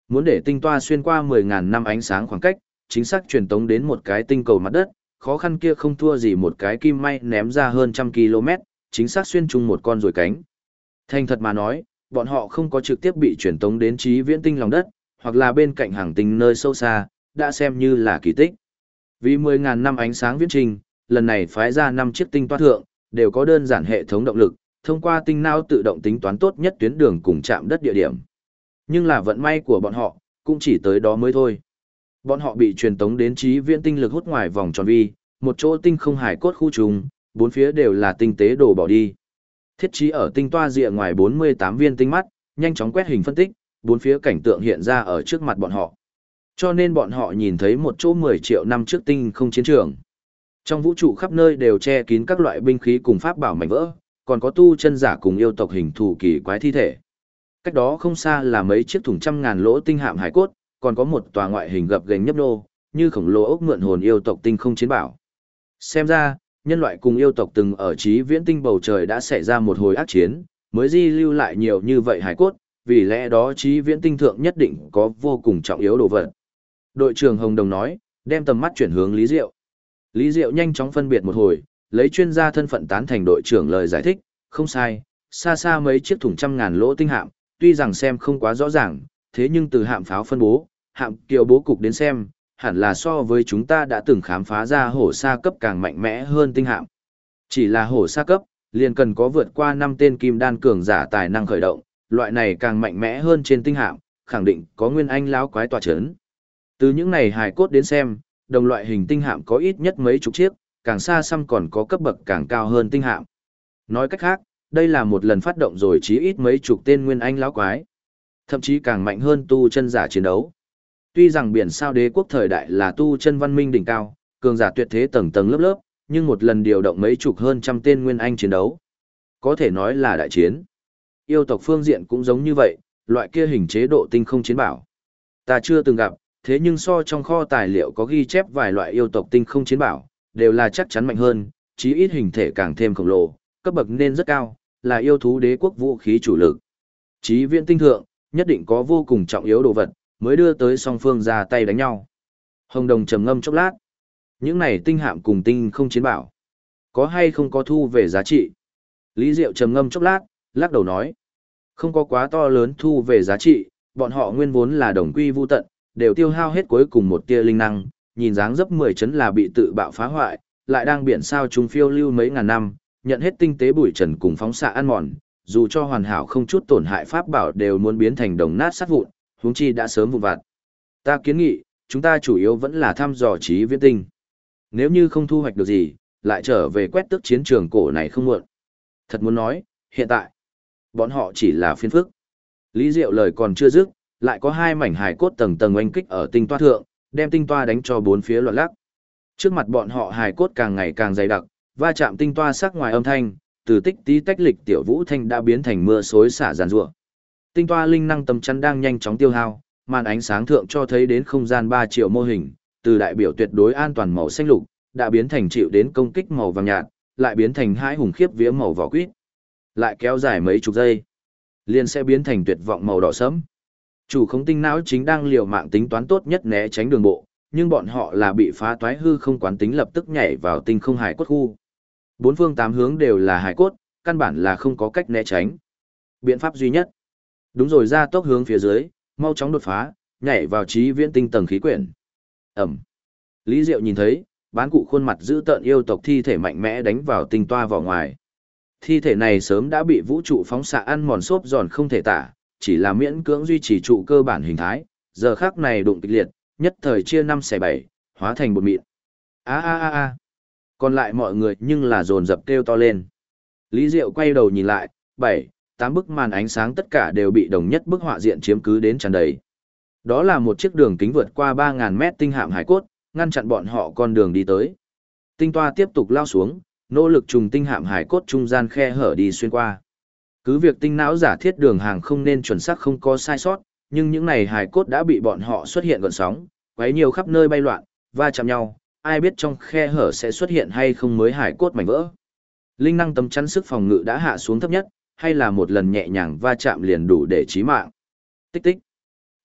Muốn để tinh toa xuyên qua 10.000 năm ánh sáng khoảng cách, chính xác truyền tống đến một cái tinh cầu mặt đất, khó khăn kia không thua gì một cái kim may ném ra hơn trăm km, chính xác xuyên trùng một con rồi cánh. Thành thật mà nói, bọn họ không có trực tiếp bị truyền tống đến trí viễn tinh lòng đất, hoặc là bên cạnh hàng tinh nơi sâu xa, đã xem như là kỳ tích. Vì 10.000 năm ánh sáng viễn trình, lần này phái ra 5 chiếc tinh toa thượng, đều có đơn giản hệ thống động lực, thông qua tinh não tự động tính toán tốt nhất tuyến đường cùng chạm đất địa điểm. Nhưng là vận may của bọn họ, cũng chỉ tới đó mới thôi. Bọn họ bị truyền tống đến trí viễn tinh lực hút ngoài vòng tròn vi, một chỗ tinh không hải cốt khu trùng, bốn phía đều là tinh tế đồ bỏ đi. Thiết trí ở tinh toa rìa ngoài 48 viên tinh mắt, nhanh chóng quét hình phân tích, bốn phía cảnh tượng hiện ra ở trước mặt bọn họ. Cho nên bọn họ nhìn thấy một chỗ 10 triệu năm trước tinh không chiến trường. Trong vũ trụ khắp nơi đều che kín các loại binh khí cùng pháp bảo mảnh vỡ, còn có tu chân giả cùng yêu tộc hình thù kỳ quái thi thể. Cách đó không xa là mấy chiếc thùng trăm ngàn lỗ tinh hạm hải cốt, còn có một tòa ngoại hình gập ghềnh nhấp nô, như khổng lồ ốc mượn hồn yêu tộc tinh không chiến bảo. Xem ra, nhân loại cùng yêu tộc từng ở trí viễn tinh bầu trời đã xảy ra một hồi ác chiến, mới di lưu lại nhiều như vậy hải cốt, vì lẽ đó trí viễn tinh thượng nhất định có vô cùng trọng yếu đồ vật. Đội trưởng Hồng Đồng nói, đem tầm mắt chuyển hướng Lý Diệu. Lý Diệu nhanh chóng phân biệt một hồi, lấy chuyên gia thân phận tán thành đội trưởng lời giải thích, không sai, xa xa mấy chiếc thùng trăm ngàn lỗ tinh hạm, tuy rằng xem không quá rõ ràng, thế nhưng từ hạm pháo phân bố, hạm kiệu bố cục đến xem, hẳn là so với chúng ta đã từng khám phá ra hổ sa cấp càng mạnh mẽ hơn tinh hạm. Chỉ là hổ sa cấp, liền cần có vượt qua 5 tên kim đan cường giả tài năng khởi động, loại này càng mạnh mẽ hơn trên tinh hạm, khẳng định có nguyên anh lão quái tọa chấn. Từ những này hài cốt đến xem, đồng loại hình tinh hạm có ít nhất mấy chục chiếc, càng xa xăm còn có cấp bậc càng cao hơn tinh hạm. Nói cách khác, đây là một lần phát động rồi chí ít mấy chục tên nguyên anh lão quái, thậm chí càng mạnh hơn tu chân giả chiến đấu. Tuy rằng biển sao đế quốc thời đại là tu chân văn minh đỉnh cao, cường giả tuyệt thế tầng tầng lớp lớp, nhưng một lần điều động mấy chục hơn trăm tên nguyên anh chiến đấu, có thể nói là đại chiến. Yêu tộc phương diện cũng giống như vậy, loại kia hình chế độ tinh không chiến bảo. Ta chưa từng gặp, thế nhưng so trong kho tài liệu có ghi chép vài loại yêu tộc tinh không chiến bảo, đều là chắc chắn mạnh hơn, chí ít hình thể càng thêm khổng lồ, cấp bậc nên rất cao, là yêu thú đế quốc vũ khí chủ lực. Chí viễn tinh thượng, nhất định có vô cùng trọng yếu đồ vật, mới đưa tới song phương ra tay đánh nhau. Hồng Đồng trầm ngâm chốc lát. Những này tinh hạm cùng tinh không chiến bảo, có hay không có thu về giá trị? Lý Diệu trầm ngâm chốc lát, lắc đầu nói. Không có quá to lớn thu về giá trị, bọn họ nguyên vốn là đồng quy vu tận, đều tiêu hao hết cuối cùng một tia linh năng, nhìn dáng dấp 10 chấn là bị tự bạo phá hoại, lại đang biển sao chúng phiêu lưu mấy ngàn năm, nhận hết tinh tế bụi trần cùng phóng xạ ăn mòn, dù cho hoàn hảo không chút tổn hại pháp bảo đều muốn biến thành đồng nát sát vụn, huống chi đã sớm vụn vặt. Ta kiến nghị, chúng ta chủ yếu vẫn là thăm dò trí viễn tinh. Nếu như không thu hoạch được gì, lại trở về quét tước chiến trường cổ này không muộn. Thật muốn nói, hiện tại, bọn họ chỉ là phiền phức. Lý Diệu lời còn chưa dứt, lại có hai mảnh hài cốt tầng tầng oanh kích ở tinh toa thượng, đem tinh toa đánh cho bốn phía loạn lắc. Trước mặt bọn họ hài cốt càng ngày càng dày đặc, va chạm tinh toa sắc ngoài âm thanh, từ tích tí tách lịch tiểu vũ thanh đã biến thành mưa xối xả giàn rủa. Tinh toa linh năng tầm chắn đang nhanh chóng tiêu hao, màn ánh sáng thượng cho thấy đến không gian 3 triệu mô hình, từ đại biểu tuyệt đối an toàn màu xanh lục, đã biến thành chịu đến công kích màu vàng nhạt, lại biến thành hãi hùng khiếp vía màu vỏ quýt. Lại kéo dài mấy chục giây, liền sẽ biến thành tuyệt vọng màu đỏ sẫm. Chủ khống tinh não chính đang liều mạng tính toán tốt nhất né tránh đường bộ, nhưng bọn họ là bị phá toái hư không quán tính lập tức nhảy vào tinh không hải cốt khu. Bốn phương tám hướng đều là hải cốt, căn bản là không có cách né tránh. Biện pháp duy nhất, đúng rồi, ra tốc hướng phía dưới, mau chóng đột phá, nhảy vào trí viễn tinh tầng khí quyển. Ẩm. Lý Diệu nhìn thấy, bán cụ khuôn mặt dữ tợn yêu tộc thi thể mạnh mẽ đánh vào tinh toa vỏ ngoài. Thi thể này sớm đã bị vũ trụ phóng xạ ăn mòn xốp giòn không thể tả, chỉ là miễn cưỡng duy trì trụ cơ bản hình thái, giờ khắc này đụng kịch liệt, nhất thời chia 5/7, hóa thành bột mịn. A a a a. Còn lại mọi người nhưng là dồn dập kêu to lên. Lý Diệu quay đầu nhìn lại, 7-8 bức màn ánh sáng tất cả đều bị đồng nhất bức họa diện chiếm cứ đến tràn đầy. Đó là một chiếc đường kính vượt qua 3000 mét tinh hạm hải cốt, ngăn chặn bọn họ con đường đi tới. Tinh toa tiếp tục lao xuống, nỗ lực trùng tinh hạm hải cốt trung gian khe hở đi xuyên qua. Cứ việc tinh não giả thiết đường hàng không nên chuẩn xác không có sai sót, nhưng những này hải cốt đã bị bọn họ xuất hiện gợn sóng, quấy nhiều khắp nơi bay loạn, va chạm nhau, ai biết trong khe hở sẽ xuất hiện hay không mới hải cốt mảnh vỡ. Linh năng tấm chắn sức phòng ngự đã hạ xuống thấp nhất, hay là một lần nhẹ nhàng va chạm liền đủ để chí mạng. Tích tích.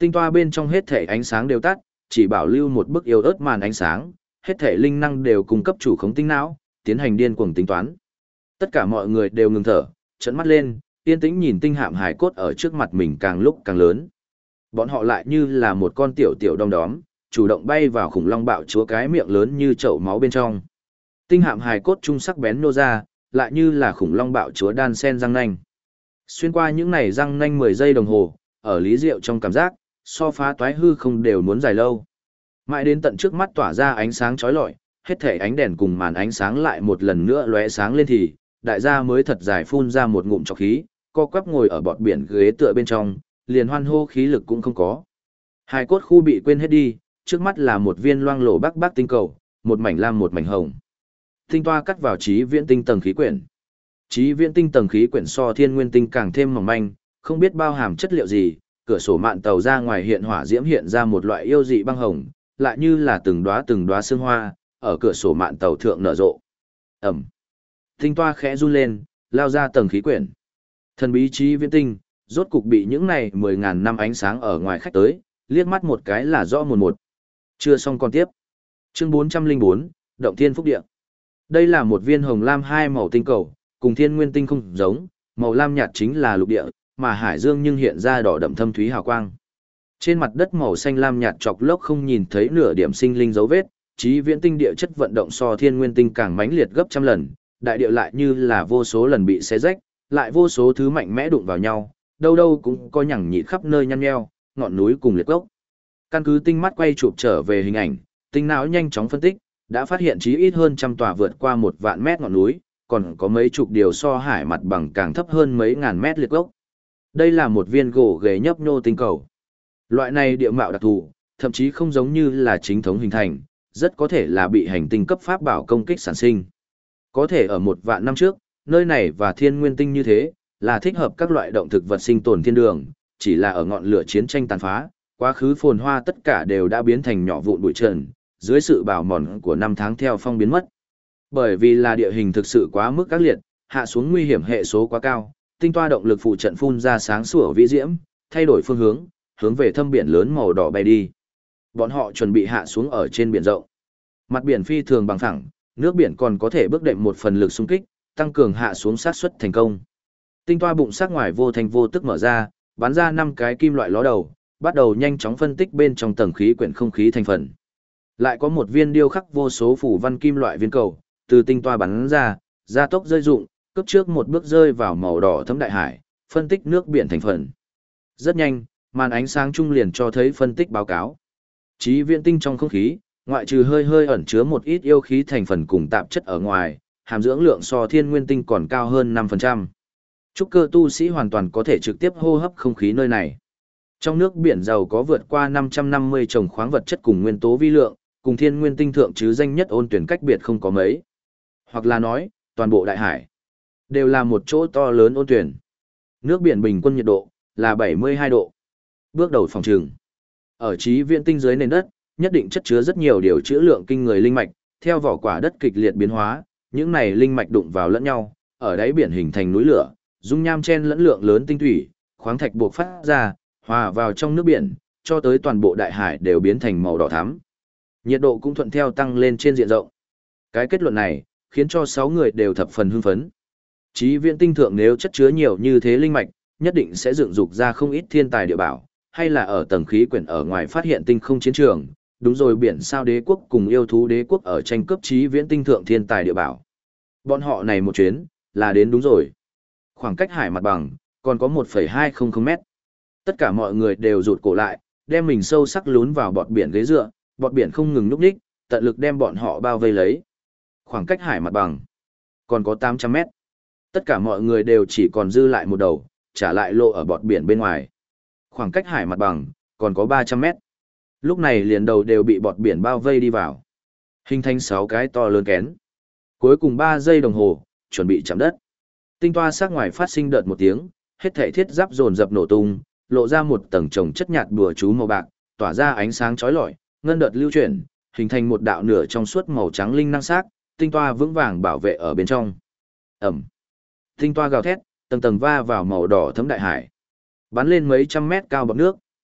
Tinh toa bên trong hết thể ánh sáng đều tắt, chỉ bảo lưu một bức yếu ớt màn ánh sáng, hết thể linh năng đều cung cấp chủ khống tinh não, tiến hành điên cuồng tính toán. Tất cả mọi người đều ngừng thở, trợn mắt lên, yên tĩnh nhìn tinh hạm hải cốt ở trước mặt mình càng lúc càng lớn. Bọn họ lại như là một con tiểu tiểu đom đóm, chủ động bay vào khủng long bạo chúa cái miệng lớn như chậu máu bên trong. Tinh hạm hải cốt trung sắc bén nô ra, lại như là khủng long bạo chúa đan sen răng nanh. Xuyên qua những này răng nanh 10 giây đồng hồ, ở lý diệu trong cảm giác, so phá toái hư không đều muốn dài lâu. Mãi đến tận trước mắt tỏa ra ánh sáng chói lọi, hết thể ánh đèn cùng màn ánh sáng lại một lần nữa lóe sáng lên thì, đại gia mới thật dài phun ra một ngụm trọc khí, co quắp ngồi ở bọt biển ghế tựa bên trong, liền hoan hô khí lực cũng không có. Hai cốt khu bị quên hết đi, trước mắt là một viên loang lổ bắc bắc tinh cầu, một mảnh lam một mảnh hồng. Tinh toa cắt vào trí viễn tinh tầng khí quyển. Trí viễn tinh tầng khí quyển so thiên nguyên tinh càng thêm mỏng manh, không biết bao hàm chất liệu gì, cửa sổ mạn tàu ra ngoài hiện hỏa diễm hiện ra một loại yêu dị băng hồng, lại như là từng đóa sương hoa, ở cửa sổ mạn tàu thượng nở rộ. Ẩm. Tinh toa khẽ run lên, lao ra tầng khí quyển. Thần bí trí viễn tinh, rốt cục bị những này 10.000 năm ánh sáng ở ngoài khách tới, liếc mắt một cái là rõ một. Chưa xong còn tiếp. Chương 404, Động Thiên Phúc Địa. Đây là một viên hồng lam hai màu tinh cầu, cùng thiên nguyên tinh không giống, màu lam nhạt chính là lục địa, mà hải dương nhưng hiện ra đỏ đậm thâm thúy hào quang. Trên mặt đất màu xanh lam nhạt chọc lốc không nhìn thấy nửa điểm sinh linh dấu vết, trí viễn tinh địa chất vận động so thiên nguyên tinh càng mãnh liệt gấp trăm lần, đại địa lại như là vô số lần bị xé rách, lại vô số thứ mạnh mẽ đụng vào nhau, đâu đâu cũng có nhằng nhịt khắp nơi nhăn nheo, ngọn núi cùng liệt gốc. Căn cứ tinh mắt quay chụp trở về hình ảnh, tinh não nhanh chóng phân tích, đã phát hiện chí ít hơn trăm tòa vượt qua 1.000 mét ngọn núi, còn có mấy chục điều so hải mặt bằng càng thấp hơn mấy ngàn mét liệt gốc. Đây là một viên gỗ ghề nhấp nhô tinh cầu. Loại này địa mạo đặc thù, thậm chí không giống như là chính thống hình thành, rất có thể là bị hành tinh cấp pháp bảo công kích sản sinh. Có thể ở 1.000 năm trước, nơi này và thiên nguyên tinh như thế, là thích hợp các loại động thực vật sinh tồn thiên đường, chỉ là ở ngọn lửa chiến tranh tàn phá, quá khứ phồn hoa tất cả đều đã biến thành nhỏ vụn bụi trần, dưới sự bào mòn của năm tháng theo phong biến mất. Bởi vì là địa hình thực sự quá mức ác liệt, hạ xuống nguy hiểm hệ số quá cao, tinh toa động lực phụ trận phun ra sáng sủa vĩ diễm, thay đổi phương hướng, hướng về thâm biển lớn màu đỏ bay đi. Bọn họ chuẩn bị hạ xuống ở trên biển rộng. Mặt biển phi thường bằng phẳng, nước biển còn có thể bước đệm một phần lực xung kích, tăng cường hạ xuống xác suất thành công. Tinh toa bụng sắc ngoài vô thành vô tức mở ra, bắn ra 5 cái kim loại ló đầu, bắt đầu nhanh chóng phân tích bên trong tầng khí quyển không khí thành phần. Lại có một viên điêu khắc vô số phủ văn kim loại viên cầu, từ tinh toa bắn ra, gia tốc rơi dụng, cấp trước một bước rơi vào màu đỏ thấm đại hải, phân tích nước biển thành phần. Rất nhanh, màn ánh sáng trung liền cho thấy phân tích báo cáo. Chí viễn tinh trong không khí, ngoại trừ hơi hơi ẩn chứa một ít yêu khí thành phần cùng tạp chất ở ngoài, hàm dưỡng lượng so thiên nguyên tinh còn cao hơn 5%. Trúc cơ tu sĩ hoàn toàn có thể trực tiếp hô hấp không khí nơi này. Trong nước biển giàu có vượt qua 550 trồng khoáng vật chất cùng nguyên tố vi lượng, cùng thiên nguyên tinh thượng chứ danh nhất ôn tuyển cách biệt không có mấy. Hoặc là nói, toàn bộ đại hải đều là một chỗ to lớn ôn tuyển. Nước biển bình quân nhiệt độ là 72 độ. Bước đầu phòng trừng. Ở chí viễn tinh dưới nền đất, nhất định chất chứa rất nhiều điều trữ lượng kinh người linh mạch, theo vỏ quả đất kịch liệt biến hóa, những này linh mạch đụng vào lẫn nhau, ở đáy biển hình thành núi lửa, dung nham chen lẫn lượng lớn tinh thủy, khoáng thạch buộc phát ra, hòa vào trong nước biển, cho tới toàn bộ đại hải đều biến thành màu đỏ thắm. Nhiệt độ cũng thuận theo tăng lên trên diện rộng. Cái kết luận này, khiến cho 6 người đều thập phần hưng phấn. Chí viễn tinh thượng nếu chất chứa nhiều như thế linh mạch, nhất định sẽ dựng dục ra không ít thiên tài địa bảo, hay là ở tầng khí quyển ở ngoài phát hiện tinh không chiến trường. Đúng rồi, biển sao đế quốc cùng yêu thú đế quốc ở tranh cướp chí viễn tinh thượng thiên tài địa bảo. Bọn họ này một chuyến, là đến đúng rồi. Khoảng cách hải mặt bằng, còn có 1,200 mét. Tất cả mọi người đều rụt cổ lại, đem mình sâu sắc lún vào bọt biển ghế dựa, bọt biển không ngừng núp đích, tận lực đem bọn họ bao vây lấy. Khoảng cách hải mặt bằng, còn có 800 mét. Tất cả mọi người đều chỉ còn dư lại một đầu, trả lại lộ ở bọt biển bên ngoài. Khoảng cách hải mặt bằng, còn có 300 mét. Lúc này liền đầu đều bị bọt biển bao vây đi vào. Hình thành 6 cái to lớn kén. Cuối cùng 3 giây đồng hồ, chuẩn bị chạm đất. Tinh toa sát ngoài phát sinh đợt một tiếng, hết thảy thiết giáp dồn dập nổ tung, lộ ra một tầng chồng chất nhạt bùa chú màu bạc, tỏa ra ánh sáng chói lọi, ngân đợt lưu chuyển, hình thành một đạo nửa trong suốt màu trắng linh năng sắc, tinh toa vững vàng bảo vệ ở bên trong. Ẩm. Tinh toa gào thét, tầng tầng va vào màu đỏ thấm đại hải. Bắn lên mấy trăm mét cao bọt nước,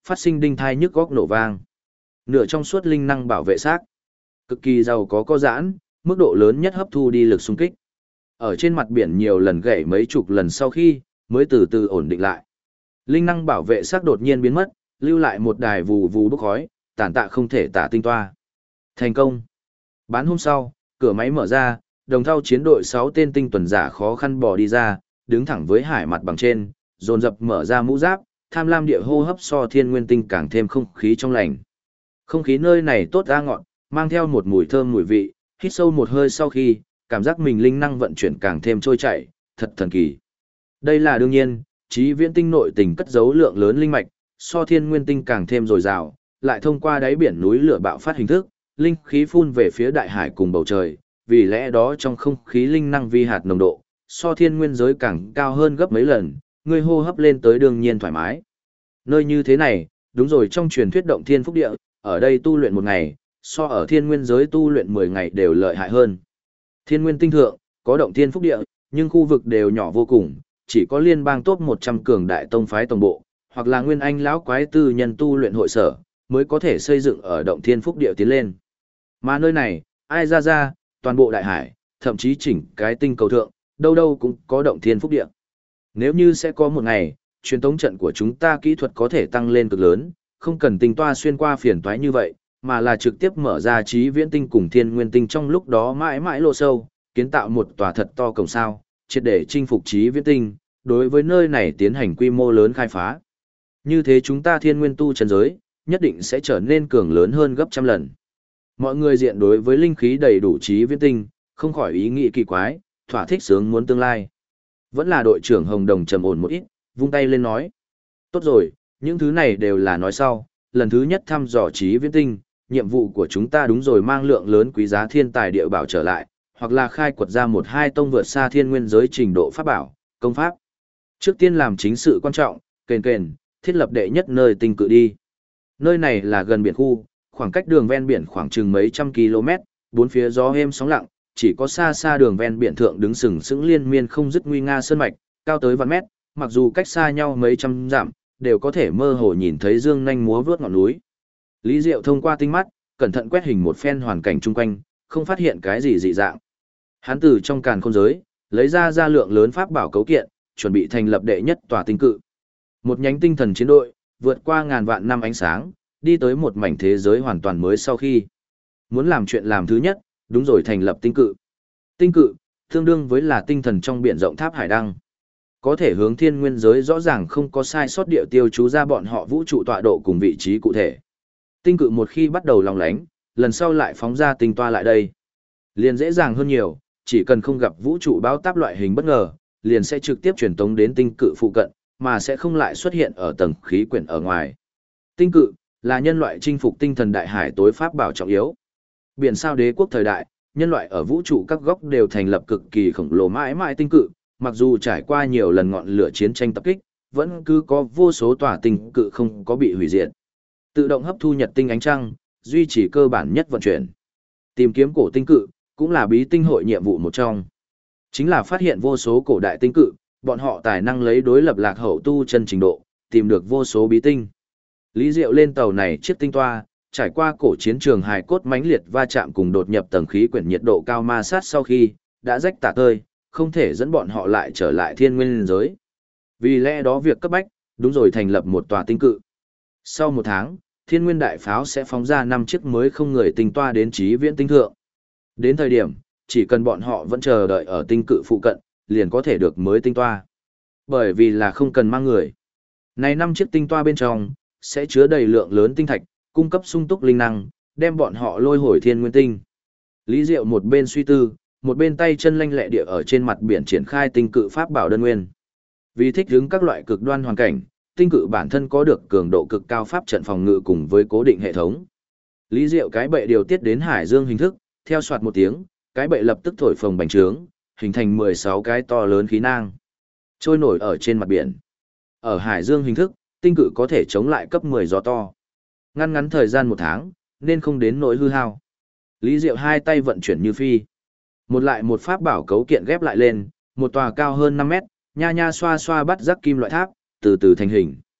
phát sinh đinh thai nhức góc nổ vang. Nửa trong suốt linh năng bảo vệ xác, cực kỳ giàu có giãn, mức độ lớn nhất hấp thu đi lực xung kích. Ở trên mặt biển nhiều lần gãy mấy chục lần sau khi, mới từ từ ổn định lại. Linh năng bảo vệ xác đột nhiên biến mất, lưu lại một đài vù vù bốc khói, tàn tạ không thể tả tinh toa. Thành công. Bán hôm sau, cửa máy mở ra, đồng thau chiến đội 6 tên tinh tuần giả khó khăn bò đi ra, đứng thẳng với hải mặt bằng trên, dồn dập mở ra mũ giáp, tham lam địa hô hấp so thiên nguyên tinh càng thêm không khí trong lành. Không khí nơi này tốt ra ngọt, mang theo một mùi thơm mùi vị, hít sâu một hơi sau khi, cảm giác mình linh năng vận chuyển càng thêm trôi chảy, thật thần kỳ. Đây là đương nhiên, Chí Viễn tinh nội tình cất giấu lượng lớn linh mạch, so thiên nguyên tinh càng thêm dồi dào, lại thông qua đáy biển núi lửa bạo phát hình thức, linh khí phun về phía đại hải cùng bầu trời, vì lẽ đó trong không khí linh năng vi hạt nồng độ, so thiên nguyên giới càng cao hơn gấp mấy lần, người hô hấp lên tới đương nhiên thoải mái. Nơi như thế này, đúng rồi, trong truyền thuyết động thiên phúc địa, ở đây tu luyện một ngày, so ở thiên nguyên giới tu luyện 10 ngày đều lợi hại hơn. Thiên nguyên tinh thượng, có động thiên phúc địa, nhưng khu vực đều nhỏ vô cùng, chỉ có liên bang top 100 cường đại tông phái tổng bộ, hoặc là nguyên anh lão quái tư nhân tu luyện hội sở, mới có thể xây dựng ở động thiên phúc địa tiến lên. Mà nơi này, ai ra, toàn bộ đại hải, thậm chí chỉnh cái tinh cầu thượng, đâu đâu cũng có động thiên phúc địa. Nếu như sẽ có một ngày, truyền tống trận của chúng ta kỹ thuật có thể tăng lên cực lớn, không cần tinh toa xuyên qua phiền toái như vậy, mà là trực tiếp mở ra Chí Viễn tinh cùng thiên nguyên tinh trong lúc đó mãi mãi lộ sâu, kiến tạo một tòa thật to cổng sao, triệt để chinh phục Chí Viễn tinh, đối với nơi này tiến hành quy mô lớn khai phá. Như thế chúng ta thiên nguyên tu chân giới, nhất định sẽ trở nên cường lớn hơn gấp trăm lần. Mọi người diện đối với linh khí đầy đủ Chí Viễn tinh, không khỏi ý nghĩ kỳ quái, thỏa thích sướng muốn tương lai. Vẫn là đội trưởng Hồng Đồng trầm ổn một ít, vung tay lên nói. Tốt rồi, những thứ này đều là nói sau, lần thứ nhất thăm dò Chí Viễn tinh, nhiệm vụ của chúng ta đúng rồi mang lượng lớn quý giá thiên tài địa bảo trở lại, hoặc là khai quật ra một hai tông vượt xa thiên nguyên giới trình độ pháp bảo, công pháp. Trước tiên làm chính sự quan trọng, kền, thiết lập đệ nhất nơi tinh cự đi. Nơi này là gần biển khu, khoảng cách đường ven biển khoảng chừng mấy trăm km, bốn phía gió êm sóng lặng, chỉ có xa đường ven biển thượng đứng sừng sững liên miên không dứt nguy nga sơn mạch, cao tới vạn mét, mặc dù cách xa nhau mấy trăm dặm, đều có thể mơ hồ nhìn thấy dương nhanh múa vướt ngọn núi. Lý Diệu thông qua tinh mắt, cẩn thận quét hình một phen hoàn cảnh chung quanh, không phát hiện cái gì dị dạng. Hắn từ trong càn khôn giới, lấy ra lượng lớn pháp bảo cấu kiện, chuẩn bị thành lập đệ nhất tòa tinh cự. Một nhánh tinh thần chiến đội, vượt qua ngàn vạn năm ánh sáng, đi tới một mảnh thế giới hoàn toàn mới sau khi. Muốn làm chuyện làm thứ nhất, đúng rồi, thành lập tinh cự. Tinh cự, tương đương với là tinh thần trong biển rộng tháp hải đăng. Có thể hướng thiên nguyên giới rõ ràng không có sai sót địa tiêu chú ra bọn họ vũ trụ tọa độ cùng vị trí cụ thể. Tinh cự một khi bắt đầu lòng lánh, lần sau lại phóng ra tinh toa lại đây. Liền dễ dàng hơn nhiều, chỉ cần không gặp vũ trụ báo táp loại hình bất ngờ, liền sẽ trực tiếp truyền tống đến tinh cự phụ cận, mà sẽ không lại xuất hiện ở tầng khí quyển ở ngoài. Tinh cự là nhân loại chinh phục tinh thần đại hải tối pháp bảo trọng yếu. Biển sao đế quốc thời đại, nhân loại ở vũ trụ các góc đều thành lập cực kỳ khổng lồ mãi mãi tinh cự, mặc dù trải qua nhiều lần ngọn lửa chiến tranh tập kích, vẫn cứ có vô số tòa tinh cự không có bị hủy diệt. Tự động hấp thu nhật tinh ánh trăng, duy trì cơ bản nhất vận chuyển. Tìm kiếm cổ tinh cự, cũng là bí tinh hội nhiệm vụ một trong. Chính là phát hiện vô số cổ đại tinh cự, bọn họ tài năng lấy đối lập lạc hậu tu chân trình độ, tìm được vô số bí tinh. Lý Diệu lên tàu này chiếc tinh toa, trải qua cổ chiến trường hài cốt mãnh liệt va chạm cùng đột nhập tầng khí quyển nhiệt độ cao ma sát sau khi, đã rách tả tơi, không thể dẫn bọn họ lại trở lại thiên nguyên giới. Vì lẽ đó việc cấp bách, đúng rồi, thành lập một tòa tinh cự. Sau một tháng, thiên nguyên đại pháo sẽ phóng ra 5 chiếc mới không người tinh toa đến Chí Viễn tinh thượng. Đến thời điểm, chỉ cần bọn họ vẫn chờ đợi ở tinh cự phụ cận, liền có thể được mới tinh toa. Bởi vì là không cần mang người. Này 5 chiếc tinh toa bên trong, sẽ chứa đầy lượng lớn tinh thạch, cung cấp sung túc linh năng, đem bọn họ lôi hồi thiên nguyên tinh. Lý Diệu một bên suy tư, một bên tay chân lanh lẹ địa ở trên mặt biển triển khai tinh cự pháp bảo đơn nguyên. Vì thích ứng các loại cực đoan hoàn cảnh, tinh cự bản thân có được cường độ cực cao pháp trận phòng ngự cùng với cố định hệ thống. Lý Diệu cái bệ điều tiết đến hải dương hình thức, theo soạt một tiếng, cái bệ lập tức thổi phồng bành trướng, hình thành 16 cái to lớn khí nang, trôi nổi ở trên mặt biển. Ở hải dương hình thức, tinh cự có thể chống lại cấp 10 gió to. Ngắn thời gian 1 tháng, nên không đến nỗi hư hao. Lý Diệu hai tay vận chuyển như phi. Một lại một pháp bảo cấu kiện ghép lại lên, một tòa cao hơn 5 mét, nha xoa bắt rắc kim loại tháp, từ từ thành hình.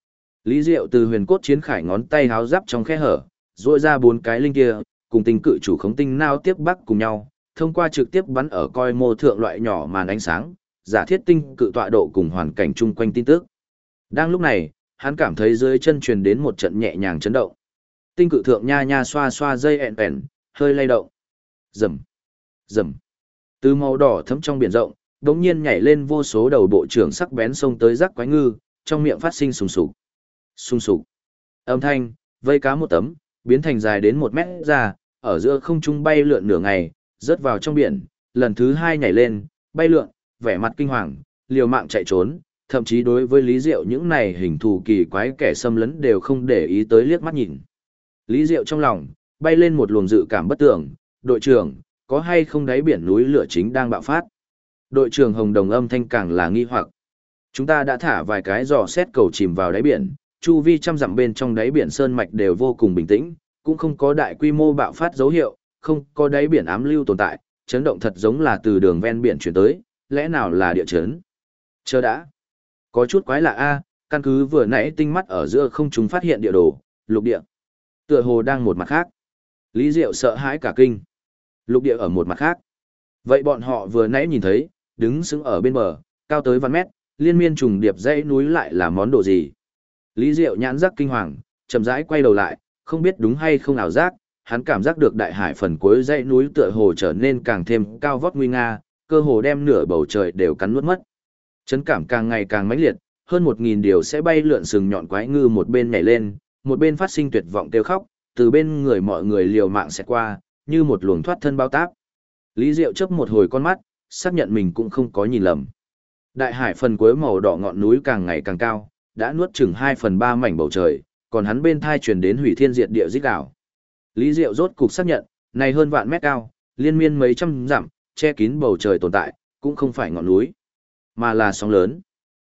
Lý Diệu từ huyền cốt chiến khải ngón tay háo giáp trong khe hở, duỗi ra 4 cái linh kia, cùng tinh cự chủ khống tinh nao tiếp bắc cùng nhau, thông qua trực tiếp bắn ở coi mô thượng loại nhỏ màn ánh sáng, giả thiết tinh cự tọa độ cùng hoàn cảnh chung quanh tin tức. Đang lúc này, hắn cảm thấy dưới chân truyền đến một trận nhẹ nhàng chấn động. Tinh cự thượng nha nha xoa xoa dây ẹn ẹn, hơi lay động. Rầm, rầm. Từ màu đỏ thấm trong biển rộng, đống nhiên nhảy lên vô số đầu bộ trưởng sắc bén xông tới rắc quái ngư, trong miệng phát sinh sùng sục. Sung sục. Âm thanh, vây cá một tấm, biến thành dài đến 1 mét ra, ở giữa không trung bay lượn nửa ngày, rớt vào trong biển, lần thứ 2 nhảy lên, bay lượn, vẻ mặt kinh hoàng, liều mạng chạy trốn, thậm chí đối với Lý Diệu những này hình thù kỳ quái kẻ xâm lấn đều không để ý tới liếc mắt nhìn. Lý Diệu trong lòng, bay lên một luồng dự cảm bất tưởng, đội trưởng, có hay không đáy biển núi lửa chính đang bạo phát. Đội trưởng Hồng Đồng âm thanh càng là nghi hoặc. Chúng ta đã thả vài cái dò xét cầu chìm vào đáy biển, chu vi trăm dặm bên trong đáy biển sơn mạch đều vô cùng bình tĩnh, cũng không có đại quy mô bạo phát dấu hiệu, không có đáy biển ám lưu tồn tại, chấn động thật giống là từ đường ven biển chuyển tới, lẽ nào là địa chấn? Chờ đã. Có chút quái lạ a, căn cứ vừa nãy tinh mắt ở giữa không chúng phát hiện địa đồ, lục địa. Tựa hồ đang một mặt khác. Lý Diệu sợ hãi cả kinh. Lục địa ở một mặt khác. Vậy bọn họ vừa nãy nhìn thấy, đứng sững ở bên bờ, cao tới vạn mét, liên miên trùng điệp dãy núi lại là món đồ gì? Lý Diệu nhãn giác kinh hoàng, chậm rãi quay đầu lại, không biết đúng hay không ảo giác, hắn cảm giác được đại hải phần cuối dãy núi tựa hồ trở nên càng thêm cao vót nguy nga, cơ hồ đem nửa bầu trời đều cắn nuốt mất. Chấn cảm càng ngày càng mãnh liệt, hơn 1000 điều sẽ bay lượn sừng nhọn quái ngư một bên nhảy lên, một bên phát sinh tuyệt vọng kêu khóc, từ bên người mọi người liều mạng xẹt qua, như một luồng thoát thân bao táp. Lý Diệu chớp một hồi con mắt, xác nhận mình cũng không có nhìn lầm. Đại hải phần cuối màu đỏ ngọn núi càng ngày càng cao, đã nuốt chừng 2/3 mảnh bầu trời, còn hắn bên thai truyền đến hủy thiên diệt địa rít gào. Lý Diệu rốt cục xác nhận, này hơn vạn mét cao, liên miên mấy trăm dặm, che kín bầu trời tồn tại, cũng không phải ngọn núi, mà là sóng lớn.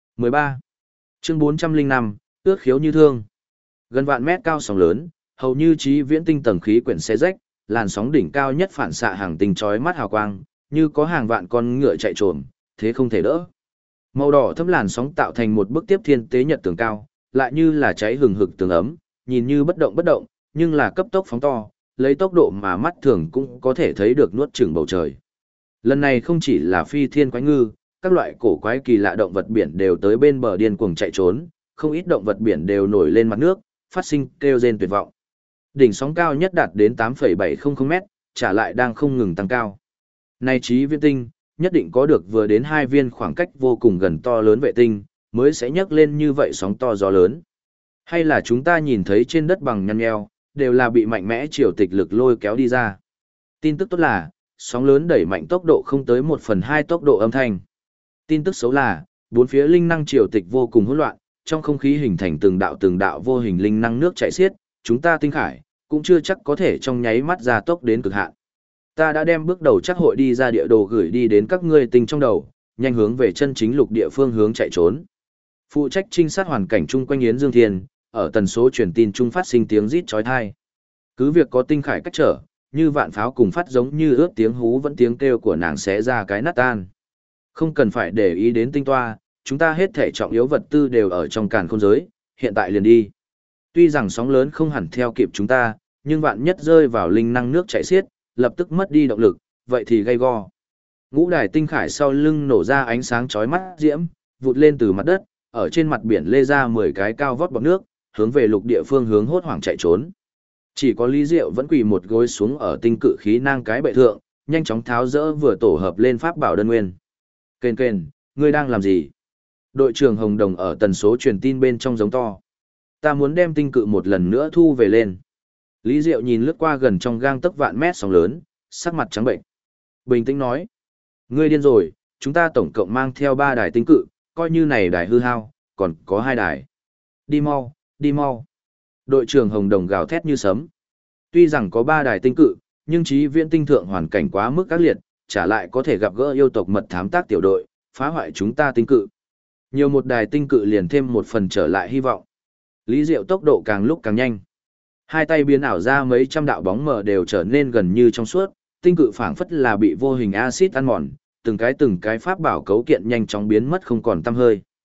13. Chương 405, ước khiếu như thương. Gần vạn mét cao sóng lớn, hầu như trí viễn tinh tầng khí quyển xé rách, làn sóng đỉnh cao nhất phản xạ hàng tinh chói mắt hào quang, như có hàng vạn con ngựa chạy trồm, thế không thể đỡ. Màu đỏ thấm làn sóng tạo thành một bức tiếp thiên tế nhật tường cao, lại như là cháy hừng hực tường ấm, nhìn như bất động, nhưng là cấp tốc phóng to, lấy tốc độ mà mắt thường cũng có thể thấy được nuốt chửng bầu trời. Lần này không chỉ là phi thiên quái ngư, các loại cổ quái kỳ lạ động vật biển đều tới bên bờ điên cuồng chạy trốn, không ít động vật biển đều nổi lên mặt nước, phát sinh kêu rên tuyệt vọng. Đỉnh sóng cao nhất đạt đến 8,700 mét, trả lại đang không ngừng tăng cao. Này trí viễn tinh, nhất định có được vừa đến 2 viên khoảng cách vô cùng gần to lớn vệ tinh, mới sẽ nhấc lên như vậy sóng to gió lớn. Hay là chúng ta nhìn thấy trên đất bằng nhăn nheo, đều là bị mạnh mẽ triều tịch lực lôi kéo đi ra. Tin tức tốt là, sóng lớn đẩy mạnh tốc độ không tới 1/2 tốc độ âm thanh. Tin tức xấu là, bốn phía linh năng triều tịch vô cùng hỗn loạn, trong không khí hình thành từng đạo vô hình linh năng nước chảy xiết, chúng ta tinh khải, cũng chưa chắc có thể trong nháy mắt ra tốc đến cực hạn. Ta đã đem bước đầu chắc hội đi ra địa đồ gửi đi đến các ngươi tinh trong đầu, nhanh hướng về chân chính lục địa phương hướng chạy trốn. Phụ trách trinh sát hoàn cảnh chung quanh Yến Dương Thiên, ở tần số truyền tin chung phát sinh tiếng rít chói tai. Cứ việc có tinh khải cách trở, như vạn pháo cùng phát giống như ướt tiếng hú vẫn tiếng kêu của nàng sẽ ra cái nát tan. Không cần phải để ý đến tinh toa, chúng ta hết thể trọng yếu vật tư đều ở trong càn khôn giới, hiện tại liền đi. Tuy rằng sóng lớn không hẳn theo kịp chúng ta, nhưng vạn nhất rơi vào linh năng nước chảy xiết, lập tức mất đi động lực, vậy thì gây go. Ngũ đài tinh khải sau lưng nổ ra ánh sáng chói mắt diễm, vụt lên từ mặt đất, ở trên mặt biển lê ra 10 cái cao vót bọt nước, hướng về lục địa phương hướng hốt hoảng chạy trốn. Chỉ có Lý Diệu vẫn quỳ một gối xuống ở tinh cự khí nang cái bệ thượng, nhanh chóng tháo dỡ vừa tổ hợp lên pháp bảo đơn nguyên. Kền, ngươi đang làm gì? Đội trưởng Hồng Đồng ở tần số truyền tin bên trong giống to. Ta muốn đem tinh cự một lần nữa thu về lên. Lý Diệu nhìn lướt qua gần trong gang tấc vạn mét sóng lớn, sắc mặt trắng bệnh. Bình tĩnh nói. Ngươi điên rồi, chúng ta tổng cộng mang theo 3 đài tinh cự, coi như này đài hư hao, còn có 2 đài. Đi mau, đi mau. Đội trưởng Hồng Đồng gào thét như sấm. Tuy rằng có 3 đài tinh cự, nhưng trí viễn tinh thượng hoàn cảnh quá mức ác liệt, trả lại có thể gặp gỡ yêu tộc mật thám tác tiểu đội, phá hoại chúng ta tinh cự. Nhiều một đài tinh cự liền thêm một phần trở lại hy vọng. Lý Diệu tốc độ càng lúc càng nhanh. Hai tay biến ảo ra mấy trăm đạo bóng mờ đều trở nên gần như trong suốt, tinh cự phảng phất là bị vô hình axit ăn mòn, từng cái pháp bảo cấu kiện nhanh chóng biến mất không còn tăm hơi.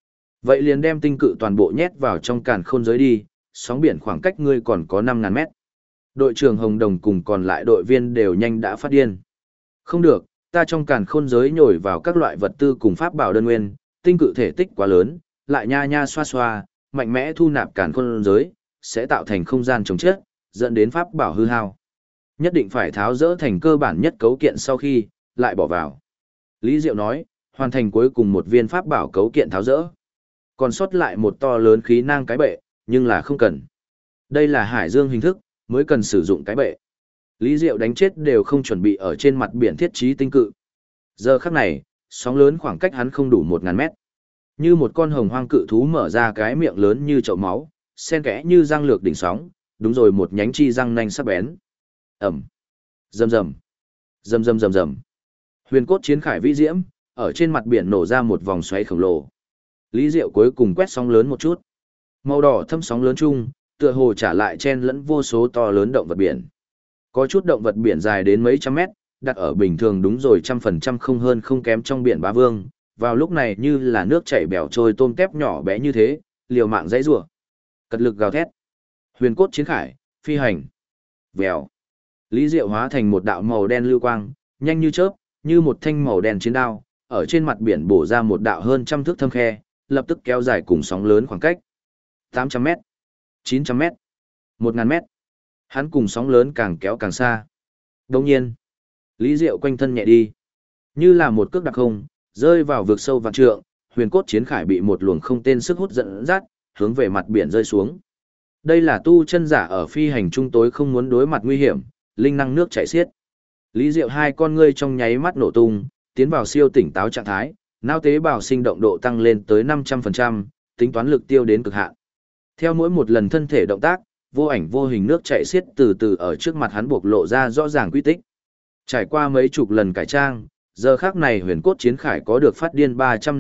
Vậy liền đem tinh cự toàn bộ nhét vào trong càn khôn giới đi, sóng biển khoảng cách ngươi còn có 5.000 mét. Đội trưởng Hồng Đồng cùng còn lại đội viên đều nhanh đã phát điên. Không được, ta trong càn khôn giới nhồi vào các loại vật tư cùng pháp bảo đơn nguyên, tinh cự thể tích quá lớn, lại nha nha xoa xoa, mạnh mẽ thu nạp càn khôn giới, sẽ tạo thành không gian chống chết, dẫn đến pháp bảo hư hao. Nhất định phải tháo dỡ thành cơ bản nhất cấu kiện sau khi, lại bỏ vào. Lý Diệu nói, hoàn thành cuối cùng một viên pháp bảo cấu kiện tháo dỡ. Còn sót lại một to lớn khí nang cái bệ, nhưng là không cần. Đây là hải dương hình thức, mới cần sử dụng cái bệ. Lý Diệu đánh chết đều không chuẩn bị ở trên mặt biển thiết trí tinh cự. Giờ khắc này, sóng lớn khoảng cách hắn không đủ 1.000 mét. Như một con hồng hoang cự thú mở ra cái miệng lớn như chậu máu, xen kẽ như răng lược đỉnh sóng, đúng rồi một nhánh chi răng nanh sắc bén. Ẩm. Rầm rầm. Rầm rầm rầm rầm. Huyền cốt chiến khải vĩ diễm, ở trên mặt biển nổ ra một vòng xoáy khổng lồ. Lý Diệu cuối cùng quét sóng lớn một chút. Màu đỏ thâm sóng lớn chung, tựa hồ trả lại chen lẫn vô số to lớn động vật biển. Có chút động vật biển dài đến mấy trăm mét, đặt ở bình thường đúng rồi 100% không hơn không kém trong biển Bá Vương, vào lúc này như là nước chảy bèo trôi tôm tép nhỏ bé như thế, liều mạng dãy rủa. Cật lực gào thét. Huyền cốt chiến khải, phi hành. Vèo. Lý Diệu hóa thành một đạo màu đen lưu quang, nhanh như chớp, như một thanh màu đen chiến đao, ở trên mặt biển bổ ra một đạo hơn trăm thước thâm khe, lập tức kéo dài cùng sóng lớn khoảng cách. 800 mét, 900 mét, 1.000 mét. Hắn cùng sóng lớn càng kéo càng xa. Đồng nhiên, Lý Diệu quanh thân nhẹ đi, như là một cước đặc không, rơi vào vực sâu vạn trượng, huyền cốt chiến khải bị một luồng không tên sức hút dẫn dắt, hướng về mặt biển rơi xuống. Đây là tu chân giả ở phi hành trung tối không muốn đối mặt nguy hiểm, linh năng nước chảy xiết. Lý Diệu hai con ngươi trong nháy mắt nổ tung, tiến vào siêu tỉnh táo trạng thái, não tế bào sinh động độ tăng lên tới 500%, tính toán lực tiêu đến cực hạn. Theo mỗi một lần thân thể động tác, vô ảnh vô hình nước chảy xiết từ từ ở trước mặt hắn bộc lộ ra rõ ràng quy tích. Trải qua mấy chục lần cải trang, giờ khắc này huyền cốt chiến khải có được phát điên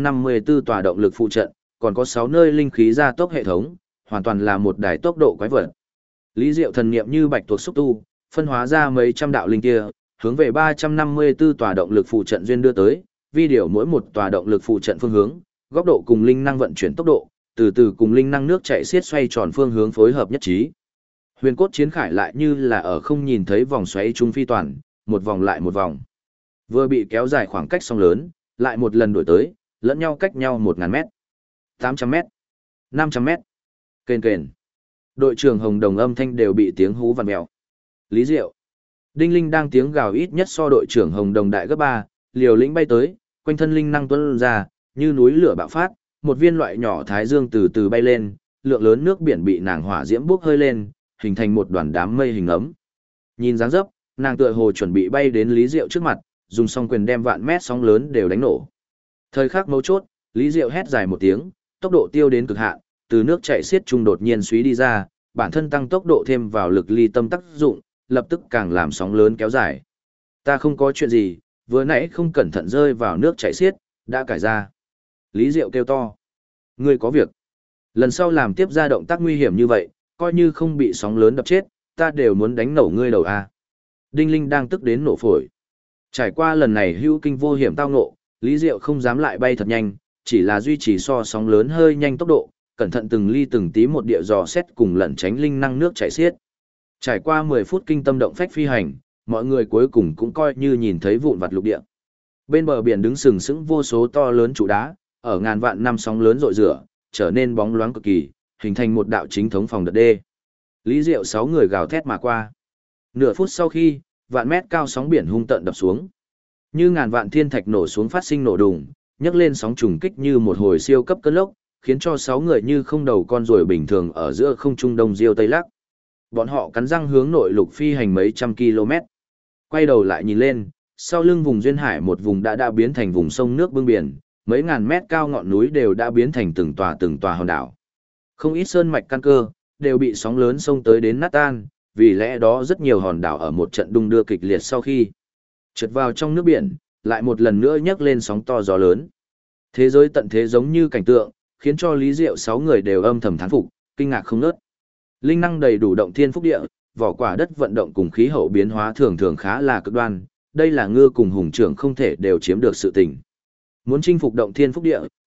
354 tòa động lực phụ trận, còn có 6 nơi linh khí gia tốc hệ thống, hoàn toàn là một đài tốc độ quái vật. Lý Diệu thần niệm như bạch tuộc xúc tu, phân hóa ra mấy trăm đạo linh kia, hướng về 354 tòa động lực phụ trận duyên đưa tới, vi điều mỗi một tòa động lực phụ trận phương hướng, góc độ cùng linh năng vận chuyển tốc độ, từ từ cùng linh năng nước chảy xiết xoay tròn phương hướng phối hợp nhất trí. Huyền cốt chiến khải lại như là ở không nhìn thấy vòng xoáy trung phi toàn, một vòng lại một vòng. Vừa bị kéo dài khoảng cách song lớn, lại một lần đổi tới, lẫn nhau cách nhau 1.000 mét, 800 mét, 500 mét. Kền kền. Đội trưởng Hồng Đồng âm thanh đều bị tiếng hú vằn mèo. Lý Diệu. Đinh Linh đang tiếng gào ít nhất so đội trưởng Hồng Đồng đại gấp 3, liều lĩnh bay tới, quanh thân linh năng tuôn ra, như núi lửa bạo phát, một viên loại nhỏ thái dương từ từ bay lên, lượng lớn nước biển bị nàng hỏa diễm bốc hơi lên, hình thành một đoàn đám mây hình ấm. Nhìn dáng dấp, nàng tựa hồ chuẩn bị bay đến Lý Diệu trước mặt, dùng song quyền đem vạn mét sóng lớn đều đánh nổ. Thời khắc mấu chốt, Lý Diệu hét dài một tiếng, tốc độ tiêu đến cực hạn, từ nước chảy xiết trung đột nhiên suý đi ra, bản thân tăng tốc độ thêm vào lực ly tâm tác dụng, lập tức càng làm sóng lớn kéo dài. Ta không có chuyện gì, vừa nãy không cẩn thận rơi vào nước chảy xiết, đã cải ra. Lý Diệu kêu to. Ngươi có việc. Lần sau làm tiếp ra động tác nguy hiểm như vậy, coi như không bị sóng lớn đập chết, ta đều muốn đánh nổ ngươi đầu a. Đinh Linh đang tức đến nổ phổi. Trải qua lần này hữu kinh vô hiểm tao ngộ, Lý Diệu không dám lại bay thật nhanh, chỉ là duy trì so sóng lớn hơi nhanh tốc độ, cẩn thận từng ly từng tí một địa dò xét cùng lẩn tránh linh năng nước chảy xiết. Trải qua 10 phút kinh tâm động phách phi hành, mọi người cuối cùng cũng coi như nhìn thấy vụn vặt lục địa. Bên bờ biển đứng sừng sững vô số to lớn trụ đá, ở ngàn vạn năm sóng lớn rội rửa, trở nên bóng loáng cực kỳ, hình thành một đạo chính thống phòng đợt đê. Lý Diệu 6 người gào thét mà qua. Nửa phút sau khi, vạn mét cao sóng biển hung tận đập xuống. Như ngàn vạn thiên thạch nổ xuống phát sinh nổ đùng, nhấc lên sóng trùng kích như một hồi siêu cấp cơn lốc, khiến cho 6 người như không đầu con ruồi bình thường ở giữa không trung đông diêu tây lắc. Bọn họ cắn răng hướng nội lục phi hành mấy trăm km. Quay đầu lại nhìn lên, sau lưng vùng duyên hải một vùng đã biến thành vùng sông nước bưng biển, mấy ngàn mét cao ngọn núi đều đã biến thành từng tòa hòn đảo. Không ít sơn mạch căn cơ, đều bị sóng lớn xông tới đến nát tan, vì lẽ đó rất nhiều hòn đảo ở một trận đung đưa kịch liệt sau khi trượt vào trong nước biển, lại một lần nữa nhấc lên sóng to gió lớn. Thế giới tận thế giống như cảnh tượng, khiến cho Lý Diệu 6 người đều âm thầm thán phục, kinh ngạc không ngớt. Linh năng đầy đủ động thiên phúc địa, vỏ quả đất vận động cùng khí hậu biến hóa thường thường khá là cực đoan, đây là ngư cùng hùng trưởng không thể đều chiếm được sự tình. Muốn chinh phục động thiên phúc địa,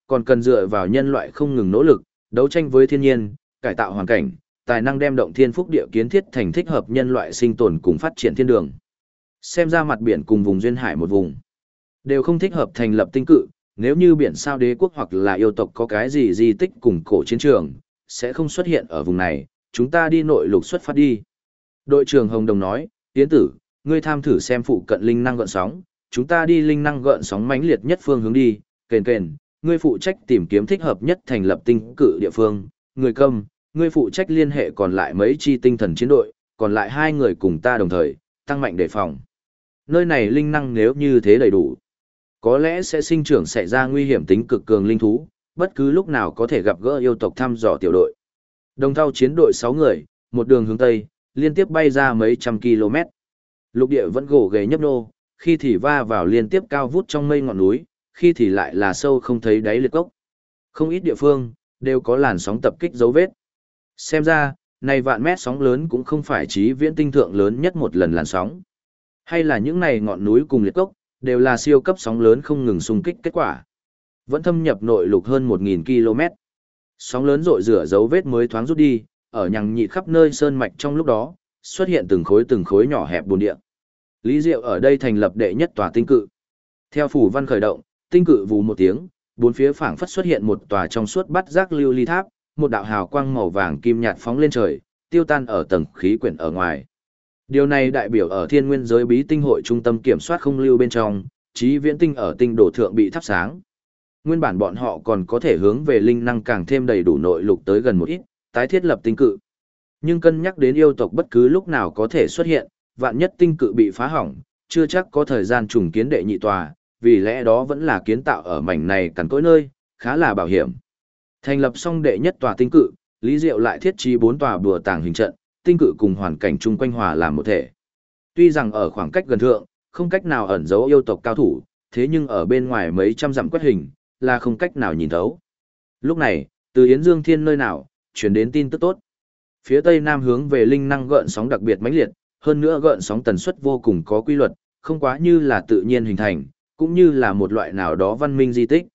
còn cần dựa vào nhân loại không ngừng nỗ lực, đấu tranh với thiên nhiên, cải tạo hoàn cảnh, tài năng đem động thiên phúc địa kiến thiết thành thích hợp nhân loại sinh tồn cùng phát triển thiên đường. Xem ra mặt biển cùng vùng duyên hải một vùng, đều không thích hợp thành lập tinh cự, nếu như biển sao đế quốc hoặc là yêu tộc có cái gì di tích cùng cổ chiến trường, sẽ không xuất hiện ở vùng này, chúng ta đi nội lục xuất phát đi. Đội trưởng Hồng Đồng nói, Tiến tử, ngươi tham thử xem phụ cận linh năng gợn sóng, chúng ta đi linh năng gợn sóng mãnh liệt nhất phương hướng đi, kền kền, ngươi phụ trách tìm kiếm thích hợp nhất thành lập tinh cự địa phương, người Câm, ngươi phụ trách liên hệ còn lại mấy chi tinh thần chiến đội, còn lại 2 người cùng ta đồng thời, tăng mạnh đề phòng. Nơi này linh năng nếu như thế đầy đủ, có lẽ sẽ sinh trưởng xảy ra nguy hiểm tính cực cường linh thú, bất cứ lúc nào có thể gặp gỡ yêu tộc thăm dò tiểu đội. Đồng thao chiến đội 6 người, một đường hướng Tây, liên tiếp bay ra mấy trăm km. Lục địa vẫn gồ ghề nhấp nô, khi thì va vào liên tiếp cao vút trong mây ngọn núi, khi thì lại là sâu không thấy đáy liệt cốc. Không ít địa phương, đều có làn sóng tập kích dấu vết. Xem ra, này vạn mét sóng lớn cũng không phải chí viễn tinh thượng lớn nhất một lần làn sóng. Hay là những này ngọn núi cùng liệt cốc, đều là siêu cấp sóng lớn không ngừng xung kích kết quả. Vẫn thâm nhập nội lục hơn 1000 km. Sóng lớn rội rửa dấu vết mới thoáng rút đi, ở nhằng nhị khắp nơi sơn mạch trong lúc đó, xuất hiện từng khối nhỏ hẹp bùn địa. Lý Diệu ở đây thành lập đệ nhất tòa tinh cự. Theo phủ văn khởi động, tinh cự vù một tiếng, bốn phía phảng phất xuất hiện một tòa trong suốt bát giác lưu ly tháp, một đạo hào quang màu vàng kim nhạt phóng lên trời, tiêu tan ở tầng khí quyển ở ngoài. Điều này đại biểu ở Thiên Nguyên giới bí tinh hội trung tâm kiểm soát không lưu bên trong, chí viễn tinh ở tinh đồ thượng bị thắp sáng. Nguyên bản bọn họ còn có thể hướng về linh năng càng thêm đầy đủ nội lục tới gần một ít, tái thiết lập tinh cự. Nhưng cân nhắc đến yêu tộc bất cứ lúc nào có thể xuất hiện, vạn nhất tinh cự bị phá hỏng, chưa chắc có thời gian trùng kiến đệ nhị tòa, vì lẽ đó vẫn là kiến tạo ở mảnh này cằn cỗi nơi, khá là bảo hiểm. Thành lập xong đệ nhất tòa tinh cự, Lý Diệu lại thiết trí 4 tòa bùa tàng hình trận, tinh cự cùng hoàn cảnh chung quanh hòa làm một thể. Tuy rằng ở khoảng cách gần thượng, không cách nào ẩn giấu yêu tộc cao thủ, thế nhưng ở bên ngoài mấy trăm dặm quét hình, là không cách nào nhìn thấu. Lúc này, từ Yến Dương Thiên nơi nào, chuyển đến tin tức tốt. Phía tây nam hướng về linh năng gợn sóng đặc biệt mãnh liệt, hơn nữa gợn sóng tần suất vô cùng có quy luật, không quá như là tự nhiên hình thành, cũng như là một loại nào đó văn minh di tích.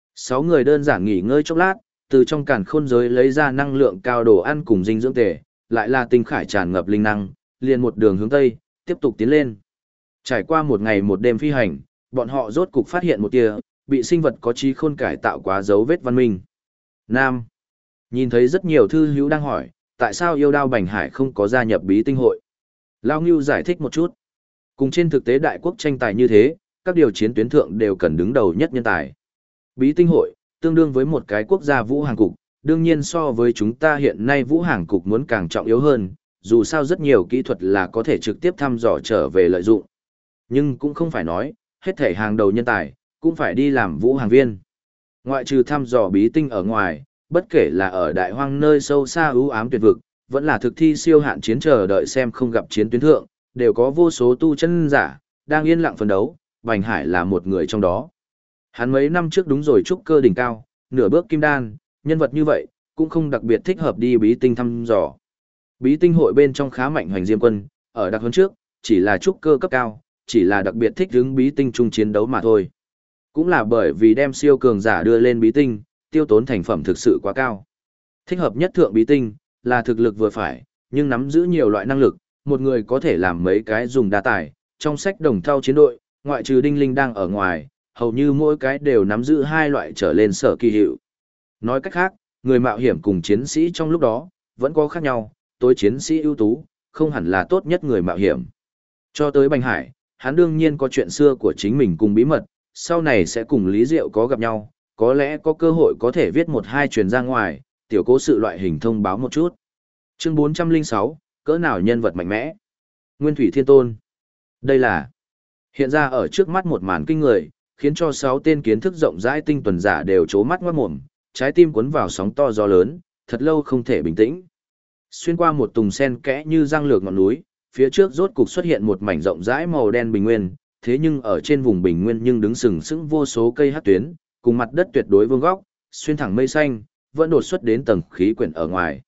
6 người đơn giản nghỉ ngơi chốc lát, từ trong càn khôn giới lấy ra năng lượng cao đồ ăn cùng dinh dưỡng tề, lại là tinh khải tràn ngập linh năng, liền một đường hướng tây, tiếp tục tiến lên. Trải qua một ngày một đêm phi hành, bọn họ rốt cục phát hiện một tia bị sinh vật có trí khôn cải tạo quá dấu vết văn minh. Nam. Nhìn thấy rất nhiều thư hữu đang hỏi, tại sao yêu đao Bành Hải không có gia nhập bí tinh hội? Lao Ngưu giải thích một chút. Cùng trên thực tế đại quốc tranh tài như thế, các điều chiến tuyến thượng đều cần đứng đầu nhất nhân tài. Bí tinh hội, tương đương với một cái quốc gia vũ hàng cục, đương nhiên so với chúng ta hiện nay vũ hàng cục muốn càng trọng yếu hơn, dù sao rất nhiều kỹ thuật là có thể trực tiếp thăm dò trở về lợi dụng. Nhưng cũng không phải nói, hết thể hàng đầu nhân tài, cũng phải đi làm vũ hàng viên. Ngoại trừ thăm dò bí tinh ở ngoài, bất kể là ở đại hoang nơi sâu xa ưu ám tuyệt vực, vẫn là thực thi siêu hạn chiến chờ đợi xem không gặp chiến tuyến thượng, đều có vô số tu chân giả, đang yên lặng phấn đấu, Bành Hải là một người trong đó. Hắn mấy năm trước đúng rồi trúc cơ đỉnh cao, nửa bước kim đan, nhân vật như vậy, cũng không đặc biệt thích hợp đi bí tinh thăm dò. Bí tinh hội bên trong khá mạnh hoành diêm quân, ở đặc huấn trước, chỉ là trúc cơ cấp cao, chỉ là đặc biệt thích hứng bí tinh chung chiến đấu mà thôi. Cũng là bởi vì đem siêu cường giả đưa lên bí tinh, tiêu tốn thành phẩm thực sự quá cao. Thích hợp nhất thượng bí tinh, là thực lực vừa phải, nhưng nắm giữ nhiều loại năng lực, một người có thể làm mấy cái dùng đa tài. Trong sách đồng thau chiến đội, ngoại trừ Đinh Linh đang ở ngoài, hầu như mỗi cái đều nắm giữ 2 loại trở lên sở kỳ hiệu. Nói cách khác, người mạo hiểm cùng chiến sĩ trong lúc đó, vẫn có khác nhau, tối chiến sĩ ưu tú, không hẳn là tốt nhất người mạo hiểm. Cho tới Bành Hải, hắn đương nhiên có chuyện xưa của chính mình cùng bí mật, sau này sẽ cùng Lý Diệu có gặp nhau, có lẽ có cơ hội có thể viết 1-2 truyền ra ngoài, tiểu cố sự loại hình thông báo một chút. Chương 406, cỡ nào nhân vật mạnh mẽ? Nguyên Thủy Thiên Tôn. Đây là hiện ra ở trước mắt một màn kinh người, khiến cho 6 tên kiến thức rộng rãi tinh tuần giả đều trố mắt ngoát mồm, trái tim cuốn vào sóng to gió lớn, thật lâu không thể bình tĩnh. Xuyên qua một tùng sen kẽ như răng lược ngọn núi, phía trước rốt cục xuất hiện một mảnh rộng rãi màu đen bình nguyên, thế nhưng ở trên vùng bình nguyên nhưng đứng sừng sững vô số cây hắc tuyến, cùng mặt đất tuyệt đối vuông góc, xuyên thẳng mây xanh, vẫn đột xuất đến tầng khí quyển ở ngoài.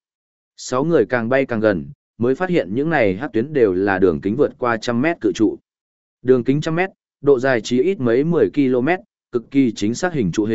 6 người càng bay càng gần, mới phát hiện những này hắc tuyến đều là đường kính vượt qua 100 mét cự trụ. Đường kính 100 mét, độ dài chí ít mấy 10 km, cực kỳ chính xác hình trụ hình,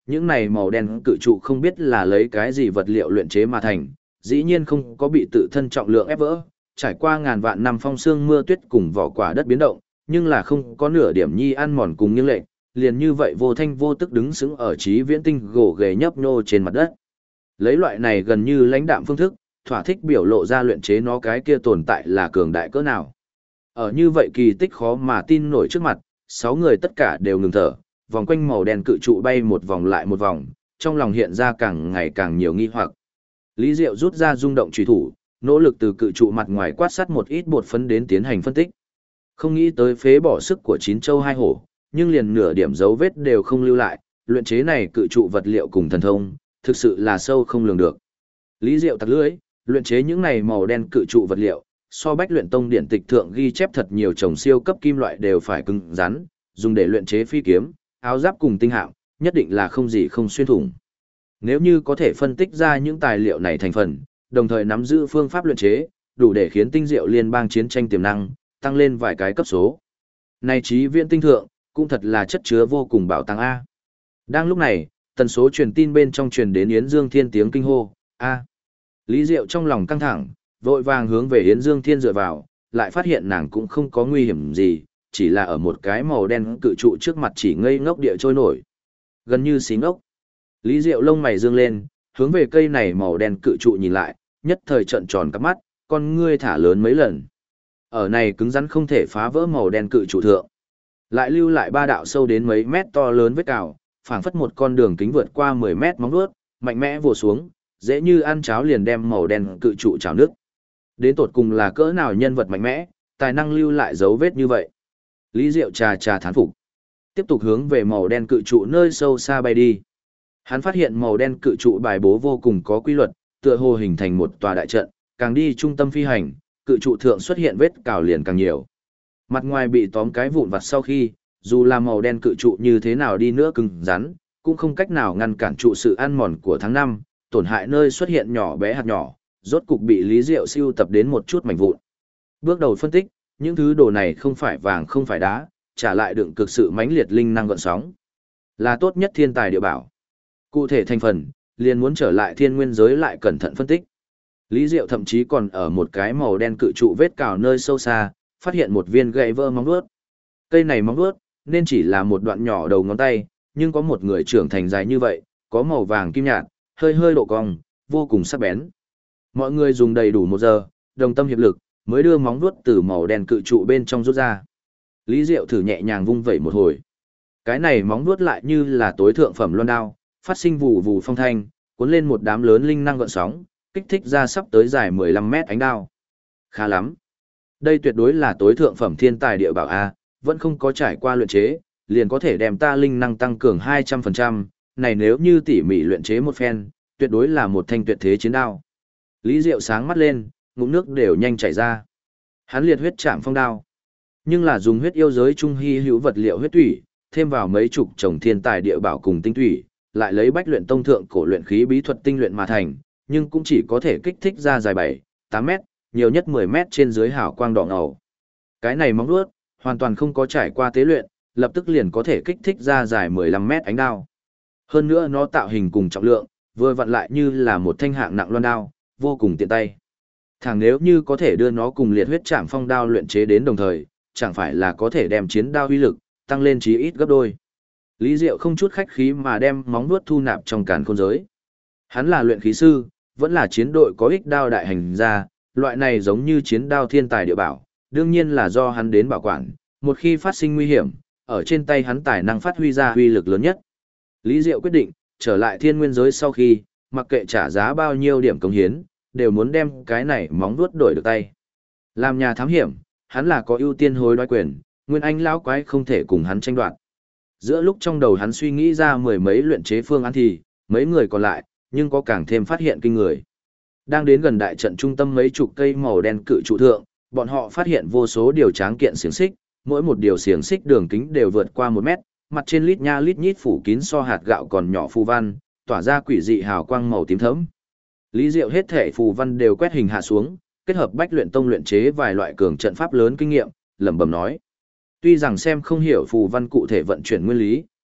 những này màu đen cự trụ không biết là lấy cái gì vật liệu luyện chế mà thành, dĩ nhiên không có bị tự thân trọng lượng ép vỡ, trải qua ngàn vạn năm phong sương mưa tuyết cùng vỏ quả đất biến động, nhưng là không có nửa điểm nhi ăn mòn cùng nghiêng lệch, liền như vậy vô thanh vô tức đứng sững ở trí viễn tinh gỗ ghề nhấp nhô trên mặt đất. Lấy loại này gần như lãnh đạm phương thức, thỏa thích biểu lộ ra luyện chế nó cái kia tồn tại là cường đại cỡ nào. Ở như vậy kỳ tích khó mà tin nổi trước mặt, 6 người tất cả đều ngừng thở, vòng quanh màu đen cự trụ bay một vòng lại một vòng, trong lòng hiện ra càng ngày càng nhiều nghi hoặc. Lý Diệu rút ra rung động chủy thủ, nỗ lực từ cự trụ mặt ngoài quát sắt một ít bột phấn đến tiến hành phân tích. Không nghĩ tới phế bỏ sức của chín châu hai hổ, nhưng liền nửa điểm dấu vết đều không lưu lại, luyện chế này cự trụ vật liệu cùng thần thông, thực sự là sâu không lường được. Lý Diệu tặc lưỡi, luyện chế những này màu đen cự trụ vật liệu, so Bách Luyện Tông điển tịch thượng ghi chép thật nhiều chồng siêu cấp kim loại đều phải cứng rắn, dùng để luyện chế phi kiếm, áo giáp cùng tinh hạm, nhất định là không gì không xuyên thủng. Nếu như có thể phân tích ra những tài liệu này thành phần, đồng thời nắm giữ phương pháp luyện chế, đủ để khiến tinh diệu liên bang chiến tranh tiềm năng tăng lên vài cái cấp số. Này trí viễn tinh thượng, cũng thật là chất chứa vô cùng bảo tàng a. Đang lúc này, tần số truyền tin bên trong truyền đến Yến Dương Thiên tiếng kinh hô, a. Lý Diệu trong lòng căng thẳng, vội vàng hướng về Yến Dương Thiên dựa vào, lại phát hiện nàng cũng không có nguy hiểm gì, chỉ là ở một cái màu đen cự trụ trước mặt chỉ ngây ngốc địa trôi nổi. Gần như xí ngốc. Lý Diệu lông mày dương lên, hướng về cây này màu đen cự trụ nhìn lại, nhất thời trợn tròn cắp mắt, con ngươi thả lớn mấy lần. Ở này cứng rắn không thể phá vỡ màu đen cự trụ thượng. Lại lưu lại 3 đạo sâu đến mấy mét to lớn vết cào, phảng phất một con đường kính vượt qua 10 mét móng vuốt, mạnh mẽ vồ xuống, dễ như ăn cháo liền đem màu đen cự trụ chảo nước. Đến tột cùng là cỡ nào nhân vật mạnh mẽ, tài năng lưu lại dấu vết như vậy. Lý Diệu trà trà thán phục. Tiếp tục hướng về màu đen cự trụ nơi sâu xa bay đi. Hắn phát hiện màu đen cự trụ bài bố vô cùng có quy luật, tựa hồ hình thành một tòa đại trận, càng đi trung tâm phi hành, cự trụ thượng xuất hiện vết cào liền càng nhiều. Mặt ngoài bị tóm cái vụn vặt sau khi, dù là màu đen cự trụ như thế nào đi nữa cứng rắn, cũng không cách nào ngăn cản trụ sự ăn mòn của tháng 5, tổn hại nơi xuất hiện nhỏ bé hạt nhỏ, rốt cục bị Lý Diệu siêu tập đến một chút mảnh vụn. Bước đầu phân tích, những thứ đồ này không phải vàng không phải đá, trả lại đựng cực sự mãnh liệt linh năng gợn sóng. Là tốt nhất thiên tài địa bảo. Cụ thể thành phần, liền muốn trở lại thiên nguyên giới lại cẩn thận phân tích. Lý Diệu thậm chí còn ở một cái màu đen cự trụ vết cào nơi sâu xa, phát hiện một viên gậy vỡ móng vuốt. Cây này móng vuốt, nên chỉ là một đoạn nhỏ đầu ngón tay, nhưng có một người trưởng thành dài như vậy, có màu vàng kim nhạt, hơi hơi độ cong, vô cùng sắc bén. Mọi người dùng đầy đủ 1 giờ, đồng tâm hiệp lực, mới đưa móng vuốt từ màu đen cự trụ bên trong rút ra. Lý Diệu thử nhẹ nhàng vung vẩy một hồi. Cái này móng vuốt lại như là tối thượng phẩm loan đao, phát sinh vù vù phong thanh, cuốn lên một đám lớn linh năng gợn sóng, kích thích ra sắp tới dài 15 mét ánh đao. Khá lắm. Đây tuyệt đối là tối thượng phẩm thiên tài địa bảo A, vẫn không có trải qua luyện chế, liền có thể đem ta linh năng tăng cường 200%, này nếu như tỉ mỉ luyện chế một phen, tuyệt đối là một thanh tuyệt thế chiến đao. Lý Diệu sáng mắt lên, ngụm nước đều nhanh chảy ra. Hắn liệt huyết chạm phong đao. Nhưng là dùng huyết yêu giới trung hy hữu vật liệu huyết thủy, thêm vào mấy chục chồng thiên tài địa bảo cùng tinh thủy, lại lấy Bách Luyện Tông thượng cổ luyện khí bí thuật tinh luyện mà thành, nhưng cũng chỉ có thể kích thích ra dài 7, 8 mét, nhiều nhất 10 mét trên dưới hào quang đỏ ngầu. Cái này móng vuốt, hoàn toàn không có trải qua tế luyện, lập tức liền có thể kích thích ra dài 15 mét ánh đao. Hơn nữa nó tạo hình cùng trọng lượng, vừa vặn lại như là một thanh hạng nặng loan đao, vô cùng tiện tay. Thẳng nếu như có thể đưa nó cùng liệt huyết trảm phong đao luyện chế đến đồng thời, chẳng phải là có thể đem chiến đao uy lực tăng lên chí ít gấp đôi. Lý Diệu không chút khách khí mà đem móng vuốt thu nạp trong càn khôn giới. Hắn là luyện khí sư, vẫn là chiến đội có ích đao đại hành gia, loại này giống như chiến đao thiên tài địa bảo, đương nhiên là do hắn đến bảo quản, một khi phát sinh nguy hiểm, ở trên tay hắn tài năng phát huy ra uy lực lớn nhất. Lý Diệu quyết định, trở lại thiên nguyên giới sau khi, mặc kệ trả giá bao nhiêu điểm cống hiến, đều muốn đem cái này móng vuốt đổi được tay. Làm nhà thám hiểm, hắn là có ưu tiên hối đoái quyền, Nguyên Anh lão quái không thể cùng hắn tranh đoạt. Giữa lúc trong đầu hắn suy nghĩ ra 10 mấy luyện chế phương án thì, mấy người còn lại, nhưng có càng thêm phát hiện kinh người. Đang đến gần đại trận trung tâm mấy chục cây màu đen cự trụ thượng, bọn họ phát hiện vô số điều tráng kiện xiềng xích, mỗi một điều xiềng xích đường kính đều vượt qua 1 mét, mặt trên lít nha lít nhít phủ kín so hạt gạo còn nhỏ phù văn, tỏa ra quỷ dị hào quang màu tím thẫm. Lý Diệu hết thể phù văn đều quét hình hạ xuống, kết hợp Bách Luyện Tông luyện chế vài loại cường trận pháp lớn kinh nghiệm, lẩm bẩm nói: tuy rằng xem không hiểu phù văn cụ thể vận chuyển nguyên lý,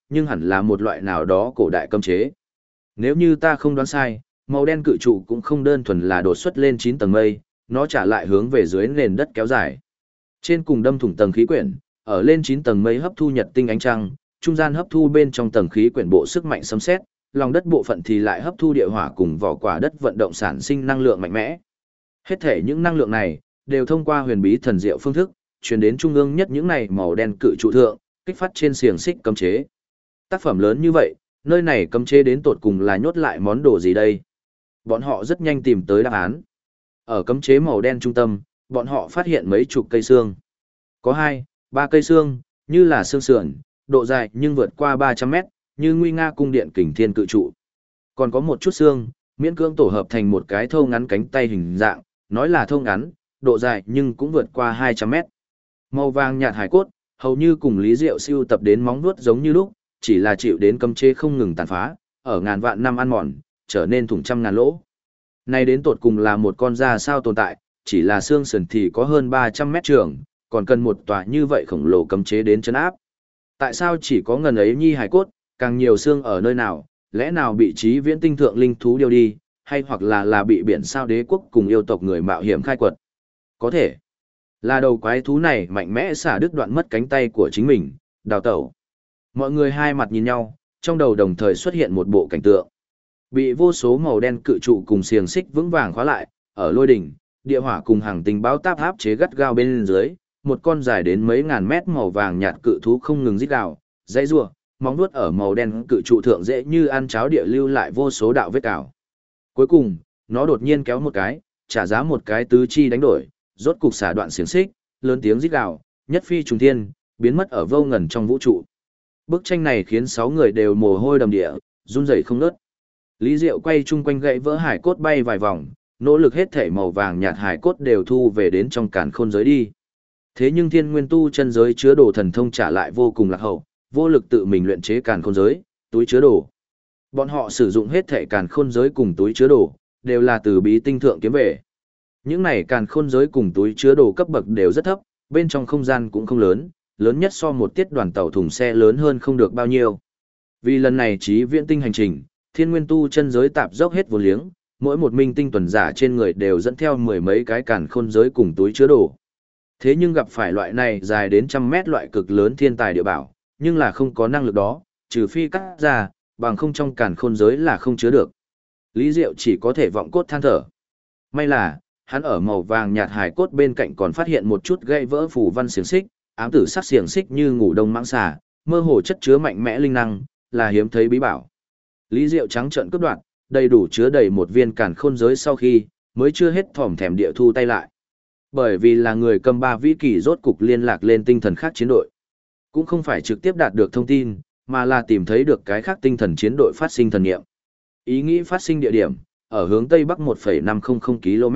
nhưng hẳn là một loại nào đó cổ đại cấm chế. Nếu như ta không đoán sai, màu đen cự trụ cũng không đơn thuần là đột xuất lên 9 tầng mây, nó trả lại hướng về dưới nền đất kéo dài. Trên cùng đâm thủng tầng khí quyển, ở lên 9 tầng mây hấp thu nhật tinh ánh trăng, trung gian hấp thu bên trong tầng khí quyển bộ sức mạnh sấm sét, lòng đất bộ phận thì lại hấp thu địa hỏa cùng vỏ quả đất vận động sản sinh năng lượng mạnh mẽ. Hết thể những năng lượng này đều thông qua huyền bí thần diệu phương thức, truyền đến trung ương nhất những này màu đen cự trụ thượng, kích phát trên xiềng xích cấm chế. Tác phẩm lớn như vậy, nơi này cấm chế đến tột cùng là nhốt lại món đồ gì đây? Bọn họ rất nhanh tìm tới đáp án. Ở cấm chế màu đen trung tâm, bọn họ phát hiện mấy chục cây xương. Có 2, 3 cây xương, như là xương sườn, độ dài nhưng vượt qua 300 mét, như nguy nga cung điện kình thiên cự trụ. Còn có một chút xương, miễn cưỡng tổ hợp thành một cái thâu ngắn cánh tay hình dạng, nói là thâu ngắn, độ dài nhưng cũng vượt qua 200 mét. Màu vàng nhạt hải cốt, hầu như cùng Lý Diệu siêu tập đến móng vuốt giống như lúc, chỉ là chịu đến cấm chế không ngừng tàn phá, ở ngàn vạn năm ăn mòn, trở nên thủng trăm ngàn lỗ. Này đến tột cùng là một con da sao tồn tại, chỉ là xương sườn thì có hơn 300 mét trường, còn cần một tòa như vậy khổng lồ cấm chế đến chấn áp. Tại sao chỉ có ngần ấy nhi hải cốt, càng nhiều xương ở nơi nào, lẽ nào bị trí viễn tinh thượng linh thú điều đi, hay hoặc là bị biển sao đế quốc cùng yêu tộc người mạo hiểm khai quật? Có thể là đầu quái thú này mạnh mẽ xả đứt đoạn mất cánh tay của chính mình, đào tẩu. Mọi người hai mặt nhìn nhau, trong đầu đồng thời xuất hiện một bộ cảnh tượng. Bị vô số màu đen cự trụ cùng xiềng xích vững vàng khóa lại, ở lôi đỉnh, địa hỏa cùng hàng tinh báo táp áp chế gắt gao bên dưới, một con dài đến mấy ngàn mét màu vàng nhạt cự thú không ngừng rít gào, dãy rủa, móng vuốt ở màu đen cự trụ thượng dễ như ăn cháo địa lưu lại vô số đạo vết cào. Cuối cùng, nó đột nhiên kéo một cái, trả giá một cái tứ chi đánh đổi, rốt cục xả đoạn xiềng xích, lớn tiếng rít gào, nhất phi trùng thiên, biến mất ở vô ngần trong vũ trụ. Bức tranh này khiến 6 người đều mồ hôi đầm địa, run rẩy không ngớt. Lý Diệu quay chung quanh gãy vỡ hải cốt bay vài vòng, nỗ lực hết thể màu vàng nhạt hải cốt đều thu về đến trong càn khôn giới đi. Thế nhưng thiên nguyên tu chân giới chứa đồ thần thông trả lại vô cùng lạc hậu, vô lực tự mình luyện chế càn khôn giới, túi chứa đồ. Bọn họ sử dụng hết thể càn khôn giới cùng túi chứa đồ, đều là từ bí tinh thượng kiếm về. Những này càn khôn giới cùng túi chứa đồ cấp bậc đều rất thấp, bên trong không gian cũng không lớn, lớn nhất so một tiết đoàn tàu thùng xe lớn hơn không được bao nhiêu. Vì lần này trí viễn tinh hành trình, thiên nguyên tu chân giới tạp dốc hết vốn liếng, mỗi một minh tinh tuần giả trên người đều dẫn theo mười mấy cái càn khôn giới cùng túi chứa đồ. Thế nhưng gặp phải loại này dài đến trăm mét loại cực lớn thiên tài địa bảo, nhưng là không có năng lực đó, trừ phi cắt ra, bằng không trong càn khôn giới là không chứa được. Lý Diệu chỉ có thể vọng cốt than thở. May là, hắn ở màu vàng nhạt hải cốt bên cạnh còn phát hiện một chút gãy vỡ phù văn xiềng xích, ám tử sắc xiềng xích như ngủ đông mãng xà, mơ hồ chất chứa mạnh mẽ linh năng, là hiếm thấy bí bảo. Lý Diệu trắng trợn cướp đoạt, đầy đủ chứa đầy một viên càn khôn giới sau khi, mới chưa hết thỏm thèm địa thu tay lại. Bởi vì là người cầm ba vĩ kỳ rốt cục liên lạc lên tinh thần khác chiến đội. Cũng không phải trực tiếp đạt được thông tin, mà là tìm thấy được cái khác tinh thần chiến đội phát sinh thần nghiệm. Ý nghĩ phát sinh địa điểm, ở hướng tây bắc 1,500 km.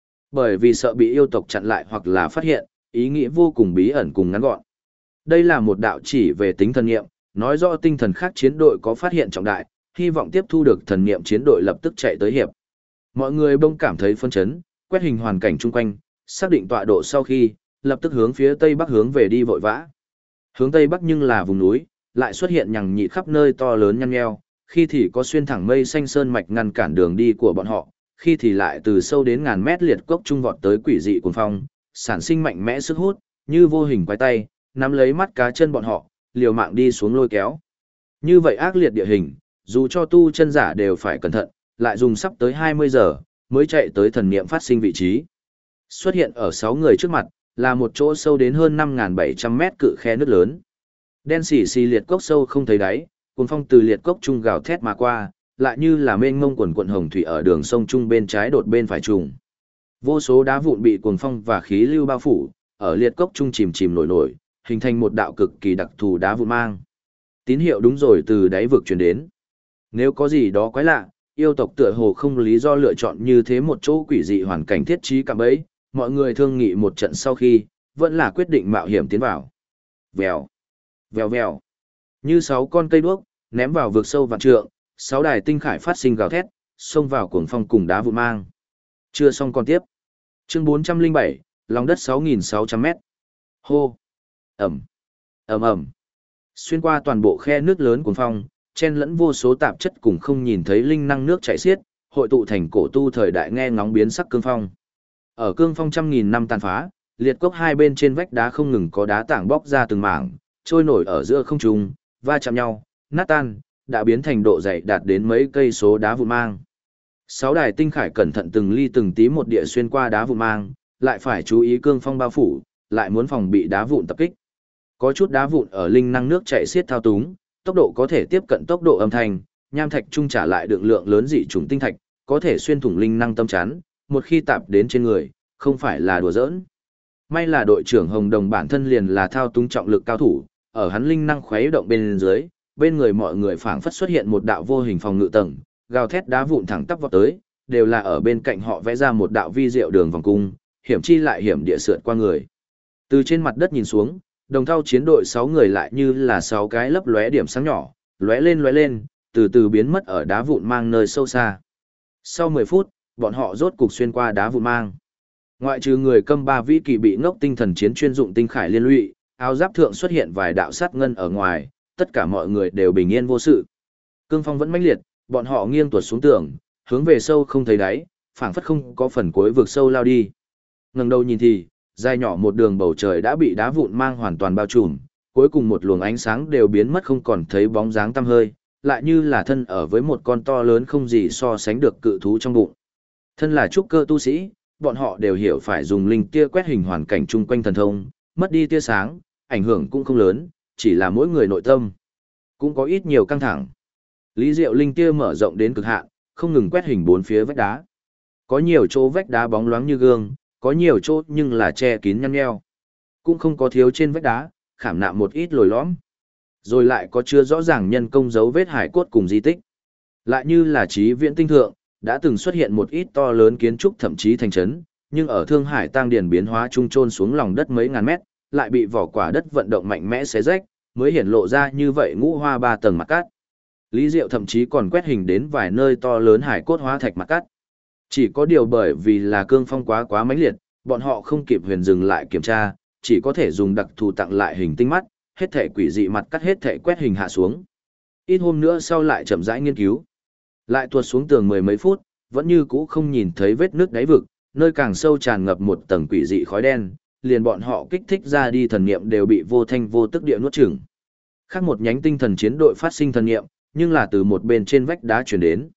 Bởi vì sợ bị yêu tộc chặn lại hoặc là phát hiện, ý nghĩ vô cùng bí ẩn cùng ngắn gọn. Đây là một đạo chỉ về tính thần nghiệm, nói rõ tinh thần khác chiến đội có phát hiện trọng đại, hy vọng tiếp thu được thần niệm chiến đội lập tức chạy tới hiệp. Mọi người bỗng cảm thấy phân chấn, quét hình hoàn cảnh chung quanh, xác định tọa độ sau khi, lập tức hướng phía tây bắc hướng về đi vội vã. Hướng tây bắc nhưng là vùng núi, lại xuất hiện nhằng nhị khắp nơi to lớn nhăn nheo, khi thì có xuyên thẳng mây xanh sơn mạch ngăn cản đường đi của bọn họ, khi thì lại từ sâu đến ngàn mét liệt cốc trung vọt tới quỷ dị cuồng phong, sản sinh mạnh mẽ sức hút, như vô hình quái tay, nắm lấy mắt cá chân bọn họ, liều mạng đi xuống lôi kéo. Như vậy ác liệt địa hình, dù cho tu chân giả đều phải cẩn thận, lại dùng sắp tới 20 giờ, mới chạy tới thần niệm phát sinh vị trí. Xuất hiện ở 6 người trước mặt, là một chỗ sâu đến hơn 5.700 mét cự khe nước lớn. Đen xỉ xì liệt cốc sâu không thấy đáy, cuồng phong từ liệt cốc trung gào thét mà qua, lại như là mênh mông quần quận hồng thủy ở đường sông trung bên trái đột bên phải trùng. Vô số đá vụn bị cuồng phong và khí lưu bao phủ, ở liệt cốc trung chìm chìm nổi nổi, hình thành một đạo cực kỳ đặc thù đá vụn mang. Tín hiệu đúng rồi từ đáy vực truyền đến. Nếu có gì đó quái lạ, yêu tộc tựa hồ không lý do lựa chọn như thế một chỗ quỷ dị hoàn cảnh thiết trí cạm bẫy, mọi người thương nghị một trận sau khi, vẫn là quyết định mạo hiểm tiến vào. Vèo, vèo vèo. Như 6 con cây đuốc, ném vào vực sâu vạn trượng, 6 đài tinh khải phát sinh gào thét, xông vào cuồng phong cùng đá vụn mang. Chưa xong còn tiếp. Chương 407, lòng đất 6.600 mét. Hô. Ẩm. Ẩm ẩm. Xuyên qua toàn bộ khe nước lớn cuồng phong, chen lẫn vô số tạp chất cùng không nhìn thấy linh năng nước chảy xiết, hội tụ thành cổ tu thời đại nghe ngóng biến sắc cương phong. Ở cương phong trăm nghìn năm tàn phá, liệt cốc hai bên trên vách đá không ngừng có đá tảng bóc ra từng mảng, trôi nổi ở giữa không trung, va chạm nhau, nát tan, đã biến thành độ dày đạt đến mấy cây số đá vụn mang. Sáu đài tinh khải cẩn thận từng ly từng tí một địa xuyên qua đá vụn mang, lại phải chú ý cương phong bao phủ, lại muốn phòng bị đá vụn tập kích. Có chút đá vụn ở linh năng nước chảy xiết thao túng, tốc độ có thể tiếp cận tốc độ âm thanh, nham thạch trung trả lại được lượng lớn dị trùng tinh thạch, có thể xuyên thủng linh năng tâm chắn, một khi tạp đến trên người, không phải là đùa giỡn. May là đội trưởng Hồng Đồng bản thân liền là thao túng trọng lực cao thủ, ở hắn linh năng khuấy động bên dưới, bên người mọi người phảng phất xuất hiện một đạo vô hình phòng ngự tầng, gào thét đá vụn thẳng tắp vọt tới, đều là ở bên cạnh họ vẽ ra một đạo vi diệu đường vòng cung, hiểm chi lại hiểm địa sượt qua người. Từ trên mặt đất nhìn xuống, đồng thao chiến đội 6 người lại như là 6 cái lấp lóe điểm sáng nhỏ, lóe lên, từ từ biến mất ở đá vụn mang nơi sâu xa. Sau 10 phút, bọn họ rốt cục xuyên qua đá vụn mang. Ngoại trừ người Câm Ba Vĩ Kỳ bị ngốc tinh thần chiến chuyên dụng tinh khải liên lụy, áo giáp thượng xuất hiện vài đạo sát ngân ở ngoài, tất cả mọi người đều bình yên vô sự. Cương phong vẫn mãnh liệt, bọn họ nghiêng tuột xuống tường, hướng về sâu không thấy đáy, phảng phất không có phần cuối vực sâu lao đi. Ngẩng đầu nhìn thì, dài nhỏ một đường bầu trời đã bị đá vụn mang hoàn toàn bao trùm, cuối cùng một luồng ánh sáng đều biến mất không còn thấy bóng dáng tăm hơi, lại như là thân ở với một con to lớn không gì so sánh được cự thú trong bụng. Thân là trúc cơ tu sĩ, bọn họ đều hiểu phải dùng linh tia quét hình hoàn cảnh chung quanh thần thông, mất đi tia sáng, ảnh hưởng cũng không lớn, chỉ là mỗi người nội tâm cũng có ít nhiều căng thẳng. Lý Diệu linh tia mở rộng đến cực hạn, không ngừng quét hình bốn phía vách đá. Có nhiều chỗ vách đá bóng loáng như gương, có nhiều chỗ nhưng là che kín nhăn nheo. Cũng không có thiếu trên vách đá, khảm nạm một ít lồi lõm. Rồi lại có chưa rõ ràng nhân công dấu vết hải cốt cùng di tích. Lại như là trí viễn tinh thượng, đã từng xuất hiện một ít to lớn kiến trúc thậm chí thành trấn, nhưng ở Thương Hải Tang Điền biến hóa trung trôn xuống lòng đất mấy ngàn mét, lại bị vỏ quả đất vận động mạnh mẽ xé rách, mới hiển lộ ra như vậy ngũ hoa ba tầng mặt cát. Lý Diệu thậm chí còn quét hình đến vài nơi to lớn hải cốt hóa thạch mặt cát. Chỉ có điều bởi vì là cương phong quá mãnh liệt, bọn họ không kịp huyền dừng lại kiểm tra, chỉ có thể dùng đặc thù tặng lại hình tinh mắt, hết thể quỷ dị mặt cắt hết thể quét hình hạ xuống. Ít hôm nữa sau lại chậm rãi nghiên cứu. Lại tuột xuống tường mười mấy phút, vẫn như cũ không nhìn thấy vết nước đáy vực, nơi càng sâu tràn ngập một tầng quỷ dị khói đen, liền bọn họ kích thích ra đi thần niệm đều bị vô thanh vô tức địa nuốt chửng. Khác một nhánh tinh thần chiến đội phát sinh thần niệm, nhưng là từ một bên trên vách đá truyền đến.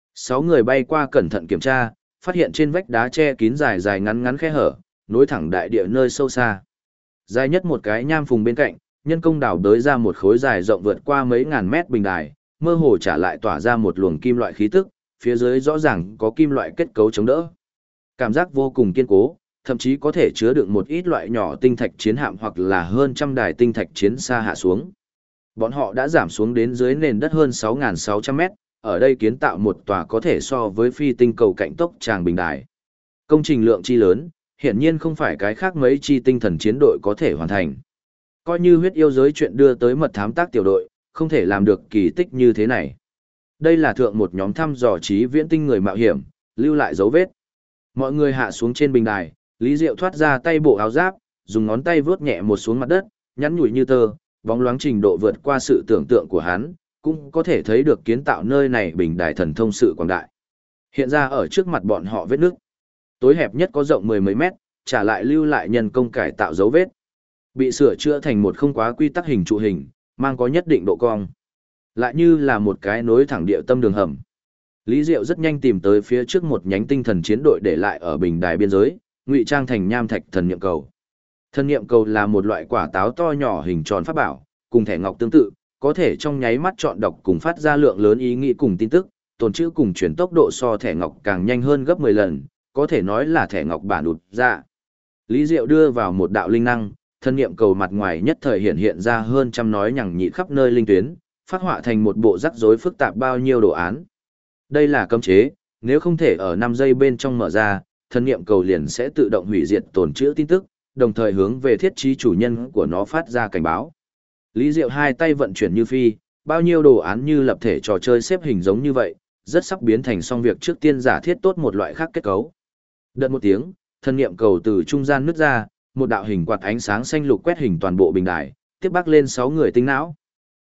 6 người bay qua cẩn thận kiểm tra, phát hiện trên vách đá che kín dài dài ngắn ngắn khe hở, nối thẳng đại địa nơi sâu xa. Dài nhất một cái nham phùng bên cạnh, nhân công đào đới ra một khối dài rộng vượt qua mấy ngàn mét bình đài, mơ hồ trả lại tỏa ra một luồng kim loại khí tức, phía dưới rõ ràng có kim loại kết cấu chống đỡ. Cảm giác vô cùng kiên cố, thậm chí có thể chứa đựng một ít loại nhỏ tinh thạch chiến hạm hoặc là hơn trăm đài tinh thạch chiến xa hạ xuống. Bọn họ đã giảm xuống đến dưới nền đất hơn 6.600 mét, ở đây kiến tạo một tòa có thể so với phi tinh cầu cạnh tốc tràng bình đài. Công trình lượng chi lớn, hiển nhiên không phải cái khác mấy chi tinh thần chiến đội có thể hoàn thành. Coi như huyết yêu giới chuyện đưa tới mật thám tác tiểu đội, không thể làm được kỳ tích như thế này. Đây là thượng một nhóm thăm dò trí viễn tinh người mạo hiểm, lưu lại dấu vết. Mọi người hạ xuống trên bình đài, Lý Diệu thoát ra tay bộ áo giáp, dùng ngón tay vướt nhẹ một xuống mặt đất, nhắn nhủi như tơ, bóng loáng trình độ vượt qua sự tưởng tượng của hắn, cũng có thể thấy được kiến tạo nơi này bình đài thần thông sự quảng đại. Hiện ra ở trước mặt bọn họ vết nước. Tối hẹp nhất có rộng mười mấy mét, trả lại lưu lại nhân công cải tạo dấu vết. Bị sửa chữa thành một không quá quy tắc hình trụ hình, mang có nhất định độ cong. Lại như là một cái nối thẳng địa tâm đường hầm. Lý Diệu rất nhanh tìm tới phía trước một nhánh tinh thần chiến đội để lại ở bình đài biên giới, ngụy trang thành nham thạch thần niệm cầu. Thần niệm cầu là một loại quả táo to nhỏ hình tròn pháp bảo, cùng thẻ ngọc tương tự, có thể trong nháy mắt chọn đọc cùng phát ra lượng lớn ý nghĩ cùng tin tức, tồn trữ cùng chuyển tốc độ so thẻ ngọc càng nhanh hơn gấp 10 lần, có thể nói là thẻ ngọc bản đụt ra. Lý Diệu đưa vào một đạo linh năng, thân niệm cầu mặt ngoài nhất thời hiện ra hơn trăm nói nhằng nhị khắp nơi linh tuyến, phát họa thành một bộ rắc rối phức tạp bao nhiêu đồ án. Đây là cấm chế, nếu không thể ở 5 giây bên trong mở ra, thân niệm cầu liền sẽ tự động hủy diệt tồn trữ tin tức, đồng thời hướng về thiết trí chủ nhân của nó phát ra cảnh báo. Lý Diệu hai tay vận chuyển như phi, bao nhiêu đồ án như lập thể trò chơi xếp hình giống như vậy, rất sắp biến thành xong việc trước tiên giả thiết tốt một loại khác kết cấu. Đợt một tiếng, thân niệm cầu từ trung gian nứt ra, một đạo hình quạt ánh sáng xanh lục quét hình toàn bộ bình đài, tiếp bắc lên 6 người tinh não.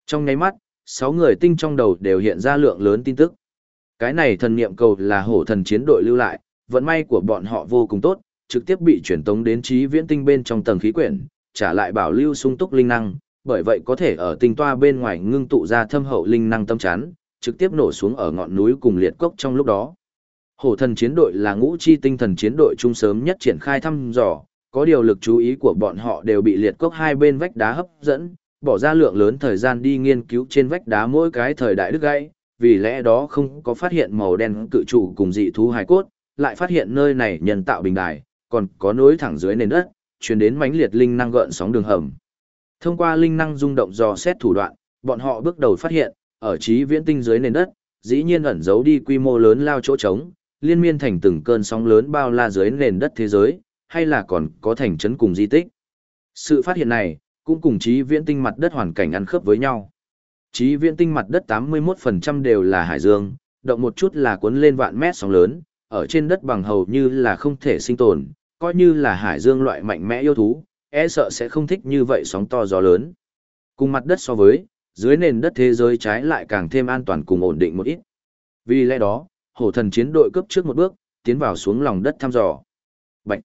Trong nháy mắt, 6 người tinh trong đầu đều hiện ra lượng lớn tin tức. Cái này thần niệm cầu là hổ thần chiến đội lưu lại, vận may của bọn họ vô cùng tốt, trực tiếp bị chuyển tống đến trí viễn tinh bên trong tầng khí quyển, trả lại bảo lưu sung túc linh năng, bởi vậy có thể ở tinh toa bên ngoài ngưng tụ ra thâm hậu linh năng tâm chắn, trực tiếp nổ xuống ở ngọn núi cùng liệt cốc trong lúc đó. Hổ thần chiến đội là ngũ chi tinh thần chiến đội trung sớm nhất triển khai thăm dò, có điều lực chú ý của bọn họ đều bị liệt cốc hai bên vách đá hấp dẫn, bỏ ra lượng lớn thời gian đi nghiên cứu trên vách đá mỗi cái thời đại đứt gãy, vì lẽ đó không có phát hiện màu đen cự trụ cùng dị thú hài cốt, lại phát hiện nơi này nhân tạo bình đài, còn có nối thẳng dưới nền đất, truyền đến mãnh liệt linh năng gợn sóng đường hầm. Thông qua linh năng rung động dò xét thủ đoạn, bọn họ bước đầu phát hiện, ở trí viễn tinh dưới nền đất, dĩ nhiên ẩn giấu đi quy mô lớn lao chỗ trống, liên miên thành từng cơn sóng lớn bao la dưới nền đất thế giới, hay là còn có thành trấn cùng di tích. Sự phát hiện này, cũng cùng trí viễn tinh mặt đất hoàn cảnh ăn khớp với nhau. Trí viễn tinh mặt đất 81% đều là hải dương, động một chút là cuốn lên vạn mét sóng lớn, ở trên đất bằng hầu như là không thể sinh tồn, coi như là hải dương loại mạnh mẽ yêu thú, e sợ sẽ không thích như vậy sóng to gió lớn. Cùng mặt đất so với, dưới nền đất thế giới trái lại càng thêm an toàn cùng ổn định một ít. Vì lẽ đó, hổ thần chiến đội cấp trước một bước, tiến vào xuống lòng đất thăm dò. Bạch.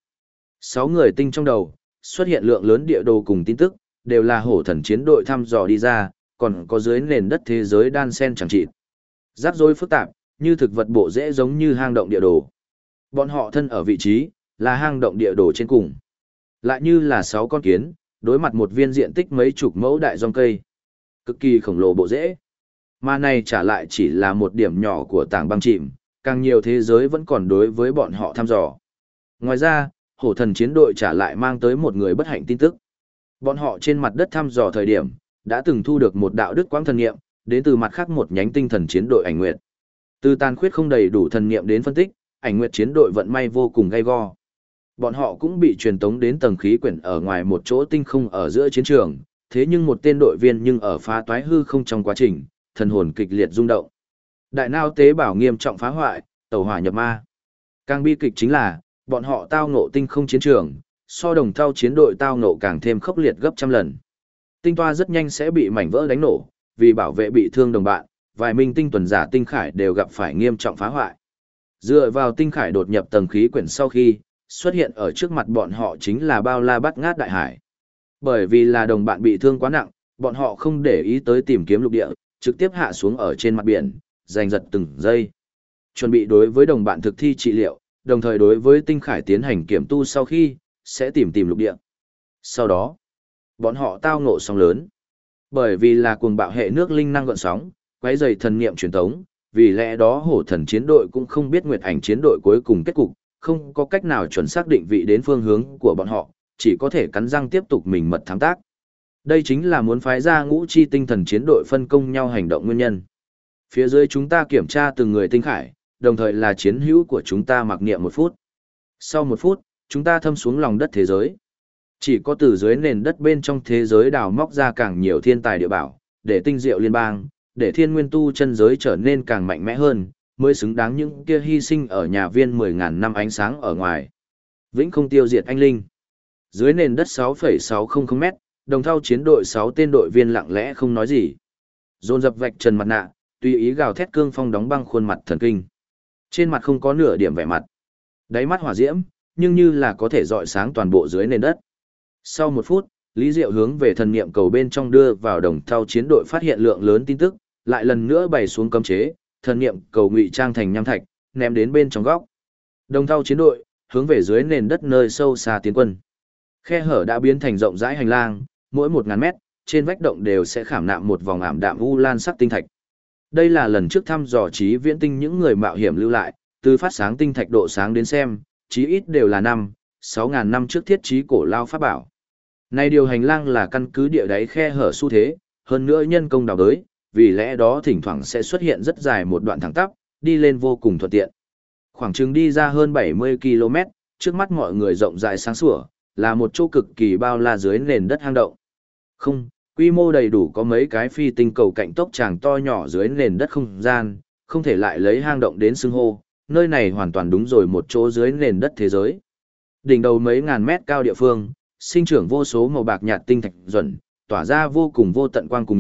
6 người tinh trong đầu, xuất hiện lượng lớn địa đồ cùng tin tức, đều là hổ thần chiến đội thăm dò đi ra, còn có dưới nền đất thế giới đan sen chẳng chịt. Rắc rối phức tạp, như thực vật bộ dễ giống như hang động địa đồ. Bọn họ thân ở vị trí, là hang động địa đồ trên cùng. Lại như là 6 con kiến, đối mặt một viên diện tích mấy chục mẫu đại giong cây. Cực kỳ khổng lồ bộ dễ. Mà này trả lại chỉ là một điểm nhỏ của tảng băng chìm, càng nhiều thế giới vẫn còn đối với bọn họ thăm dò. Ngoài ra, hổ thần chiến đội trả lại mang tới một người bất hạnh tin tức. Bọn họ trên mặt đất thăm dò thời điểm, đã từng thu được một đạo đức quang thần niệm, đến từ mặt khác một nhánh tinh thần chiến đội ảnh nguyệt. Từ tàn khuyết không đầy đủ thần niệm đến phân tích, ảnh nguyệt chiến đội vận may vô cùng gay go. Bọn họ cũng bị truyền tống đến tầng khí quyển ở ngoài một chỗ tinh không ở giữa chiến trường, thế nhưng một tên đội viên nhưng ở phá toái hư không trong quá trình, thần hồn kịch liệt rung động. Đại não tế bào nghiêm trọng phá hoại, tẩu hỏa nhập ma. Càng bi kịch chính là, bọn họ tao ngộ tinh không chiến trường, so đồng thau chiến đội tao ngộ càng thêm khốc liệt gấp trăm lần. Tinh toa rất nhanh sẽ bị mảnh vỡ đánh nổ, vì bảo vệ bị thương đồng bạn, vài minh tinh tuần giả tinh khải đều gặp phải nghiêm trọng phá hoại. Dựa vào tinh khải đột nhập tầng khí quyển sau khi, xuất hiện ở trước mặt bọn họ chính là bao la bát ngát đại hải. Bởi vì là đồng bạn bị thương quá nặng, bọn họ không để ý tới tìm kiếm lục địa, trực tiếp hạ xuống ở trên mặt biển, giành giật từng giây. Chuẩn bị đối với đồng bạn thực thi trị liệu, đồng thời đối với tinh khải tiến hành kiểm tu sau khi, sẽ tìm lục địa. Sau đó, bọn họ tao ngộ sóng lớn. Bởi vì là cuồng bạo hệ nước linh năng gợn sóng, quấy rầy thần niệm truyền tống, vì lẽ đó hổ thần chiến đội cũng không biết nguyệt ảnh chiến đội cuối cùng kết cục, không có cách nào chuẩn xác định vị đến phương hướng của bọn họ, chỉ có thể cắn răng tiếp tục mình mật thám tác. Đây chính là muốn phái ra ngũ chi tinh thần chiến đội phân công nhau hành động nguyên nhân. Phía dưới chúng ta kiểm tra từng người tinh khải, đồng thời là chiến hữu của chúng ta mặc niệm 1 phút. Sau 1 phút, chúng ta thâm xuống lòng đất thế giới. Chỉ có từ dưới nền đất bên trong thế giới đào móc ra càng nhiều thiên tài địa bảo, để tinh diệu liên bang, để thiên nguyên tu chân giới trở nên càng mạnh mẽ hơn, mới xứng đáng những kia hy sinh ở nhà viên 10.000 năm ánh sáng ở ngoài. Vĩnh không tiêu diệt anh linh. Dưới nền đất 6,600 mét, đồng thau chiến đội 6 tên đội viên lặng lẽ không nói gì. Dồn dập vạch trần mặt nạ, tùy ý gào thét cương phong đóng băng khuôn mặt thần kinh. Trên mặt không có nửa điểm vẻ mặt. Đáy mắt hỏa diễm, nhưng như là có thể rọi sáng toàn bộ dưới nền đất. Sau 1 phút, Lý Diệu hướng về thần niệm cầu bên trong đưa vào đồng thau chiến đội phát hiện lượng lớn tin tức, lại lần nữa bày xuống cấm chế, thần niệm cầu ngụy trang thành nham thạch, ném đến bên trong góc. Đồng thau chiến đội hướng về dưới nền đất nơi sâu xa tiến quân. Khe hở đã biến thành rộng rãi hành lang, mỗi 1000 mét, trên vách động đều sẽ khảm nạm một vòng ảm đạm u lan sắc tinh thạch. Đây là lần trước thăm dò trí viễn tinh những người mạo hiểm lưu lại, từ phát sáng tinh thạch độ sáng đến xem, chí ít đều là 6.000 năm trước thiết trí cổ lao pháp bảo. Này điều hành lang là căn cứ địa đáy khe hở xu thế, hơn nữa nhân công đào đới, vì lẽ đó thỉnh thoảng sẽ xuất hiện rất dài một đoạn thẳng tắp, đi lên vô cùng thuận tiện. Khoảng chừng đi ra hơn 70 km, trước mắt mọi người rộng rãi sáng sủa, là một chỗ cực kỳ bao la dưới nền đất hang động. Không, quy mô đầy đủ có mấy cái phi tinh cầu cạnh tốc tràng to nhỏ dưới nền đất không gian, không thể lại lấy hang động đến xưng hô, nơi này hoàn toàn đúng rồi một chỗ dưới nền đất thế giới. Đỉnh đầu mấy ngàn mét cao địa phương, sinh trưởng vô số màu bạc nhạt tinh thạch duẩn, tỏa ra vô cùng vô tận quang cùng nhiệt,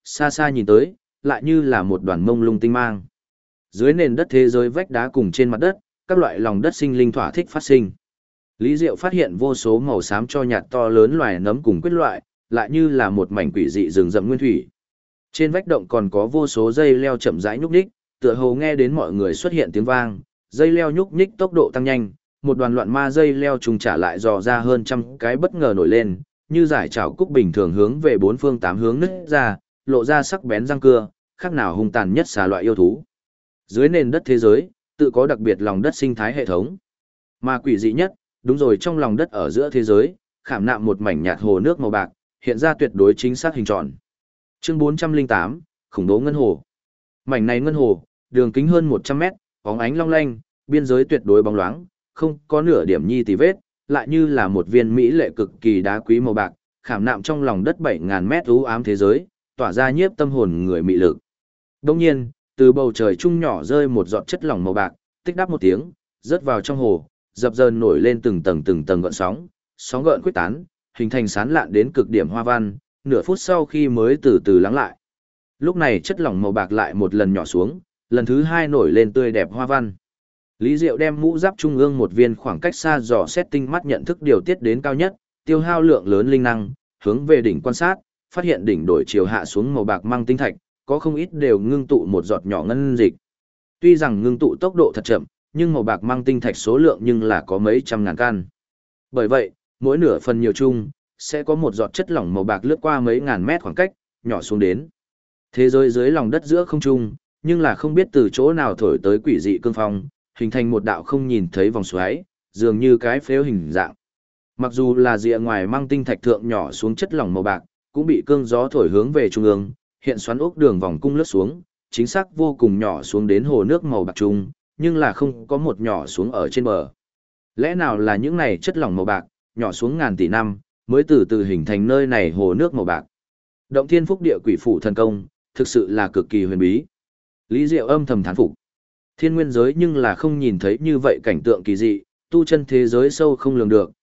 xa xa nhìn tới, lại như là một đoàn mông lung tinh mang. Dưới nền đất thế giới vách đá cùng trên mặt đất, các loại lòng đất sinh linh thỏa thích phát sinh. Lý Diệu phát hiện vô số màu xám cho nhạt to lớn loài nấm cùng quyết loại, lại như là một mảnh quỷ dị rừng rậm nguyên thủy. Trên vách động còn có vô số dây leo chậm rãi nhúc nhích, tựa hồ nghe đến mọi người xuất hiện tiếng vang, dây leo nhúc nhích tốc độ tăng nhanh, một đoàn loạn ma dây leo trùng trả lại dò ra hơn trăm cái bất ngờ nổi lên, như giải trảo cúc bình thường hướng về bốn phương tám hướng nứt ra, lộ ra sắc bén răng cưa, khác nào hung tàn nhất xà loại yêu thú. Dưới nền đất thế giới, tự có đặc biệt lòng đất sinh thái hệ thống. Mà quỷ dị nhất, đúng rồi, trong lòng đất ở giữa thế giới, khảm nạm một mảnh nhạt hồ nước màu bạc, hiện ra tuyệt đối chính xác hình tròn. Chương 408, khủng bố ngân hồ. Mảnh này ngân hồ, đường kính hơn 100 mét, bóng ánh long lanh, biên giới tuyệt đối bóng loáng, không có nửa điểm nhi tì vết, lại như là một viên mỹ lệ cực kỳ đá quý màu bạc, khảm nạm trong lòng đất 7000 mét u ám thế giới, tỏa ra nhiếp tâm hồn người mị lực. Đương nhiên, từ bầu trời trung nhỏ rơi một giọt chất lỏng màu bạc, tích đáp một tiếng, rớt vào trong hồ, dập dờn nổi lên từng tầng gợn sóng, sóng gợn quyết tán, hình thành sán lạn đến cực điểm hoa văn, nửa phút sau khi mới từ từ lắng lại. Lúc này chất lỏng màu bạc lại một lần nhỏ xuống, lần thứ hai nổi lên tươi đẹp hoa văn. Lý Diệu đem mũ giáp trung ương một viên khoảng cách xa dò xét tinh mắt nhận thức điều tiết đến cao nhất, tiêu hao lượng lớn linh năng, hướng về đỉnh quan sát, phát hiện đỉnh đổi chiều hạ xuống màu bạc mang tinh thạch, có không ít đều ngưng tụ một giọt nhỏ ngân dịch. Tuy rằng ngưng tụ tốc độ thật chậm, nhưng màu bạc mang tinh thạch số lượng nhưng là có mấy trăm ngàn căn. Bởi vậy, mỗi nửa phần nhiều chung, sẽ có một giọt chất lỏng màu bạc lướt qua mấy ngàn mét khoảng cách, nhỏ xuống đến. Thế giới dưới lòng đất giữa không trung, nhưng là không biết từ chỗ nào thổi tới quỷ dị cương phong, hình thành một đạo không nhìn thấy vòng xoáy, dường như cái phếu hình dạng. Mặc dù là rìa ngoài mang tinh thạch thượng nhỏ xuống chất lỏng màu bạc, cũng bị cương gió thổi hướng về trung ương, hiện xoắn ốc đường vòng cung lướt xuống, chính xác vô cùng nhỏ xuống đến hồ nước màu bạc trung, nhưng là không có một nhỏ xuống ở trên bờ. Lẽ nào là những này chất lỏng màu bạc, nhỏ xuống ngàn tỷ năm, mới từ từ hình thành nơi này hồ nước màu bạc. Động thiên phúc địa quỷ phủ thần công, thực sự là cực kỳ huyền bí. Lý Diệu âm thầm thán phục. Thiên nguyên giới nhưng là không nhìn thấy như vậy cảnh tượng kỳ dị, tu chân thế giới sâu không lường được,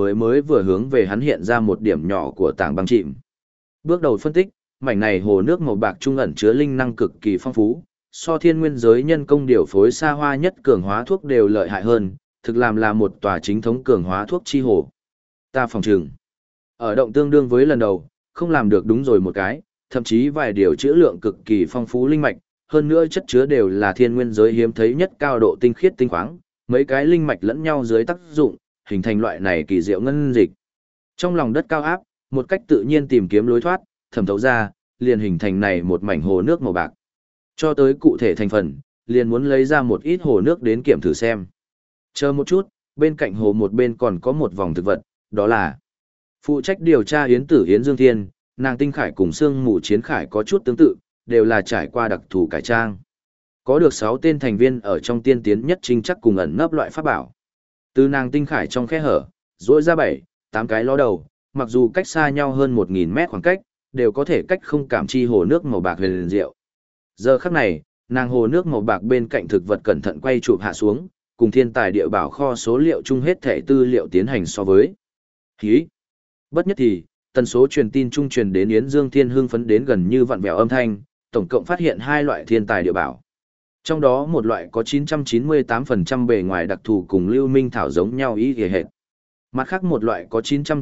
vừa hướng về hắn hiện ra một điểm nhỏ của tảng băng chìm. Bước đầu phân tích, mảnh này hồ nước màu bạc trung ẩn chứa linh năng cực kỳ phong phú, so thiên nguyên giới nhân công điều phối xa hoa nhất cường hóa thuốc đều lợi hại hơn, thực làm là một tòa chính thống cường hóa thuốc chi hồ. Ta phòng trừng, ở động tương đương với lần đầu, không làm được đúng rồi một cái, thậm chí vài điều chữa lượng cực kỳ phong phú linh mạch, hơn nữa chất chứa đều là thiên nguyên giới hiếm thấy nhất cao độ tinh khiết tinh khoáng, mấy cái linh mạch lẫn nhau dưới tác dụng, hình thành loại này kỳ diệu ngân dịch. Trong lòng đất cao áp, một cách tự nhiên tìm kiếm lối thoát, thẩm thấu ra, liền hình thành này một mảnh hồ nước màu bạc. Cho tới cụ thể thành phần, liền muốn lấy ra một ít hồ nước đến kiểm thử xem. Chờ một chút, bên cạnh hồ một bên còn có một vòng thực vật, đó là phụ trách điều tra Yến Tử Yến Dương Thiên, nàng Tinh Khải cùng Sương Mù Chiến Khải có chút tương tự, đều là trải qua đặc thù cải trang. Có được 6 tên thành viên ở trong tiên tiến nhất trinh chắc cùng ẩn nấp loại pháp bảo. Từ nàng Tinh Khải trong khe hở, rỗi ra 7-8 cái ló đầu, mặc dù cách xa nhau hơn 1000 mét khoảng cách, đều có thể cách không cảm chi hồ nước màu bạc huyền diệu. Giờ khắc này, nàng hồ nước màu bạc bên cạnh thực vật cẩn thận quay chụp hạ xuống, cùng thiên tài địa bảo kho số liệu chung hết thể tư liệu tiến hành so với. Hí! Bất nhất thì, tần số truyền tin trung truyền đến Yến Dương Thiên hưng phấn đến gần như vặn vẹo âm thanh, tổng cộng phát hiện 2 loại thiên tài địa bảo. Trong đó một loại có 998% bề ngoài đặc thù cùng lưu minh thảo giống nhau ý hề hệt. Mặt khác một loại có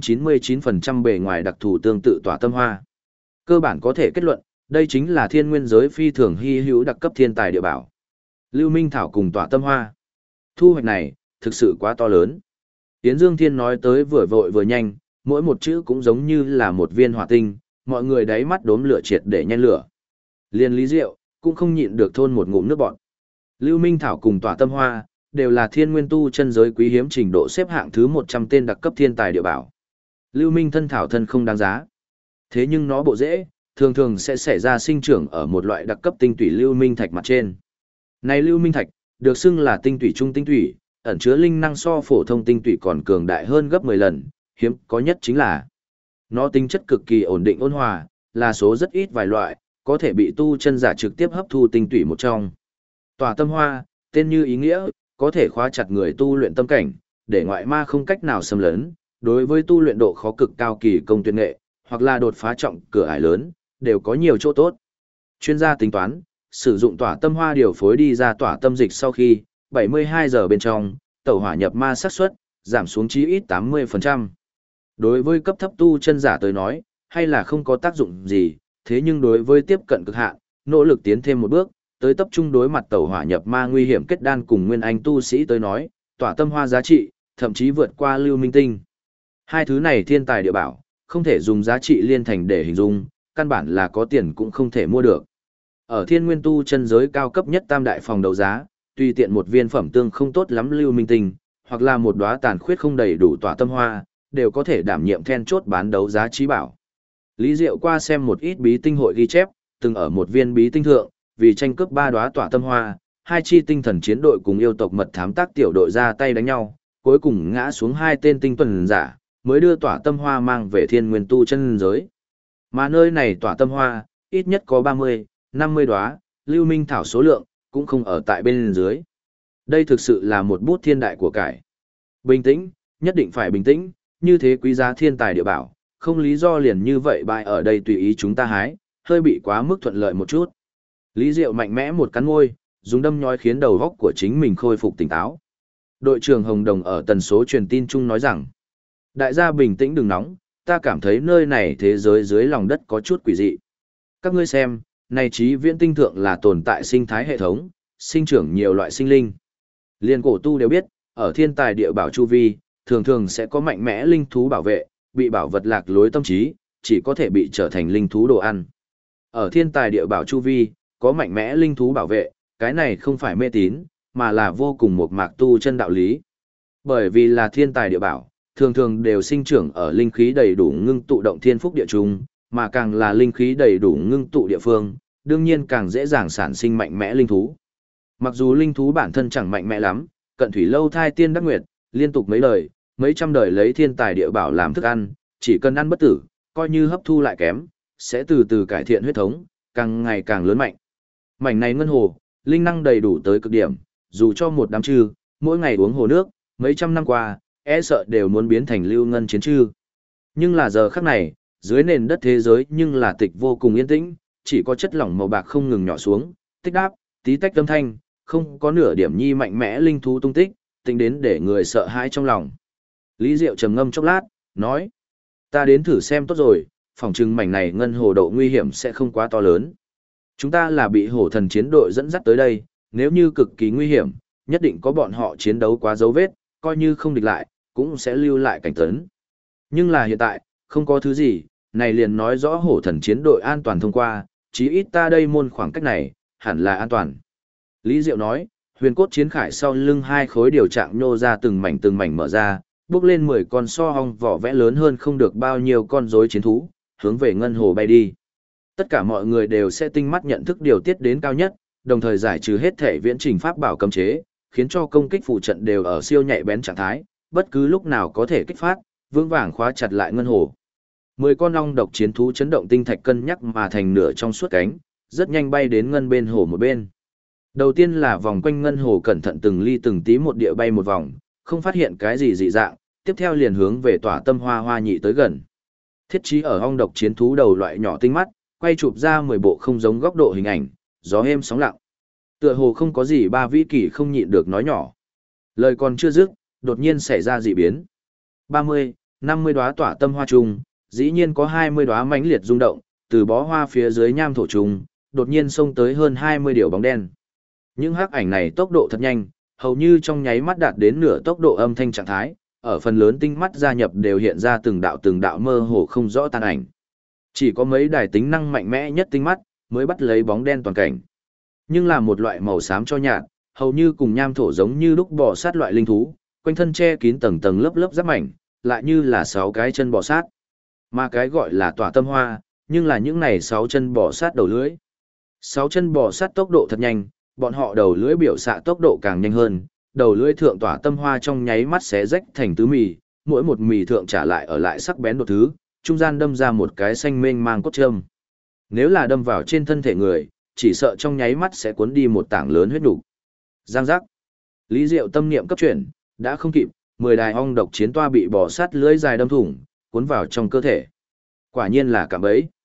999% bề ngoài đặc thù tương tự tỏa tâm hoa. Cơ bản có thể kết luận, đây chính là thiên nguyên giới phi thường hy hữu đặc cấp thiên tài địa bảo. Lưu minh thảo cùng tỏa tâm hoa. Thu hoạch này, thực sự quá to lớn. Yến Dương Thiên nói tới vừa vội vừa nhanh, mỗi một chữ cũng giống như là một viên hỏa tinh, mọi người đáy mắt đốm lửa triệt để nhen lửa. Liên Lý Diệu cũng không nhịn được thôn một ngụm nước bọt. Lưu Minh Thảo cùng Tỏa Tâm Hoa đều là thiên nguyên tu chân giới quý hiếm trình độ xếp hạng thứ 100 tên đặc cấp thiên tài địa bảo. Lưu Minh thân thảo thân không đáng giá. Thế nhưng nó bộ rễ, thường thường sẽ xảy ra sinh trưởng ở một loại đặc cấp tinh tủy lưu minh thạch mặt trên. Này lưu minh thạch, được xưng là tinh tủy trung tinh tủy, ẩn chứa linh năng so phổ thông tinh tủy còn cường đại hơn gấp 10 lần, hiếm có nhất chính là nó tính chất cực kỳ ổn định ôn hòa, là số rất ít vài loại, có thể bị tu chân giả trực tiếp hấp thu tinh tủy một trong. Tỏa tâm hoa, tên như ý nghĩa, có thể khóa chặt người tu luyện tâm cảnh, để ngoại ma không cách nào xâm lấn, đối với tu luyện độ khó cực cao kỳ công tuyệt nghệ, hoặc là đột phá trọng cửa ải lớn, đều có nhiều chỗ tốt. Chuyên gia tính toán, sử dụng tỏa tâm hoa điều phối đi ra tỏa tâm dịch sau khi 72 giờ bên trong, tẩu hỏa nhập ma xác suất giảm xuống chí ít 80%. Đối với cấp thấp tu chân giả tới nói, hay là không có tác dụng gì, thế nhưng đối với tiếp cận cực hạn, nỗ lực tiến thêm một bước, tới tập trung đối mặt tẩu hỏa nhập ma nguy hiểm kết đan cùng nguyên anh tu sĩ tới nói, tỏa tâm hoa giá trị, thậm chí vượt qua lưu minh tinh. Hai thứ này thiên tài địa bảo, không thể dùng giá trị liên thành để hình dung, căn bản là có tiền cũng không thể mua được. Ở thiên nguyên tu chân giới cao cấp nhất tam đại phòng đấu giá, tùy tiện một viên phẩm tương không tốt lắm lưu minh tinh, hoặc là một đóa tàn khuyết không đầy đủ tỏa tâm hoa, đều có thể đảm nhiệm then chốt bán đấu giá trí bảo. Lý Diệu qua xem một ít bí tinh hội ghi chép, từng ở một viên bí tinh thượng, vì tranh cướp 3 đóa tỏa tâm hoa, hai chi tinh thần chiến đội cùng yêu tộc mật thám tác tiểu đội ra tay đánh nhau, cuối cùng ngã xuống 2 tên tinh tuần giả, mới đưa tỏa tâm hoa mang về thiên nguyên tu chân giới. Mà nơi này tỏa tâm hoa, ít nhất có 30, 50 đóa, lưu minh thảo số lượng, cũng không ở tại bên dưới. Đây thực sự là một bút thiên đại của cải. Bình tĩnh, nhất định phải bình tĩnh, như thế quý giá thiên tài địa bảo, không lý do liền như vậy bại ở đây tùy ý chúng ta hái, hơi bị quá mức thuận lợi một chút. Lý Diệu mạnh mẽ một cắn môi, dùng đâm nhói khiến đầu góc của chính mình khôi phục tỉnh táo. Đội trưởng Hồng Đồng ở tần số truyền tin chung nói rằng, đại gia bình tĩnh đừng nóng, ta cảm thấy nơi này thế giới dưới lòng đất có chút quỷ dị. Các ngươi xem, này trí viễn tinh thượng là tồn tại sinh thái hệ thống, sinh trưởng nhiều loại sinh linh. Liên cổ tu đều biết, ở thiên tài địa bảo chu vi, thường thường sẽ có mạnh mẽ linh thú bảo vệ, bị bảo vật lạc lối tâm trí, chỉ có thể bị trở thành linh thú đồ ăn. Ở thiên tài địa bảo chu vi, có mạnh mẽ linh thú bảo vệ, cái này không phải mê tín, mà là vô cùng một mạc tu chân đạo lý. Bởi vì là thiên tài địa bảo, thường thường đều sinh trưởng ở linh khí đầy đủ ngưng tụ động thiên phúc địa trung, mà càng là linh khí đầy đủ ngưng tụ địa phương, đương nhiên càng dễ dàng sản sinh mạnh mẽ linh thú. Mặc dù linh thú bản thân chẳng mạnh mẽ lắm, cận thủy lâu thai tiên đắc nguyệt, liên tục mấy đời, mấy trăm đời lấy thiên tài địa bảo làm thức ăn, chỉ cần ăn bất tử, coi như hấp thu lại kém, sẽ từ từ cải thiện huyết thống, càng ngày càng lớn mạnh. Mảnh này ngân hồ, linh năng đầy đủ tới cực điểm, dù cho một đám trư, mỗi ngày uống hồ nước, mấy trăm năm qua, e sợ đều muốn biến thành lưu ngân chiến trư. Nhưng là giờ khắc này, dưới nền đất thế giới nhưng là tịch vô cùng yên tĩnh, chỉ có chất lỏng màu bạc không ngừng nhỏ xuống, tích đáp, tí tách âm thanh, không có nửa điểm nhi mạnh mẽ linh thú tung tích, tính đến để người sợ hãi trong lòng. Lý Diệu trầm ngâm chốc lát, nói, ta đến thử xem tốt rồi, phòng trừng mảnh này ngân hồ độ nguy hiểm sẽ không quá to lớn. Chúng ta là bị hổ thần chiến đội dẫn dắt tới đây, nếu như cực kỳ nguy hiểm, nhất định có bọn họ chiến đấu quá dấu vết, coi như không địch lại, cũng sẽ lưu lại cảnh tấn. Nhưng là hiện tại, không có thứ gì, này liền nói rõ hổ thần chiến đội an toàn thông qua, chí ít ta đây môn khoảng cách này, hẳn là an toàn. Lý Diệu nói, huyền cốt chiến khải sau lưng 2 khối điều trạng nhô ra từng mảnh mở ra, bước lên 10 con so hong vỏ vẽ lớn hơn không được bao nhiêu con rối chiến thú, hướng về ngân hồ bay đi. Tất cả mọi người đều sẽ tinh mắt nhận thức điều tiết đến cao nhất, đồng thời giải trừ hết thể viễn trình pháp bảo cấm chế, khiến cho công kích phụ trận đều ở siêu nhạy bén trạng thái, bất cứ lúc nào có thể kích phát, vững vàng khóa chặt lại ngân hồ. 10 con ong độc chiến thú chấn động tinh thạch cân nhắc mà thành nửa trong suốt cánh, rất nhanh bay đến ngân bên hồ một bên. Đầu tiên là vòng quanh ngân hồ cẩn thận từng ly từng tí một địa bay một vòng, không phát hiện cái gì dị dạng, tiếp theo liền hướng về tỏa tâm hoa hoa nhị tới gần. Thiết trí ở ong độc chiến thú đầu loại nhỏ tinh mắt, quay chụp ra 10 bộ không giống góc độ hình ảnh, gió êm sóng lặng. Tựa hồ không có gì ba vĩ kỳ không nhịn được nói nhỏ. Lời còn chưa dứt, đột nhiên xảy ra dị biến. 30, 50 đóa tỏa tâm hoa trùng, dĩ nhiên có 20 đóa mãnh liệt rung động, từ bó hoa phía dưới nham thổ trùng, đột nhiên xông tới hơn 20 điều bóng đen. Những hắc ảnh này tốc độ thật nhanh, hầu như trong nháy mắt đạt đến nửa tốc độ âm thanh trạng thái, ở phần lớn tinh mắt gia nhập đều hiện ra từng đạo mơ hồ không rõ tàn ảnh. Chỉ có mấy đài tính năng mạnh mẽ nhất tinh mắt mới bắt lấy bóng đen toàn cảnh. Nhưng là một loại màu xám cho nhạt, hầu như cùng nham thổ giống như lúc bò sát loại linh thú, quanh thân che kín tầng tầng lớp lớp giáp mảnh, lại như là 6 cái chân bò sát. Mà cái gọi là tỏa tâm hoa, nhưng là những này 6 chân bò sát đầu lưỡi. 6 chân bò sát tốc độ thật nhanh, bọn họ đầu lưỡi biểu xạ tốc độ càng nhanh hơn, đầu lưỡi thượng tỏa tâm hoa trong nháy mắt xé rách thành tứ mì, mỗi một mì thượng trả lại ở lại sắc bén đột thứ, trung gian đâm ra một cái xanh mênh mang cốt châm. Nếu là đâm vào trên thân thể người, chỉ sợ trong nháy mắt sẽ cuốn đi một tảng lớn huyết đủ. Giang giác. Lý Diệu tâm niệm cấp chuyển, đã không kịp, 10 đài ong độc chiến toa bị bò sát lưỡi dài đâm thủng, cuốn vào trong cơ thể. Quả nhiên là cạm bẫy.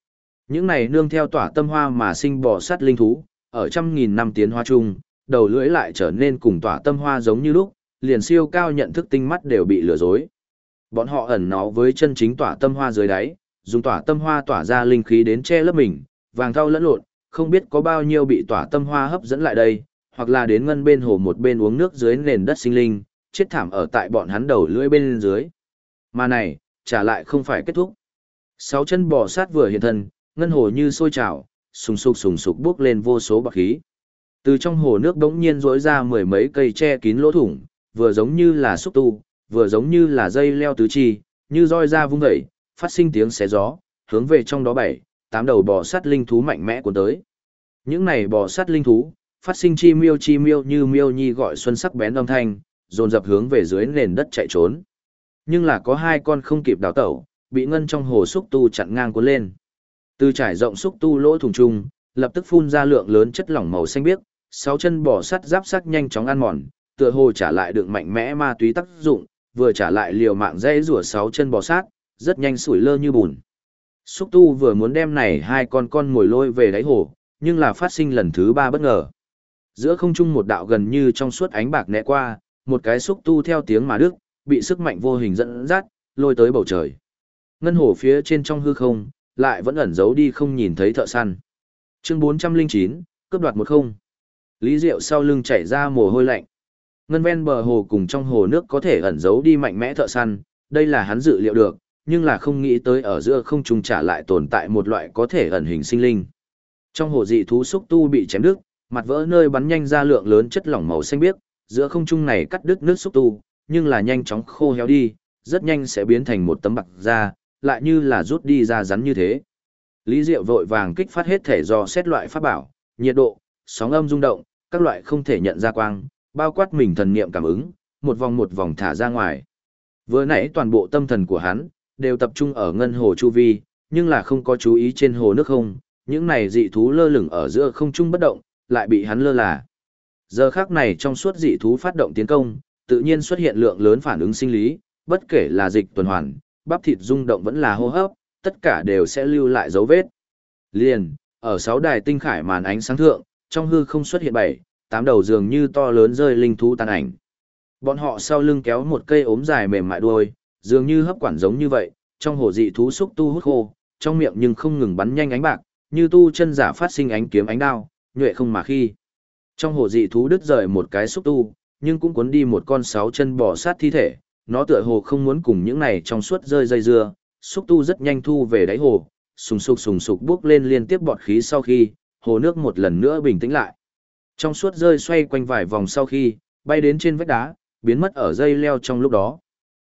Những này nương theo tỏa tâm hoa mà sinh bò sát linh thú, ở trăm nghìn năm tiến hóa chung, đầu lưỡi lại trở nên cùng tỏa tâm hoa giống như lúc, liền siêu cao nhận thức tinh mắt đều bị lừa dối. Bọn họ ẩn náu với chân chính tỏa tâm hoa dưới đáy, dùng tỏa tâm hoa tỏa ra linh khí đến che lấp mình, vàng thau lẫn lộn, không biết có bao nhiêu bị tỏa tâm hoa hấp dẫn lại đây, hoặc là đến ngân bên hồ một bên uống nước dưới nền đất sinh linh, chết thảm ở tại bọn hắn đầu lưỡi bên dưới. Mà này, trả lại không phải kết thúc. Sáu chân bò sát vừa hiện thân, ngân hồ như sôi trào, sùng sục bước lên vô số bạc khí. Từ trong hồ nước đống nhiên rỗi ra mười mấy cây che kín lỗ thủng, vừa giống như là xúc tu, vừa giống như là dây leo tứ chi, như roi ra vung dậy, phát sinh tiếng xé gió, hướng về trong đó 7, 8 đầu bò sát linh thú mạnh mẽ cuốn tới. Những này bò sát linh thú, phát sinh chi miêu như miêu nhi gọi xuân sắc bén âm thanh, dồn dập hướng về dưới nền đất chạy trốn. Nhưng là có 2 con không kịp đào tẩu, bị ngân trong hồ xúc tu chặn ngang cuốn lên. Từ trải rộng xúc tu lỗ thủng trung, lập tức phun ra lượng lớn chất lỏng màu xanh biếc, 6 chân bò sắt giáp sắc nhanh chóng ăn mòn, tựa hồ trả lại được mạnh mẽ ma túy tác dụng, vừa trả lại liều mạng dây rủa 6 chân bò sát, rất nhanh sủi lơ như bùn. Xúc tu vừa muốn đem này 2 con ngồi lôi về đáy hồ, nhưng là phát sinh lần thứ 3 bất ngờ. Giữa không trung một đạo gần như trong suốt ánh bạc né qua, một cái xúc tu theo tiếng mà đứt, bị sức mạnh vô hình dẫn dắt, lôi tới bầu trời. Ngân hồ phía trên trong hư không, lại vẫn ẩn giấu đi không nhìn thấy thợ săn. Chương 409, cướp đoạt 10. Lý Diệu sau lưng chảy ra mồ hôi lạnh. Ngân ven bờ hồ cùng trong hồ nước có thể ẩn giấu đi mạnh mẽ thợ săn, đây là hắn dự liệu được, nhưng là không nghĩ tới ở giữa không trung trả lại tồn tại một loại có thể ẩn hình sinh linh. Trong hồ dị thú xúc tu bị chém đứt, mặt vỡ nơi bắn nhanh ra lượng lớn chất lỏng màu xanh biếc, giữa không trung này cắt đứt nước xúc tu, nhưng là nhanh chóng khô héo đi, rất nhanh sẽ biến thành một tấm bạc da, lại như là rút đi da rắn như thế. Lý Diệu vội vàng kích phát hết thể do xét loại pháp bảo, nhiệt độ, sóng âm rung động, các loại không thể nhận ra quang, bao quát mình thần niệm cảm ứng, một vòng thả ra ngoài. Vừa nãy toàn bộ tâm thần của hắn đều tập trung ở ngân hồ chu vi, nhưng là không có chú ý trên hồ nước không, những này dị thú lơ lửng ở giữa không trung bất động, lại bị hắn lơ là. Giờ khắc này trong suốt dị thú phát động tiến công, tự nhiên xuất hiện lượng lớn phản ứng sinh lý, bất kể là dịch tuần hoàn, bắp thịt rung động vẫn là hô hấp, tất cả đều sẽ lưu lại dấu vết. Liền, ở 6 đài tinh khải màn ánh sáng thượng, trong hư không xuất hiện 7, 8 đầu dường như to lớn rơi linh thú tàn ảnh. Bọn họ sau lưng kéo một cây ốm dài mềm mại đuôi, dường như hấp quản giống như vậy, trong hồ dị thú xúc tu hút khô, trong miệng nhưng không ngừng bắn nhanh ánh bạc, như tu chân giả phát sinh ánh kiếm ánh đao, nhuệ không mà khi. Trong hồ dị thú đứt rời một cái xúc tu, nhưng cũng cuốn đi một con 6 chân bò sát thi thể, nó tựa hồ không muốn cùng những này trong suốt rơi dây dưa, xúc tu rất nhanh thu về đáy hồ, sùng sục bước lên liên tiếp bọt khí sau khi, hồ nước một lần nữa bình tĩnh lại. Trong suốt rơi xoay quanh vài vòng sau khi, bay đến trên vách đá, biến mất ở dây leo trong lúc đó.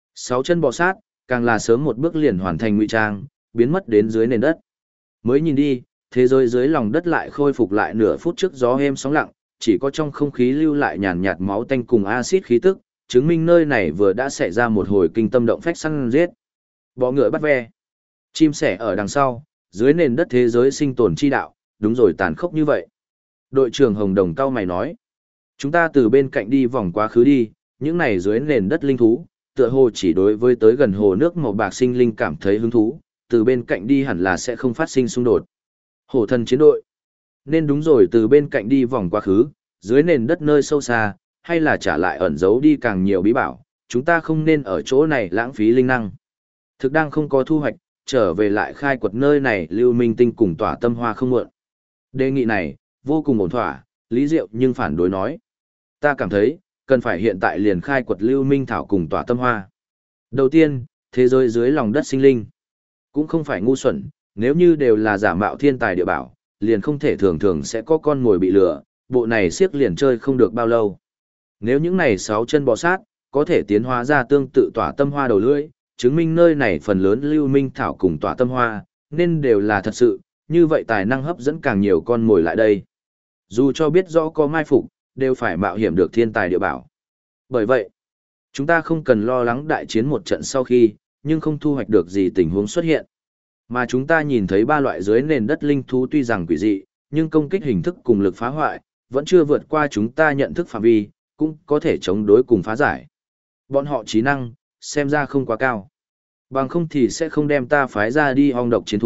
6 chân bò sát, càng là sớm một bước liền hoàn thành ngụy trang, biến mất đến dưới nền đất. Mới nhìn đi, thế giới dưới lòng đất lại khôi phục lại nửa phút trước gió êm sóng lặng, chỉ có trong không khí lưu lại nhàn nhạt máu tanh cùng axit khí tức, chứng minh nơi này vừa đã xảy ra một hồi kinh tâm động phách săn giết. Bọ ngựa bắt ve, chim sẻ ở đằng sau, dưới nền đất thế giới sinh tồn chi đạo, đúng rồi tàn khốc như vậy. Đội trưởng Hồng Đồng cao mày nói, chúng ta từ bên cạnh đi vòng quá khứ đi, những này dưới nền đất linh thú, tựa hồ chỉ đối với tới gần hồ nước màu bạc sinh linh cảm thấy hứng thú, từ bên cạnh đi hẳn là sẽ không phát sinh xung đột. Hổ thần chiến đội, nên đúng rồi từ bên cạnh đi vòng quá khứ, dưới nền đất nơi sâu xa, hay là trả lại ẩn giấu đi càng nhiều bí bảo, chúng ta không nên ở chỗ này lãng phí linh năng. Thực đang không có thu hoạch, trở về lại khai quật nơi này lưu minh tinh cùng tỏa tâm hoa không muộn. Đề nghị này, vô cùng ổn thỏa, Lý Diệu nhưng phản đối nói. Ta cảm thấy, cần phải hiện tại liền khai quật lưu minh thảo cùng tỏa tâm hoa. Đầu tiên, thế giới dưới lòng đất sinh linh. Cũng không phải ngu xuẩn, nếu như đều là giả mạo thiên tài địa bảo, liền không thể thường thường sẽ có con ngồi bị lừa, bộ này siếc liền chơi không được bao lâu. Nếu những này 6 chân bò sát, có thể tiến hóa ra tương tự tỏa tâm hoa đầu lưỡi, chứng minh nơi này phần lớn lưu minh thảo cùng tỏa tâm hoa, nên đều là thật sự, như vậy tài năng hấp dẫn càng nhiều con mồi lại đây. Dù cho biết rõ có mai phục, đều phải mạo hiểm được thiên tài địa bảo. Bởi vậy, chúng ta không cần lo lắng đại chiến một trận sau khi, nhưng không thu hoạch được gì tình huống xuất hiện. Mà chúng ta nhìn thấy 3 loại dưới nền đất linh thú tuy rằng quỷ dị, nhưng công kích hình thức cùng lực phá hoại, vẫn chưa vượt qua chúng ta nhận thức phạm vi, cũng có thể chống đối cùng phá giải. Bọn họ trí năng, xem ra không quá cao. Bằng không thì sẽ không đem ta phái ra đi ong độc chiến thú,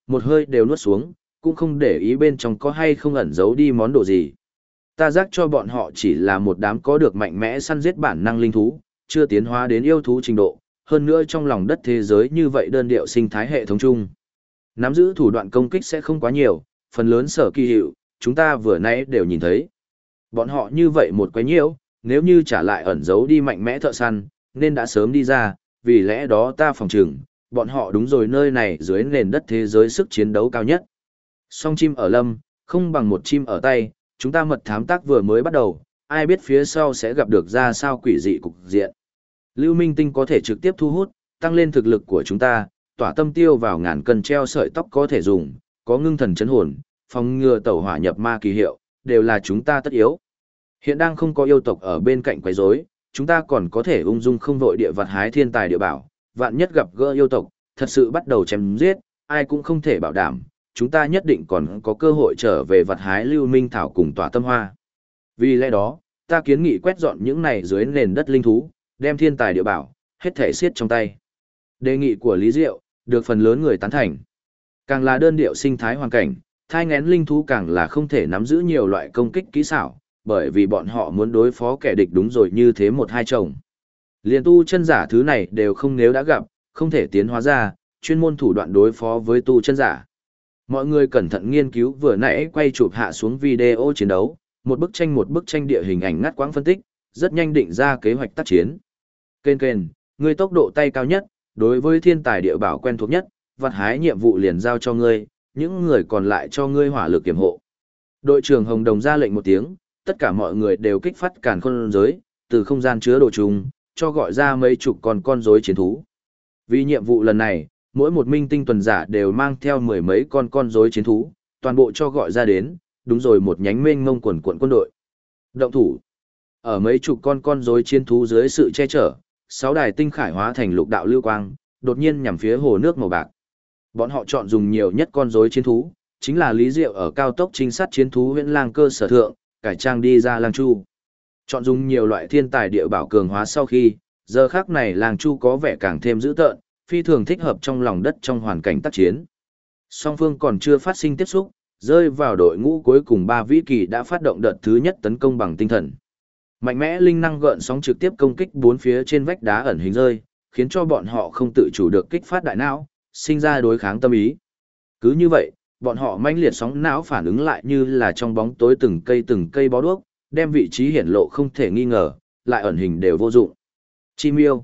Một hơi đều nuốt xuống, cũng không để ý bên trong có hay không ẩn giấu đi món đồ gì. Ta giác cho bọn họ chỉ là một đám có được mạnh mẽ săn giết bản năng linh thú, chưa tiến hóa đến yêu thú trình độ, hơn nữa trong lòng đất thế giới như vậy đơn điệu sinh thái hệ thống chung. Nắm giữ thủ đoạn công kích sẽ không quá nhiều, phần lớn sở kỳ hiệu, chúng ta vừa nãy đều nhìn thấy. Bọn họ như vậy một quấy nhiễu, nếu như trả lại ẩn giấu đi mạnh mẽ thợ săn, nên đã sớm đi ra, vì lẽ đó ta phòng trừng, bọn họ đúng rồi nơi này dưới nền đất thế giới sức chiến đấu cao nhất. Song chim ở lâm, không bằng một chim ở tay, chúng ta mật thám tác vừa mới bắt đầu, ai biết phía sau sẽ gặp được ra sao quỷ dị cục diện. Lưu Minh Tinh có thể trực tiếp thu hút, tăng lên thực lực của chúng ta, tỏa tâm tiêu vào ngàn cân treo sợi tóc có thể dùng, có ngưng thần chấn hồn, phòng ngừa tẩu hỏa nhập ma kỳ hiệu, đều là chúng ta tất yếu. Hiện đang không có yêu tộc ở bên cạnh quấy rối, chúng ta còn có thể ung dung không vội địa vật hái thiên tài địa bảo, vạn nhất gặp gỡ yêu tộc, thật sự bắt đầu chém giết, ai cũng không thể bảo đảm, chúng ta nhất định còn có cơ hội trở về vật hái lưu minh thảo cùng tỏa tâm hoa. Vì lẽ đó, ta kiến nghị quét dọn những này dưới nền đất linh thú, đem thiên tài địa bảo, hết thể xiết trong tay. Đề nghị của Lý Diệu, được phần lớn người tán thành. Càng là đơn điệu sinh thái hoàn cảnh, thai ngén linh thú càng là không thể nắm giữ nhiều loại công kích kỹ xảo, bởi vì bọn họ muốn đối phó kẻ địch đúng rồi như thế một hai chồng. Liền tu chân giả thứ này đều không nếu đã gặp, không thể tiến hóa ra, chuyên môn thủ đoạn đối phó với tu chân giả. Mọi người cẩn thận nghiên cứu vừa nãy quay chụp hạ xuống video chiến đấu, một bức tranh địa hình ảnh ngắt quãng phân tích, rất nhanh định ra kế hoạch tác chiến. Kên, ngươi tốc độ tay cao nhất, đối với thiên tài địa bảo quen thuộc nhất, vặt hái nhiệm vụ liền giao cho ngươi, những người còn lại cho ngươi hỏa lực kiểm hộ. Đội trưởng Hồng Đồng ra lệnh một tiếng, tất cả mọi người đều kích phát càn khôn giới, từ không gian chứa đồ trùng, cho gọi ra mấy chục con rối chiến thú. Vì nhiệm vụ lần này, mỗi một minh tinh tuần giả đều mang theo mười mấy con rối chiến thú, toàn bộ cho gọi ra đến, đúng rồi một nhánh mênh ngông quần quận quân đội. Động thủ. Ở mấy chục con rối chiến thú dưới sự che chở, 6 đài tinh khải hóa thành lục đạo lưu quang, đột nhiên nhằm phía hồ nước màu bạc. Bọn họ chọn dùng nhiều nhất con rối chiến thú, chính là Lý Diệu ở cao tốc trinh sát chiến thú Huyễn Lang cơ sở thượng, cải trang đi ra Lang Chu. Chọn dùng nhiều loại thiên tài địa bảo cường hóa sau khi, giờ khắc này Lang Chu có vẻ càng thêm dữ tợn, phi thường thích hợp trong lòng đất trong hoàn cảnh tác chiến. Song phương còn chưa phát sinh tiếp xúc, rơi vào đội ngũ cuối cùng 3 vĩ kỳ đã phát động đợt thứ nhất tấn công bằng tinh thần. Mạnh mẽ linh năng gợn sóng trực tiếp công kích bốn phía trên vách đá ẩn hình rơi, khiến cho bọn họ không tự chủ được kích phát đại não, sinh ra đối kháng tâm ý. Cứ như vậy, bọn họ manh liệt sóng não phản ứng lại như là trong bóng tối từng cây bó đuốc, đem vị trí hiển lộ không thể nghi ngờ, lại ẩn hình đều vô dụng. Chim yêu.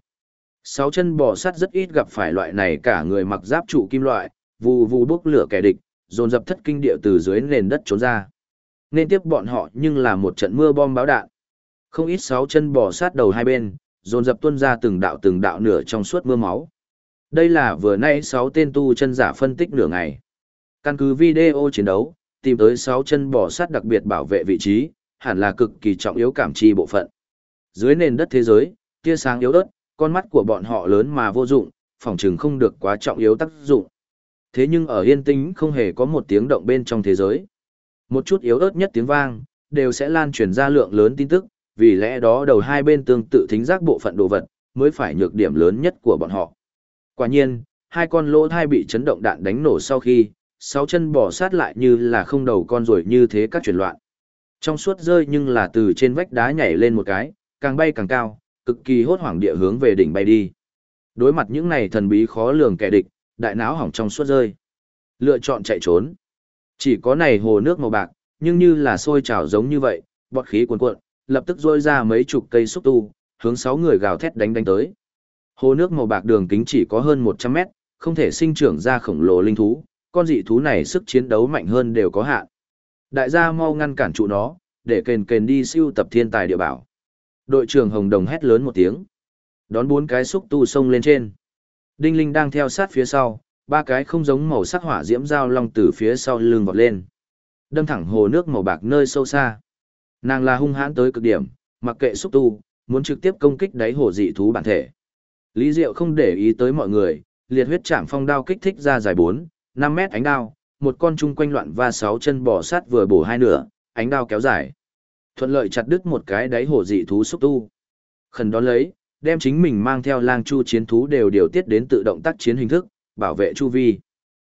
6 chân bò sắt rất ít gặp phải loại này cả người mặc giáp trụ kim loại, vù vù bốc lửa kẻ địch, dồn dập thất kinh địa từ dưới nền đất trốn ra. Nên tiếp bọn họ nhưng là một trận mưa bom báo đạn. Không ít 6 chân bò sát đầu hai bên, dồn dập tuôn ra từng đạo nửa trong suốt mưa máu. Đây là vừa nãy 6 tên tu chân giả phân tích nửa ngày. Căn cứ video chiến đấu, tìm tới 6 chân bò sát đặc biệt bảo vệ vị trí, hẳn là cực kỳ trọng yếu cảm chi bộ phận. Dưới nền đất thế giới, tia sáng yếu ớt, con mắt của bọn họ lớn mà vô dụng, phòng trường không được quá trọng yếu tác dụng. Thế nhưng ở yên tĩnh không hề có một tiếng động bên trong thế giới. Một chút yếu ớt nhất tiếng vang, đều sẽ lan truyền ra lượng lớn tin tức, vì lẽ đó đầu hai bên tương tự thính giác bộ phận đồ vật, mới phải nhược điểm lớn nhất của bọn họ. Quả nhiên, hai con lỗ thai bị chấn động đạn đánh nổ sau khi, 6 chân bò sát lại như là không đầu con rồi như thế các chuyển loạn. Trong suốt rơi nhưng là từ trên vách đá nhảy lên một cái, càng bay càng cao, cực kỳ hốt hoảng địa hướng về đỉnh bay đi. Đối mặt những này thần bí khó lường kẻ địch, đại não hỏng trong suốt rơi. Lựa chọn chạy trốn. Chỉ có này hồ nước màu bạc, nhưng như là sôi trào giống như vậy, bọt khí cuồn cuộn, lập tức rôi ra mấy chục cây xúc tu, hướng 6 người gào thét đánh tới. Hồ nước màu bạc đường kính chỉ có hơn 100 mét, không thể sinh trưởng ra khổng lồ linh thú, con dị thú này sức chiến đấu mạnh hơn đều có hạn. Đại gia mau ngăn cản trụ nó, để kền đi siêu tập thiên tài địa bảo. Đội trưởng Hồng Đồng hét lớn một tiếng. Đón 4 cái xúc tu xông lên trên. Đinh Linh đang theo sát phía sau, 3 cái không giống màu sắc hỏa diễm dao long từ phía sau lưng vọt lên. Đâm thẳng hồ nước màu bạc nơi sâu xa. Nàng là hung hãn tới cực điểm, mặc kệ xúc tu, muốn trực tiếp công kích đáy hồ dị thú bản thể. Lý Diệu không để ý tới mọi người, liệt huyết trảm phong đao kích thích ra dài 4-5 mét ánh đao, một con chung quanh loạn va 6 chân bò sát vừa bổ hai nửa, ánh đao kéo dài. Thuận lợi chặt đứt một cái đáy hồ dị thú xúc tu. Khẩn đón lấy, đem chính mình mang theo lang chu chiến thú đều điều tiết đến tự động tác chiến hình thức, bảo vệ chu vi.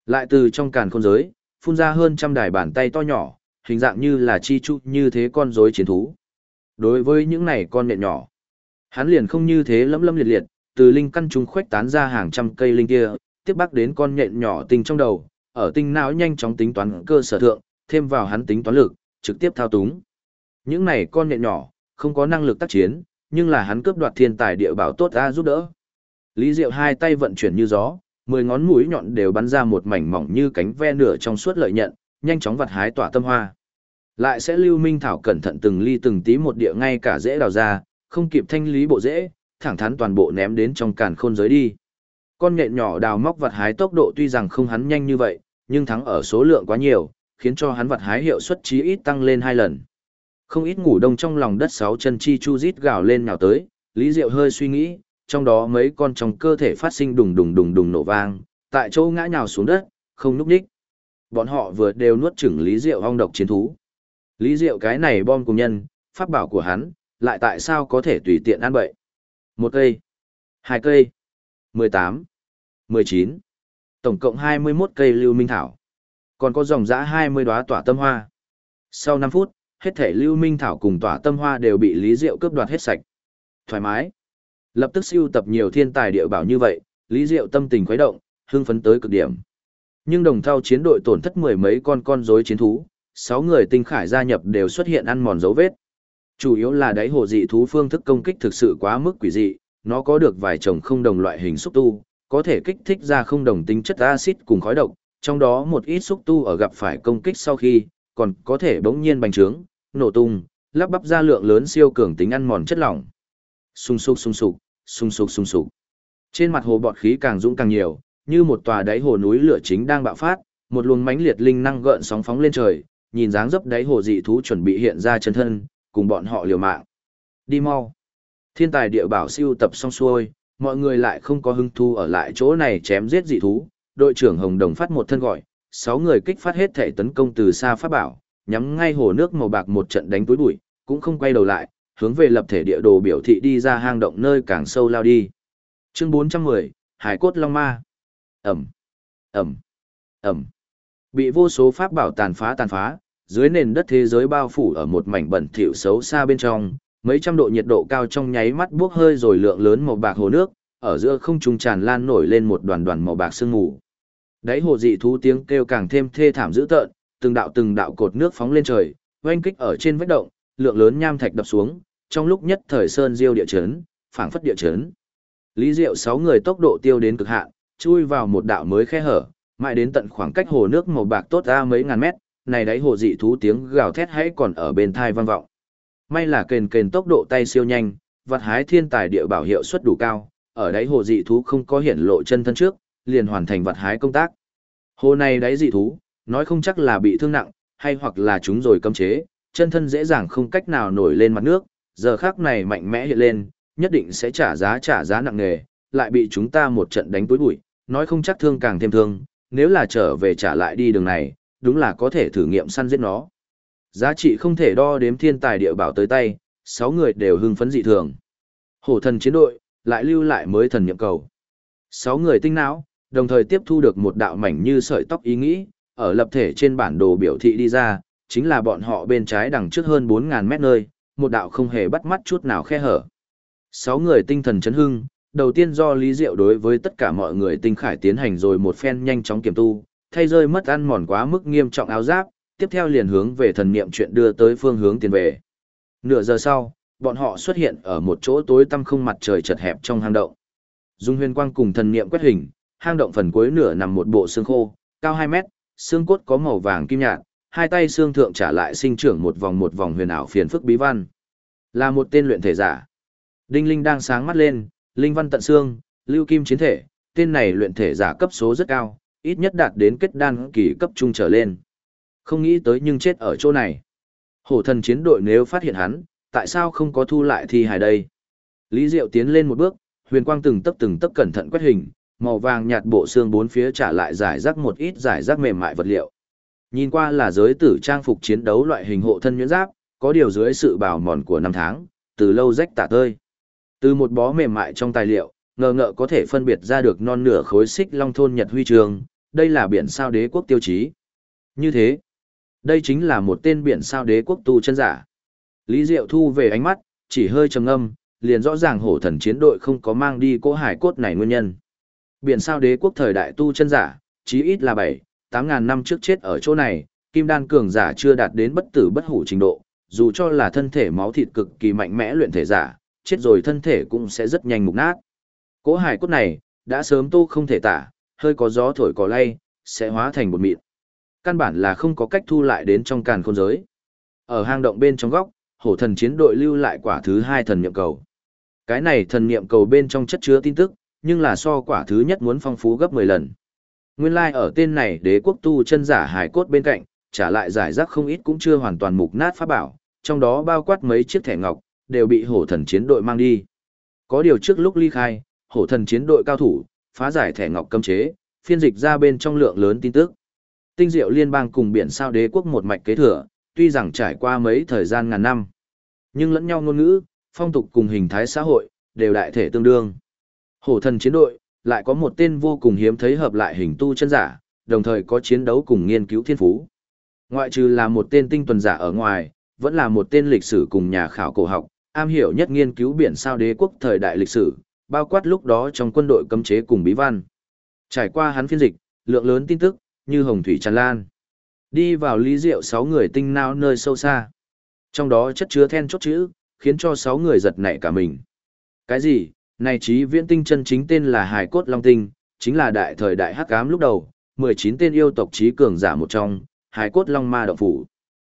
Lại từ trong càn khôn giới, phun ra hơn trăm đài bàn tay to nhỏ, hình dạng như là chi chu như thế con rối chiến thú. Đối với những này con nhện nhỏ, hắn liền không như thế lấm lấm liệt liệt, từ linh căn trung khuếch tán ra hàng trăm cây linh kia, tiếp bắc đến con nhện nhỏ tinh trong đầu, ở tinh não nhanh chóng tính toán cơ sở thượng, thêm vào hắn tính toán lực, trực tiếp thao túng. Những này con nhện nhỏ, không có năng lực tác chiến, nhưng là hắn cướp đoạt thiên tài địa bảo tốt ra giúp đỡ. Lý Diệu hai tay vận chuyển như gió, 10 ngón mũi nhọn đều bắn ra một mảnh mỏng như cánh ve nửa trong suốt lợi nhận, nhanh chóng vặt hái tỏa tâm hoa. Lại sẽ lưu minh thảo cẩn thận từng ly từng tí một địa ngay cả rễ đào ra, không kịp thanh lý bộ rễ, thẳng thắn toàn bộ ném đến trong càn khôn giới đi. Con nhện nhỏ đào móc vặt hái tốc độ tuy rằng không hắn nhanh như vậy, nhưng thắng ở số lượng quá nhiều, khiến cho hắn vặt hái hiệu suất chí ít tăng lên 2 lần. Không ít ngủ đông trong lòng đất 6 chân chi chu rít gào lên nhào tới, Lý Diệu hơi suy nghĩ, trong đó mấy con trong cơ thể phát sinh đùng đùng đùng đùng nổ vang, tại chỗ ngã nhào xuống đất, không núp đích. Bọn họ vừa đều nuốt chửng Lý Diệu ong độc chiến thú. Lý Diệu cái này bom cùng nhân, pháp bảo của hắn, lại tại sao có thể tùy tiện ăn bậy. 1 cây, 2 cây, 18, 19, tổng cộng 21 cây lưu minh thảo. Còn có dòng dã 20 đóa tỏa tâm hoa. Sau 5 phút, hết thể lưu minh thảo cùng tỏa tâm hoa đều bị Lý Diệu cướp đoạt hết sạch. Thoải mái. Lập tức sưu tập nhiều thiên tài địa bảo như vậy, Lý Diệu tâm tình khuấy động, hưng phấn tới cực điểm. Nhưng đồng thao chiến đội tổn thất mười mấy con rối chiến thú, 6 người tinh khải gia nhập đều xuất hiện ăn mòn dấu vết. Chủ yếu là đáy hồ dị thú phương thức công kích thực sự quá mức quỷ dị, nó có được vài chồng không đồng loại hình xúc tu, có thể kích thích ra không đồng tính chất axit cùng khói độc, trong đó một ít xúc tu ở gặp phải công kích sau khi, còn có thể bỗng nhiên bành trướng, nổ tung, lắp bắp ra lượng lớn siêu cường tính ăn mòn chất lỏng. Xung sục xung sục, xung sục xung sục. Trên mặt hồ bọt khí càng dũng càng nhiều, như một tòa đáy hồ núi lửa chính đang bạo phát, một luồng mãnh liệt linh năng gợn sóng phóng lên trời, nhìn dáng dấp đáy hồ dị thú chuẩn bị hiện ra chân thân, cùng bọn họ liều mạng. Đi mau. Thiên tài địa bảo siêu tập xong xuôi, mọi người lại không có hứng thú ở lại chỗ này chém giết dị thú. Đội trưởng Hồng Đồng phát một thân gọi, 6 người kích phát hết thể tấn công từ xa pháp bảo, nhắm ngay hồ nước màu bạc một trận đánh túi bụi, cũng không quay đầu lại, hướng về lập thể địa đồ biểu thị đi ra hang động nơi càng sâu lao đi. Chương 410, Hải cốt long ma. Ẩm, Ẩm, Ẩm. Bị vô số pháp bảo tàn phá, dưới nền đất thế giới bao phủ ở một mảnh bẩn thỉu xấu xa bên trong, mấy trăm độ nhiệt độ cao trong nháy mắt buốc hơi rồi lượng lớn màu bạc hồ nước, ở giữa không trung tràn lan nổi lên một đoàn đoàn màu bạc sương mù. Đáy hồ dị thú tiếng kêu càng thêm thê thảm dữ tợn, từng đạo cột nước phóng lên trời, oanh kích ở trên vách động, lượng lớn nham thạch đập xuống, trong lúc nhất thời sơn diêu địa chấn, phảng phất địa chấn. Lý Diệu 6 người tốc độ tiêu đến cực hạn, chui vào một đạo mới khe hở, mãi đến tận khoảng cách hồ nước màu bạc tốt ra mấy ngàn mét, này đáy hồ dị thú tiếng gào thét hãy còn ở bên thai vang vọng. May là kền tốc độ tay siêu nhanh, vặt hái thiên tài địa bảo hiệu suất đủ cao, ở đáy hồ dị thú không có hiển lộ chân thân trước, liền hoàn thành vặt hái công tác. Hồ này đáy dị thú, nói không chắc là bị thương nặng, hay hoặc là chúng rồi cấm chế, chân thân dễ dàng không cách nào nổi lên mặt nước, giờ khắc này mạnh mẽ hiện lên, nhất định sẽ trả giá nặng nề, lại bị chúng ta một trận đánh túi bụi, nói không chắc thương càng thêm thương, nếu là trở về trả lại đi đường này, đúng là có thể thử nghiệm săn giết nó. Giá trị không thể đo đếm thiên tài địa bảo tới tay, 6 người đều hưng phấn dị thường. Hổ thần chiến đội, lại lưu lại mới thần niệm cầu. 6 người tinh não, đồng thời tiếp thu được một đạo mảnh như sợi tóc ý nghĩ, ở lập thể trên bản đồ biểu thị đi ra, chính là bọn họ bên trái đằng trước hơn 4.000 mét nơi, một đạo không hề bắt mắt chút nào khe hở. 6 người tinh thần chấn hưng, đầu tiên do Lý Diệu đối với tất cả mọi người tinh khải tiến hành rồi một phen nhanh chóng kiểm tu, thay rơi mất ăn mòn quá mức nghiêm trọng áo giáp, tiếp theo liền hướng về thần niệm chuyện đưa tới phương hướng tiền về. Nửa giờ sau, bọn họ xuất hiện ở một chỗ tối tăm không mặt trời chật hẹp trong hang động. Dung huyền quang cùng thần niệm quét hình, hang động phần cuối nửa nằm một bộ xương khô, cao 2 mét, xương cốt có màu vàng kim nhạt, hai tay xương thượng trả lại sinh trưởng một vòng huyền ảo phiền phức bí văn. Là một tên luyện thể giả. Đinh Linh đang sáng mắt lên, linh văn tận xương, lưu kim chiến thể, tên này luyện thể giả cấp số rất cao, ít nhất đạt đến kết đan kỳ cấp trung trở lên. Không nghĩ tới nhưng chết ở chỗ này. Hổ thần chiến đội nếu phát hiện hắn, tại sao không có thu lại thi hài đây? Lý Diệu tiến lên một bước, huyền quang từng tấc cẩn thận quét hình, màu vàng nhạt bộ xương bốn phía trả lại giải rác một ít giải rác mềm mại vật liệu. Nhìn qua là giới tử trang phục chiến đấu loại hình hộ thân nhuyễn giáp, có điều dưới sự bào mòn của năm tháng, từ lâu rách tả tơi. Từ một bó mềm mại trong tài liệu, ngờ ngợ có thể phân biệt ra được non nửa khối xích long thôn nhật huy trường, đây là biển sao đế quốc tiêu chí. Như thế, đây chính là một tên biển sao đế quốc tu chân giả. Lý Diệu thu về ánh mắt, chỉ hơi trầm ngâm, liền rõ ràng hổ thần chiến đội không có mang đi cỗ hải cốt này nguyên nhân. Biển sao đế quốc thời đại tu chân giả, chí ít là 7-8 ngàn năm trước chết ở chỗ này, kim đan cường giả chưa đạt đến bất tử bất hủ trình độ, dù cho là thân thể máu thịt cực kỳ mạnh mẽ luyện thể giả, chết rồi thân thể cũng sẽ rất nhanh mục nát. Cỗ hải cốt này, đã sớm tu không thể tả, hơi có gió thổi cỏ lay, sẽ hóa thành bột mịn. Căn bản là không có cách thu lại đến trong càn khôn giới. Ở hang động bên trong góc, hổ thần chiến đội lưu lại quả thứ 2 thần niệm cầu. Cái này thần niệm cầu bên trong chất chứa tin tức, nhưng là so quả thứ nhất muốn phong phú gấp 10 lần. Nguyên lai ở tên này đế quốc tu chân giả hải cốt bên cạnh, trả lại giải rác không ít cũng chưa hoàn toàn mục nát pháp bảo, trong đó bao quát mấy chiếc thẻ ngọc, đều bị hổ thần chiến đội mang đi. Có điều trước lúc ly khai, hổ thần chiến đội cao thủ, phá giải thẻ ngọc cấm chế, phiên dịch ra bên trong lượng lớn tin tức. Tinh diệu liên bang cùng biển sao đế quốc một mạch kế thừa, tuy rằng trải qua mấy thời gian ngàn năm, nhưng lẫn nhau ngôn ngữ, phong tục cùng hình thái xã hội, đều đại thể tương đương. Hổ thần chiến đội, lại có một tên vô cùng hiếm thấy hợp lại hình tu chân giả, đồng thời có chiến đấu cùng nghiên cứu thiên phú. Ngoại trừ là một tên tinh tuần giả ở ngoài, vẫn là một tên lịch sử cùng nhà khảo cổ học, am hiểu nhất nghiên cứu biển sao đế quốc thời đại lịch sử, bao quát lúc đó trong quân đội cấm chế cùng bí văn. Trải qua hắn phiên dịch, lượng lớn tin tức, như hồng thủy tràn lan. Đi vào Lý Diệu 6 người tinh não nơi sâu xa. Trong đó chất chứa then chốt chữ, khiến cho 6 người giật nảy cả mình. Cái gì? Này chí viễn tinh chân chính tên là Hải Cốt Long Tinh, chính là đại thời đại hắc ám lúc đầu, 19 tên yêu tộc trí cường giả một trong, Hải Cốt Long Ma động phủ.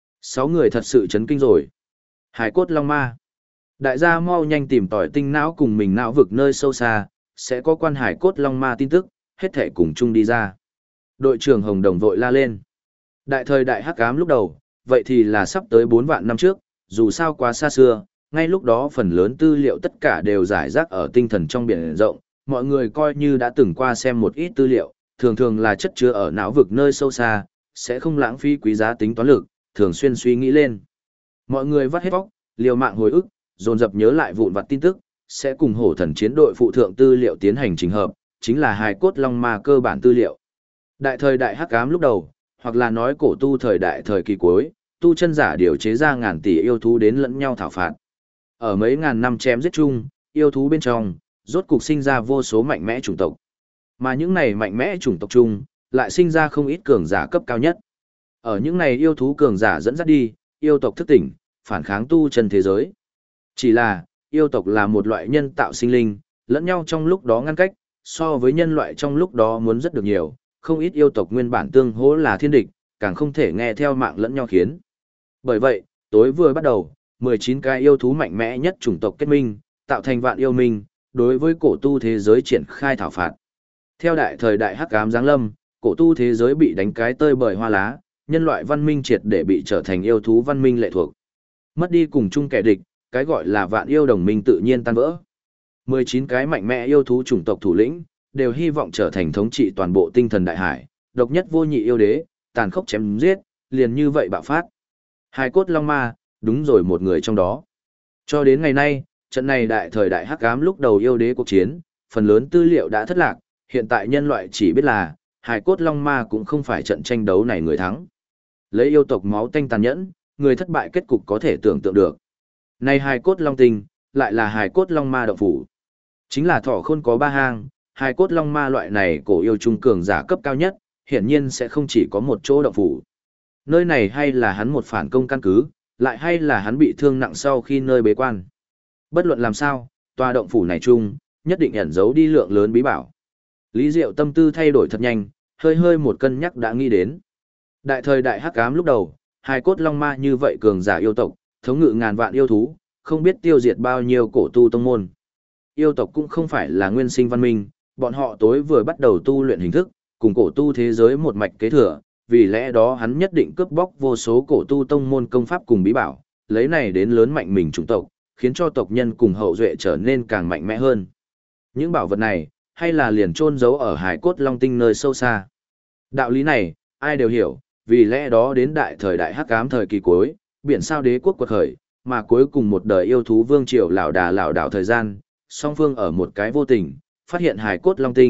6 người thật sự chấn kinh rồi. Hải Cốt Long Ma. Đại gia mau nhanh tìm tỏi tinh não cùng mình não vực nơi sâu xa, sẽ có quan Hải Cốt Long Ma tin tức, hết thể cùng chung đi ra. Đội trưởng Hồng Đồng vội la lên. Đại thời đại hắc ám lúc đầu, vậy thì là sắp tới 4 vạn năm trước, dù sao quá xa xưa, ngay lúc đó phần lớn tư liệu tất cả đều giải rác ở tinh thần trong biển rộng, mọi người coi như đã từng qua xem một ít tư liệu, thường thường là chất chứa ở não vực nơi sâu xa, sẽ không lãng phí quý giá tính toán lực, thường xuyên suy nghĩ lên. Mọi người vắt hết óc, liều mạng hồi ức, dồn dập nhớ lại vụn vặt tin tức, sẽ cùng hổ thần chiến đội phụ thượng tư liệu tiến hành trình hợp, chính là Hải Cốt Long Ma cơ bản tư liệu. Đại thời đại hắc ám lúc đầu, hoặc là nói cổ tu thời đại thời kỳ cuối, tu chân giả điều chế ra ngàn tỷ yêu thú đến lẫn nhau thảo phạt. Ở mấy ngàn năm chém giết chung, yêu thú bên trong, rốt cục sinh ra vô số mạnh mẽ chủng tộc. Mà những này mạnh mẽ chủng tộc chung, lại sinh ra không ít cường giả cấp cao nhất. Ở những này yêu thú cường giả dẫn dắt đi, yêu tộc thức tỉnh, phản kháng tu chân thế giới. Chỉ là, yêu tộc là một loại nhân tạo sinh linh, lẫn nhau trong lúc đó ngăn cách, so với nhân loại trong lúc đó muốn rất được nhiều, không ít yêu tộc nguyên bản tương hỗ là thiên địch, càng không thể nghe theo mạng lẫn nhau khiến. Bởi vậy, tối vừa bắt đầu, 19 cái yêu thú mạnh mẽ nhất chủng tộc kết minh, tạo thành vạn yêu minh, đối với cổ tu thế giới triển khai thảo phạt. Theo đại thời đại hắc ám giáng lâm, cổ tu thế giới bị đánh cái tơi bời hoa lá, nhân loại văn minh triệt để bị trở thành yêu thú văn minh lệ thuộc. Mất đi cùng chung kẻ địch, cái gọi là vạn yêu đồng minh tự nhiên tan vỡ. 19 cái mạnh mẽ yêu thú chủng tộc thủ lĩnh, đều hy vọng trở thành thống trị toàn bộ tinh thần đại hải, độc nhất vô nhị yêu đế, tàn khốc chém giết, liền như vậy bạo phát. Hải Cốt Long Ma, đúng rồi một người trong đó. Cho đến ngày nay, trận này đại thời đại hắc ám lúc đầu yêu đế cuộc chiến, phần lớn tư liệu đã thất lạc, hiện tại nhân loại chỉ biết là, Hải Cốt Long Ma cũng không phải trận tranh đấu này người thắng. Lấy yêu tộc máu tanh tàn nhẫn, người thất bại kết cục có thể tưởng tượng được. Này Hải Cốt Long Tinh, lại là Hải Cốt Long Ma động phủ. Chính là thỏ khôn có 3 hang, Hải Cốt Long Ma loại này cổ yêu trung cường giả cấp cao nhất, hiển nhiên sẽ không chỉ có một chỗ động phủ. Nơi này hay là hắn một phản công căn cứ, lại hay là hắn bị thương nặng sau khi nơi bế quan. Bất luận làm sao, tòa động phủ này chung, nhất định ẩn giấu đi lượng lớn bí bảo. Lý Diệu tâm tư thay đổi thật nhanh, hơi hơi một cân nhắc đã nghĩ đến. Đại thời đại hắc ám lúc đầu, Hải Cốt Long Ma như vậy cường giả yêu tộc, thống ngự ngàn vạn yêu thú, không biết tiêu diệt bao nhiêu cổ tu tông môn. Yêu tộc cũng không phải là nguyên sinh văn minh, bọn họ tối vừa bắt đầu tu luyện hình thức, cùng cổ tu thế giới một mạch kế thừa, vì lẽ đó hắn nhất định cướp bóc vô số cổ tu tông môn công pháp cùng bí bảo, lấy này đến lớn mạnh mình chủng tộc, khiến cho tộc nhân cùng hậu duệ trở nên càng mạnh mẽ hơn. Những bảo vật này, hay là liền chôn giấu ở Hải Cốt Long Tinh nơi sâu xa. Đạo lý này, ai đều hiểu, vì lẽ đó đến đại thời đại hắc ám thời kỳ cuối, biển sao đế quốc quật khởi, mà cuối cùng một đời yêu thú vương triều lảo đảo thời gian, song phương ở một cái vô tình, phát hiện Hải Cốt Long Tinh,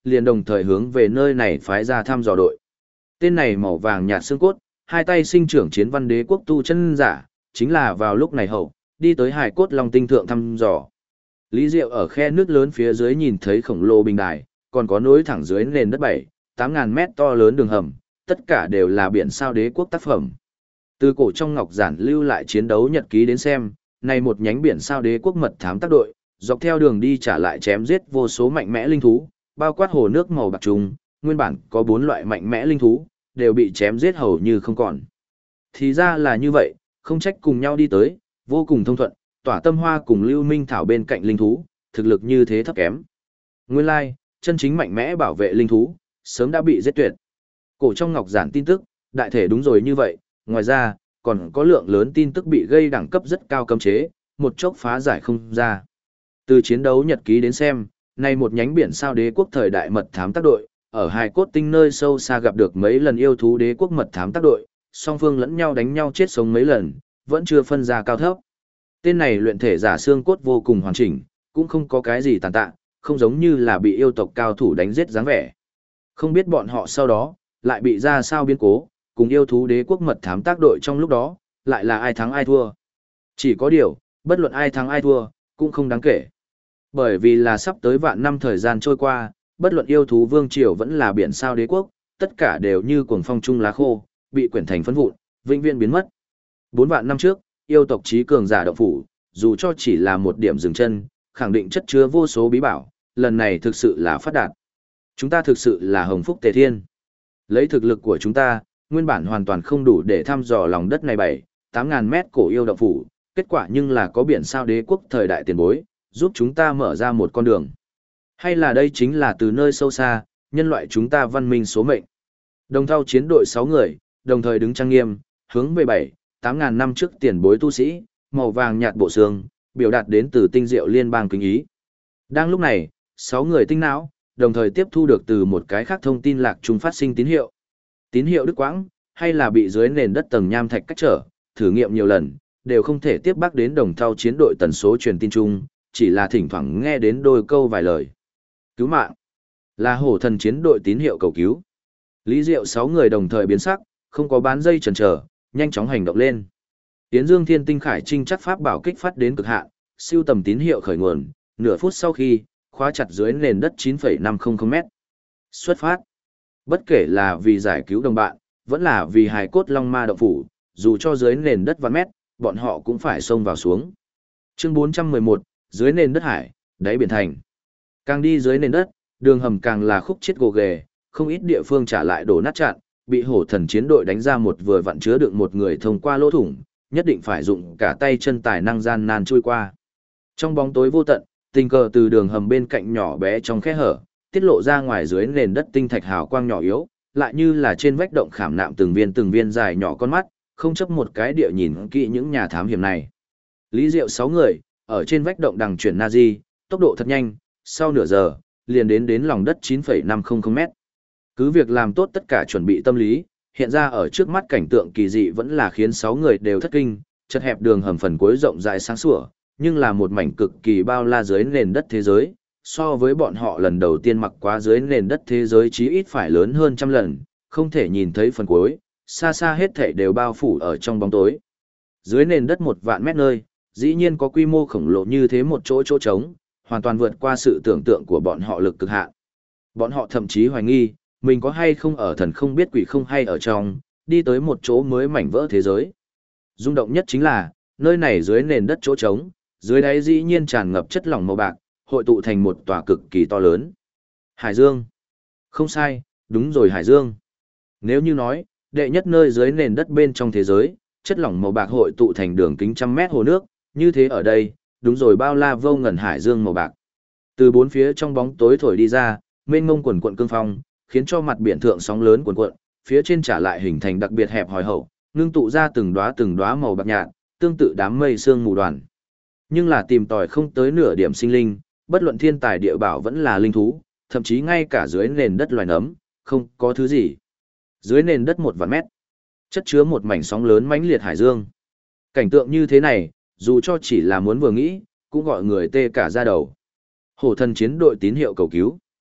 liền đồng thời hướng về nơi này phái ra thăm dò đội. Tên này màu vàng nhạt xương cốt, hai tay sinh trưởng chiến văn đế quốc tu chân giả, chính là vào lúc này hậu, đi tới hải cốt long tinh thượng thăm dò. Lý Diệu ở khe nước lớn phía dưới nhìn thấy khổng lồ bình đài, còn có nối thẳng dưới nền đất 7-8 ngàn mét to lớn đường hầm, tất cả đều là biển sao đế quốc tác phẩm. Từ cổ trong ngọc giản lưu lại chiến đấu nhật ký đến xem, này một nhánh biển sao đế quốc mật thám tác đội, dọc theo đường đi trả lại chém giết vô số mạnh mẽ linh thú, bao quát hồ nước màu bạc trùng, nguyên bản có 4 loại mạnh mẽ linh thú, đều bị chém giết hầu như không còn. Thì ra là như vậy, không trách cùng nhau đi tới, vô cùng thông thuận, tỏa tâm hoa cùng lưu minh thảo bên cạnh linh thú, thực lực như thế thấp kém. Nguyên lai, chân chính mạnh mẽ bảo vệ linh thú, sớm đã bị giết tuyệt. Cổ trong ngọc giản tin tức, đại thể đúng rồi như vậy, ngoài ra, còn có lượng lớn tin tức bị gây đẳng cấp rất cao cấm chế, một chốc phá giải không ra. Từ chiến đấu nhật ký đến xem, nay một nhánh biển sao đế quốc thời đại mật thám tác đội, ở hai cốt tinh nơi sâu xa gặp được mấy lần yêu thú đế quốc mật thám tác đội, song phương lẫn nhau đánh nhau chết sống mấy lần, vẫn chưa phân ra cao thấp. Tên này luyện thể giả xương cốt vô cùng hoàn chỉnh, cũng không có cái gì tàn tạ, không giống như là bị yêu tộc cao thủ đánh giết dáng vẻ. Không biết bọn họ sau đó, lại bị ra sao biến cố, cùng yêu thú đế quốc mật thám tác đội trong lúc đó, lại là ai thắng ai thua. Chỉ có điều, bất luận ai thắng ai thua, cũng không đáng kể. Bởi vì là sắp tới vạn năm thời gian trôi qua, bất luận yêu thú vương triều vẫn là biển sao đế quốc, tất cả đều như cuồng phong trung lá khô, bị quyển thành phấn vụn, vĩnh viễn biến mất. 4 vạn năm trước, yêu tộc trí cường giả động phủ, dù cho chỉ là một điểm dừng chân, khẳng định chất chứa vô số bí bảo, lần này thực sự là phát đạt. Chúng ta thực sự là hồng phúc tề thiên. Lấy thực lực của chúng ta, nguyên bản hoàn toàn không đủ để thăm dò lòng đất này 7-8 ngàn mét cổ yêu động phủ, kết quả nhưng là có biển sao đế quốc thời đại tiền bối, giúp chúng ta mở ra một con đường. Hay là đây chính là từ nơi sâu xa, nhân loại chúng ta văn minh số mệnh. Đồng thao chiến đội 6 người, đồng thời đứng trang nghiêm, hướng về 7-8 ngàn năm trước tiền bối tu sĩ, màu vàng nhạt bộ xương, biểu đạt đến từ tinh diệu liên bang kính ý. Đang lúc này, 6 người tinh não, đồng thời tiếp thu được từ một cái khác thông tin lạc trung phát sinh tín hiệu. Tín hiệu đứt quãng, hay là bị dưới nền đất tầng nham thạch cách trở, thử nghiệm nhiều lần, đều không thể tiếp bác đến đồng thao chiến đội tần số truyền tin chung, chỉ là thỉnh thoảng nghe đến đôi câu vài lời. Cứu mạng, là hổ thần chiến đội tín hiệu cầu cứu. Lý Diệu 6 người đồng thời biến sắc, không có bán dây chần chờ, nhanh chóng hành động lên. Tiến Dương Thiên Tinh Khải Trinh chắc pháp bảo kích phát đến cực hạn, siêu tầm tín hiệu khởi nguồn, nửa phút sau khi, khóa chặt dưới nền đất 9,500 m. Xuất phát. Bất kể là vì giải cứu đồng bạn, vẫn là vì hài cốt long ma động phủ, dù cho dưới nền đất vạn mét, bọn họ cũng phải xông vào xuống. Chương 411, dưới nền đất hải, đáy biển thành. Càng đi dưới nền đất, đường hầm càng là khúc chết gồ ghề, không ít địa phương trả lại đổ nát chặn, bị hổ thần chiến đội đánh ra một vừa vặn chứa đựng một người thông qua lỗ thủng, nhất định phải dụng cả tay chân tài năng gian nan chui qua. Trong bóng tối vô tận, tình cờ từ đường hầm bên cạnh nhỏ bé trong khe hở, tiết lộ ra ngoài dưới nền đất tinh thạch hào quang nhỏ yếu, lại như là trên vách động khảm nạm từng viên dài nhỏ con mắt, không chấp một cái địa nhìn kỹ những nhà thám hiểm này. Lý Diệu 6 người, ở trên vách động đằng chuyển Nazi, tốc độ thật nhanh, sau nửa giờ, liền đến lòng đất 9,500 m. Cứ việc làm tốt tất cả chuẩn bị tâm lý, hiện ra ở trước mắt cảnh tượng kỳ dị vẫn là khiến 6 người đều thất kinh, chật hẹp đường hầm phần cuối rộng rãi sáng sủa, nhưng là một mảnh cực kỳ bao la dưới nền đất thế giới, so với bọn họ lần đầu tiên mặc quá dưới nền đất thế giới chí ít phải lớn hơn trăm lần, không thể nhìn thấy phần cuối, xa xa hết thảy đều bao phủ ở trong bóng tối. Dưới nền đất 1 vạn mét nơi, dĩ nhiên có quy mô khổng lồ như thế một chỗ trống, hoàn toàn vượt qua sự tưởng tượng của bọn họ lực cực hạn. Bọn họ thậm chí hoài nghi, mình có hay không ở thần không biết quỷ không hay ở trong, đi tới một chỗ mới mảnh vỡ thế giới. Rung động nhất chính là, nơi này dưới nền đất chỗ trống, dưới đáy dĩ nhiên tràn ngập chất lỏng màu bạc, hội tụ thành một tòa cực kỳ to lớn. Hải Dương. Không sai, đúng rồi Hải Dương. Nếu như nói, đệ nhất nơi dưới nền đất bên trong thế giới, chất lỏng màu bạc hội tụ thành đường kính 100 m hồ nước, như thế ở đây, đúng rồi bao la vô ngần Hải Dương màu bạc. Từ bốn phía trong bóng tối thổi đi ra, mênh mông quần cuộn cương phong, khiến cho mặt biển thượng sóng lớn cuộn cuộn, phía trên trả lại hình thành đặc biệt hẹp hòi hậu, ngưng tụ ra từng đóa màu bạc nhạt, tương tự đám mây sương mù đoàn. Nhưng là tìm tòi không tới nửa điểm sinh linh, bất luận thiên tài địa bảo vẫn là linh thú, thậm chí ngay cả dưới nền đất loài nấm, không có thứ gì. Dưới nền đất 1 vạn mét, chất chứa một mảnh sóng lớn mãnh liệt hải dương. Cảnh tượng như thế này, dù cho chỉ là muốn vừa nghĩ, cũng gọi người tê cả da đầu. Hổ thần chiến đội tín hiệu cầu cứu.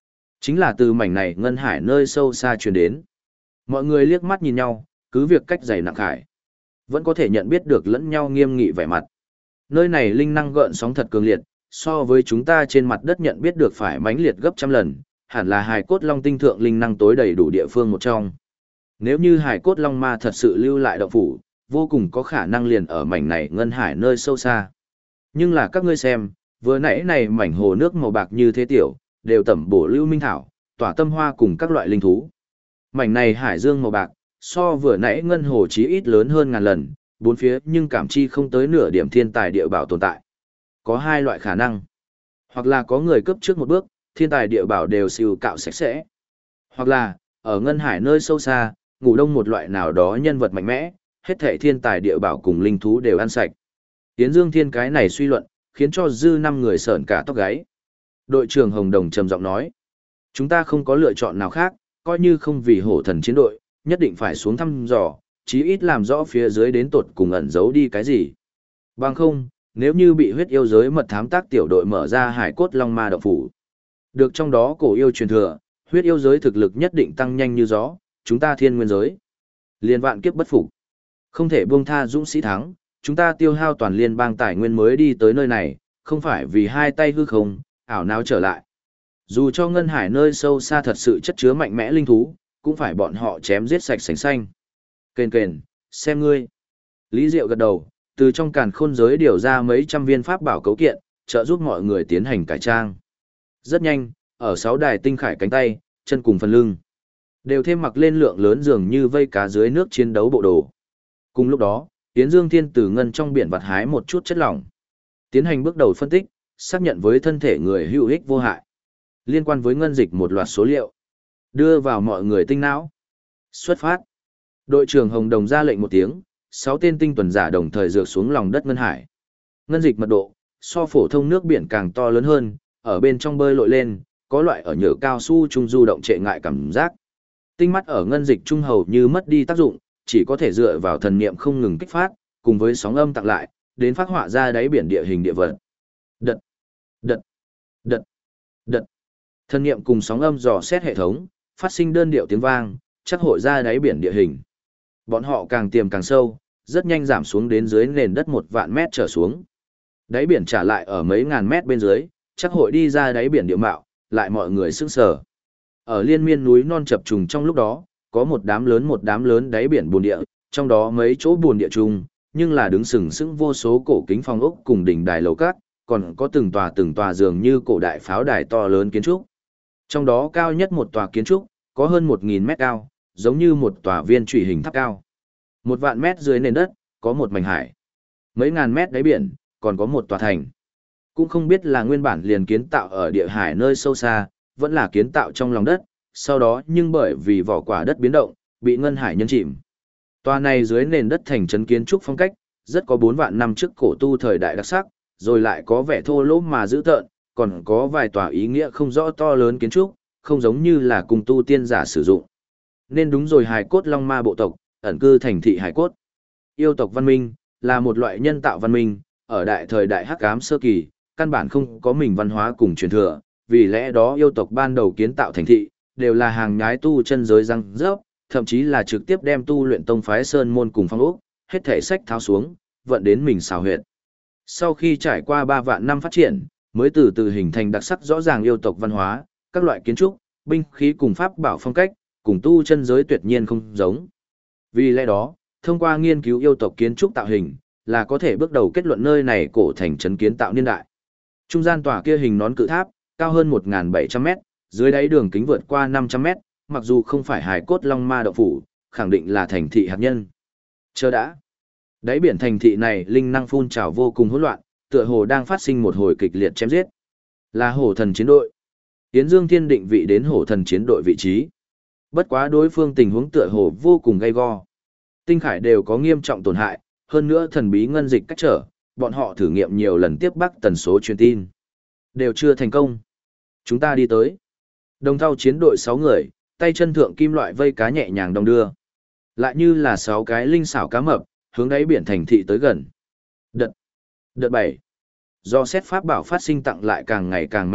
Chính là từ mảnh này ngân hải nơi sâu xa truyền đến. Mọi người liếc mắt nhìn nhau, cứ việc cách dày nặng khải. Vẫn có thể nhận biết được lẫn nhau nghiêm nghị vẻ mặt. Nơi này linh năng gợn sóng thật cường liệt, so với chúng ta trên mặt đất nhận biết được phải mãnh liệt gấp trăm lần, hẳn là hài cốt long tinh thượng linh năng tối đầy đủ địa phương một trong. Nếu như hài cốt long ma thật sự lưu lại động phủ, vô cùng có khả năng liền ở mảnh này ngân hải nơi sâu xa. Nhưng là các ngươi xem, vừa nãy này mảnh hồ nước màu bạc như thế tiểu, đều tẩm bổ lưu minh thảo, tỏa tâm hoa cùng các loại linh thú. Mảnh này hải dương màu bạc, so vừa nãy ngân hồ chí ít lớn hơn ngàn lần, bốn phía nhưng cảm chi không tới nửa điểm thiên tài địa bảo tồn tại. Có hai loại khả năng. Hoặc là có người cấp trước một bước, thiên tài địa bảo đều siêu cạo sạch sẽ. Hoặc là, ở ngân hải nơi sâu xa, ngủ đông một loại nào đó nhân vật mạnh mẽ, hết thảy thiên tài địa bảo cùng linh thú đều ăn sạch. Tiến Dương Thiên cái này suy luận, khiến cho dư 5 người sởn cả tóc gáy. Đội trưởng Hồng Đồng trầm giọng nói, chúng ta không có lựa chọn nào khác, coi như không vì hổ thần chiến đội, nhất định phải xuống thăm dò, chí ít làm rõ phía dưới đến tột cùng ẩn giấu đi cái gì. Bằng không, nếu như bị huyết yêu giới mật thám tác tiểu đội mở ra hải cốt long ma động phủ, được trong đó cổ yêu truyền thừa, huyết yêu giới thực lực nhất định tăng nhanh như gió, chúng ta thiên nguyên giới liên vạn kiếp bất phục, không thể buông tha dũng sĩ thắng, chúng ta tiêu hao toàn liên bang tài nguyên mới đi tới nơi này, không phải vì hai tay hư không, ảo não trở lại. Dù cho ngân hải nơi sâu xa thật sự chất chứa mạnh mẽ linh thú, cũng phải bọn họ chém giết sạch sành xanh. Kền kền, xem ngươi. Lý Diệu gật đầu, từ trong càn khôn giới điều ra mấy trăm viên pháp bảo cấu kiện, trợ giúp mọi người tiến hành cải trang. Rất nhanh, ở 6 đài tinh khải cánh tay, chân cùng phần lưng, đều thêm mặc lên lượng lớn dường như vây cá dưới nước chiến đấu bộ đồ. Cùng lúc đó, Yến Dương Thiên từ ngân trong biển vặt hái một chút chất lỏng, tiến hành bước đầu phân tích, xác nhận với thân thể người hữu ích vô hại. Liên quan với ngân dịch một loạt số liệu, đưa vào mọi người tinh não. Xuất phát. Đội trưởng Hồng Đồng ra lệnh một tiếng, 6 tên tinh tuần giả đồng thời rược xuống lòng đất ngân hải. Ngân dịch mật độ, so phổ thông nước biển càng to lớn hơn, ở bên trong bơi lội lên, có loại ở nhựa cao su trung du động trệ ngại cảm giác. Tinh mắt ở ngân dịch trung hầu như mất đi tác dụng, chỉ có thể dựa vào thần niệm không ngừng kích phát, cùng với sóng âm tặng lại, đến phát họa ra đáy biển địa hình địa vật. Đật, đật, đật, đật. Thần niệm cùng sóng âm dò xét hệ thống, phát sinh đơn điệu tiếng vang, chắc hội ra đáy biển địa hình. Bọn họ càng tiềm càng sâu, rất nhanh giảm xuống đến dưới nền đất 1 vạn mét trở xuống. Đáy biển trả lại ở mấy ngàn mét bên dưới, chắc hội đi ra đáy biển địa mạo, lại mọi người sững sờ. Ở liên miên núi non chập trùng trong lúc đó, có một đám lớn đáy biển bùn địa, trong đó mấy chỗ bùn địa chung, nhưng là đứng sừng sững vô số cổ kính phong ốc cùng đỉnh đài lầu cát, còn có từng tòa dường như cổ đại pháo đài to lớn kiến trúc. Trong đó cao nhất một tòa kiến trúc, có hơn 1000 mét cao, giống như một tòa viên trụy hình tháp cao. 1 vạn mét dưới nền đất, có một mảnh hải. Mấy ngàn mét đáy biển, còn có một tòa thành. Cũng không biết là nguyên bản liền kiến tạo ở địa hải nơi sâu xa, vẫn là kiến tạo trong lòng đất, sau đó nhưng bởi vì vỏ quả đất biến động, bị ngân hải nhân chìm. Tòa này dưới nền đất thành trấn kiến trúc phong cách, rất có 4 vạn năm trước cổ tu thời đại đặc sắc, rồi lại có vẻ thô lỗ mà dữ tợn, còn có vài tòa ý nghĩa không rõ to lớn kiến trúc, không giống như là cùng tu tiên giả sử dụng. Nên đúng rồi, hài cốt long ma bộ tộc, ẩn cư thành thị hài cốt. Yêu tộc văn minh, là một loại nhân tạo văn minh, ở đại thời đại hắc ám sơ kỳ, căn bản không có mình văn hóa cùng truyền thừa, vì lẽ đó yêu tộc ban đầu kiến tạo thành thị, đều là hàng nhái tu chân giới răng rớp, thậm chí là trực tiếp đem tu luyện tông phái sơn môn cùng phong ốc, hết thể sách tháo xuống, vận đến mình xào huyệt. Sau khi trải qua 3 vạn năm phát triển, mới từ từ hình thành đặc sắc rõ ràng yêu tộc văn hóa, các loại kiến trúc, binh khí cùng pháp bảo phong cách, cùng tu chân giới tuyệt nhiên không giống. Vì lẽ đó, thông qua nghiên cứu yêu tộc kiến trúc tạo hình, là có thể bước đầu kết luận nơi này cổ thành trấn kiến tạo niên đại. Trung gian tòa kia hình nón cự tháp, cao hơn 1.700 mét, dưới đáy đường kính vượt qua 500 mét, mặc dù không phải hài cốt long ma động phủ, khẳng định là thành thị hạt nhân. Chờ đã. Đáy biển thành thị này linh năng phun trào vô cùng hỗn loạn, tựa hồ đang phát sinh một hồi kịch liệt chém giết. Là hổ thần chiến đội. Yến Dương Thiên định vị đến hổ thần chiến đội vị trí. Bất quá đối phương tình huống tựa hồ vô cùng gay go. Tinh khải đều có nghiêm trọng tổn hại, hơn nữa thần bí ngân dịch cách trở, bọn họ thử nghiệm nhiều lần tiếp bắc tần số truyền tin. Đều chưa thành công. Chúng ta đi tới. Đồng thau chiến đội 6 người, tay chân thượng kim loại vây cá nhẹ nhàng đong đưa. Lại như là 6 cái linh xảo cá mập, hướng đáy biển thành thị tới gần. Đợt 7. Do xét pháp bảo phát sinh tặng lại càng ngày càng mãnh liệt,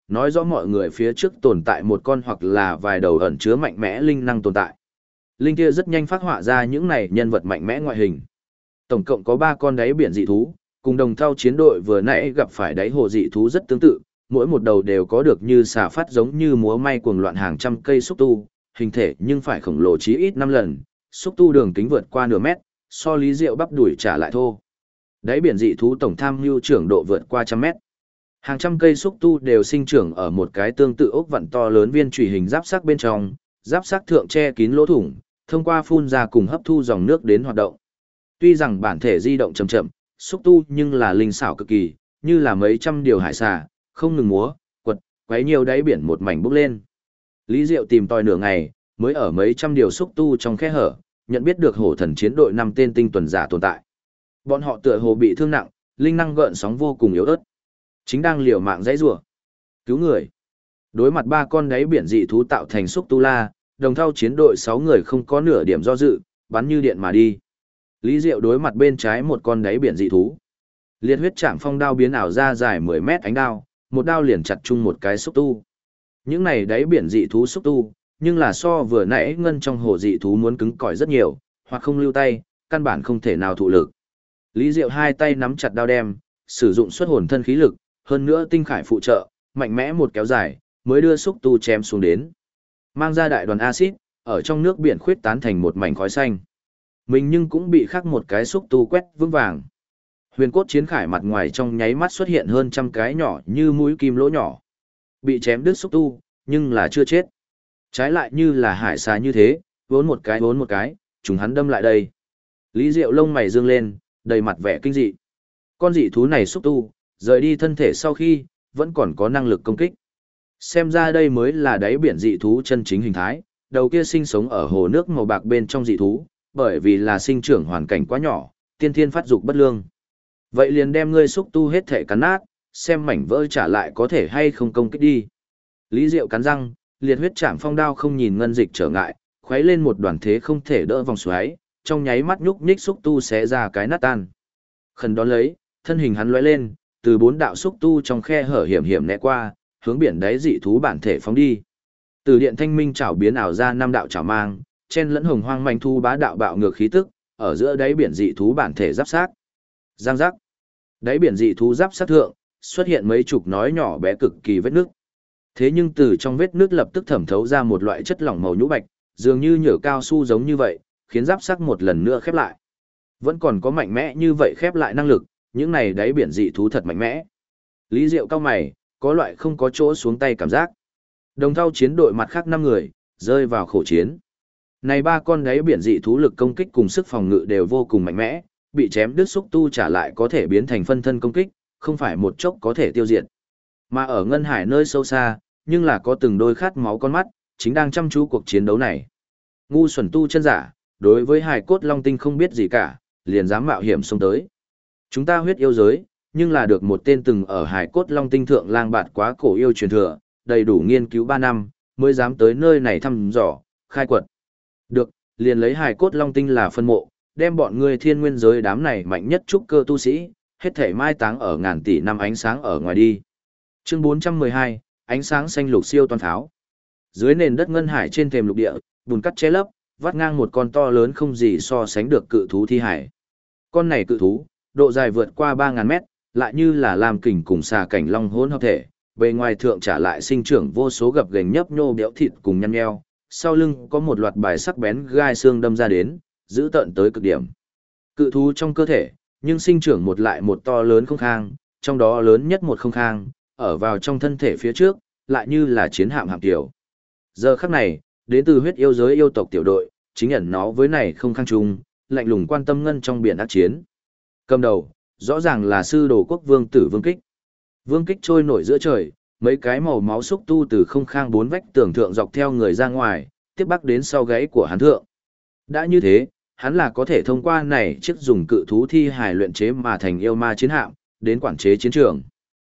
nói rõ mọi người phía trước tồn tại một con hoặc là vài đầu ẩn chứa mạnh mẽ linh năng tồn tại. Linh kia rất nhanh phát họa ra những này nhân vật mạnh mẽ ngoại hình. Tổng cộng có 3 con đáy biển dị thú, cùng đồng thau chiến đội vừa nãy gặp phải đáy hồ dị thú rất tương tự, mỗi một đầu đều có được như xà phát giống như múa may cuồng loạn hàng trăm cây xúc tu, hình thể nhưng phải khổng lồ chí ít 5 lần, xúc tu đường kính vượt qua nửa mét, so Lý Diệu bắp đuổi trả lại thô. Đáy biển dị thú tổng tham mưu trưởng độ vượt qua 100 mét. Hàng trăm cây xúc tu đều sinh trưởng ở một cái tương tự ốc vặn to lớn viên chủy hình giáp sắc bên trong, giáp sắc thượng che kín lỗ thủng, thông qua phun ra cùng hấp thu dòng nước đến hoạt động. Tuy rằng bản thể di động chậm chậm, xúc tu nhưng là linh xảo cực kỳ, như là mấy trăm điều hải xà, không ngừng múa, quật, quấy nhiều đáy biển một mảnh bốc lên. Lý Diệu tìm tòi nửa ngày, mới ở mấy trăm điều xúc tu trong khe hở, nhận biết được hổ thần chiến đội 5 tên tinh tuần giả tồn tại. Bọn họ tựa hồ bị thương nặng, linh năng gợn sóng vô cùng yếu ớt. Chính đang liều mạng dãy rủa, cứu người. Đối mặt 3 con đáy biển dị thú tạo thành xúc tu la, đồng thau chiến đội 6 người không có nửa điểm do dự, bắn như điện mà đi. Lý Diệu đối mặt bên trái một con đáy biển dị thú. Liệt huyết chạm phong đao biến ảo ra dài 10 mét ánh đao, một đao liền chặt chung một cái xúc tu. Những này đáy biển dị thú xúc tu, nhưng là so vừa nãy ngân trong hồ dị thú muốn cứng cỏi rất nhiều, hoặc không lưu tay, căn bản không thể nào thụ lực. Lý Diệu hai tay nắm chặt đao đem, sử dụng xuất hồn thân khí lực, hơn nữa tinh khải phụ trợ, mạnh mẽ một kéo dài, mới đưa xúc tu chém xuống đến. Mang ra đại đoàn axit, ở trong nước biển khuyết tán thành một mảnh khói xanh. Mình nhưng cũng bị khắc một cái xúc tu quét vững vàng. Huyền cốt chiến khải mặt ngoài trong nháy mắt xuất hiện hơn trăm cái nhỏ như mũi kim lỗ nhỏ. Bị chém đứt xúc tu, nhưng là chưa chết. Trái lại như là hải xà như thế, vốn một cái, chúng hắn đâm lại đây. Lý Diệu lông mày dương lên, đầy mặt vẻ kinh dị. Con dị thú này xúc tu, rời đi thân thể sau khi, vẫn còn có năng lực công kích. Xem ra đây mới là đáy biển dị thú chân chính hình thái, đầu kia sinh sống ở hồ nước màu bạc bên trong dị thú, bởi vì là sinh trưởng hoàn cảnh quá nhỏ, tiên thiên phát dục bất lương. Vậy liền đem ngươi xúc tu hết thể cắn nát, xem mảnh vỡ trả lại có thể hay không công kích đi. Lý Diệu cắn răng, liệt huyết chạm phong đao không nhìn ngân dịch trở ngại, khuấy lên một đoàn thế không thể đỡ vòng xoáy, trong nháy mắt nhúc nhích xúc tu xé ra cái nát tan. Khẩn đón lấy, thân hình hắn lóe lên, từ 4 đạo xúc tu trong khe hở hiểm hiểm né qua, hướng biển đáy dị thú bản thể phóng đi. Từ điện thanh minh chảo biến ảo ra 5 đạo chảo mang, chen lẫn hồng hoang manh thu bá đạo bạo ngược khí tức, ở giữa đáy biển dị thú bản thể giáp sát. Giang giác. Đáy biển dị thú giáp sát thượng, xuất hiện mấy chục nói nhỏ bé cực kỳ vết nước. Thế nhưng từ trong vết nước lập tức thẩm thấu ra một loại chất lỏng màu nhũ bạch, dường như nhựa cao su giống như vậy, khiến giáp sát một lần nữa khép lại. Vẫn còn có mạnh mẽ như vậy khép lại năng lực, những này đáy biển dị thú thật mạnh mẽ. Lý Diệu cao mày, có loại không có chỗ xuống tay cảm giác. Đồng thau chiến đội mặt khác 5 người, rơi vào khổ chiến. Này 3 con đáy biển dị thú lực công kích cùng sức phòng ngự đều vô cùng mạnh mẽ, bị chém đứt xúc tu trả lại có thể biến thành phân thân công kích, không phải một chốc có thể tiêu diệt. Mà ở ngân hải nơi sâu xa, nhưng là có từng đôi khát máu con mắt, chính đang chăm chú cuộc chiến đấu này. Ngu xuẩn tu chân giả, đối với hài cốt long tinh không biết gì cả, liền dám mạo hiểm xông tới. Chúng ta huyết yêu giới, nhưng là được một tên từng ở hài cốt long tinh thượng lang bạt quá cổ yêu truyền thừa, đầy đủ nghiên cứu 3 năm, mới dám tới nơi này thăm dò, khai quật. Được, liền lấy hài cốt long tinh là phân mộ, đem bọn ngươi thiên nguyên giới đám này mạnh nhất trúc cơ tu sĩ, hết thể mai táng ở ngàn tỷ năm ánh sáng ở ngoài đi. Chương 412, ánh sáng xanh lục siêu toàn tháo. Dưới nền đất ngân hải trên thềm lục địa, bùn cắt che lấp, vắt ngang một con to lớn không gì so sánh được cự thú thi hải. Con này cự thú, độ dài vượt qua 3000 mét, lại như là làm kình cùng xà cảnh long hỗn hợp thể, bề ngoài thượng trả lại sinh trưởng vô số gập ghềnh nhấp nhô béo thịt cùng nhăn nheo, sau lưng có một loạt bài sắc bén gai xương đâm ra đến, giữ tận tới cực điểm. Cự thú trong cơ thể, nhưng sinh trưởng một lại một to lớn không khang, trong đó lớn nhất một không khang, ở vào trong thân thể phía trước, lại như là chiến hạm hạm tiểu. Giờ khắc này, đến từ huyết yêu giới yêu tộc tiểu đội, chính ẩn nó với này không khang chung, lạnh lùng quan tâm ngân trong biển ác chiến. Cầm đầu, rõ ràng là sư đồ quốc vương tử Vương Kích. Vương Kích trôi nổi giữa trời, mấy cái màu máu xúc tu từ không khang 4 vách tường thượng dọc theo người ra ngoài, tiếp bắc đến sau gáy của hắn thượng. Đã như thế, hắn là có thể thông qua này chiếc dùng cự thú thi hài luyện chế mà thành yêu ma chiến hạm, đến quản chế chiến trường.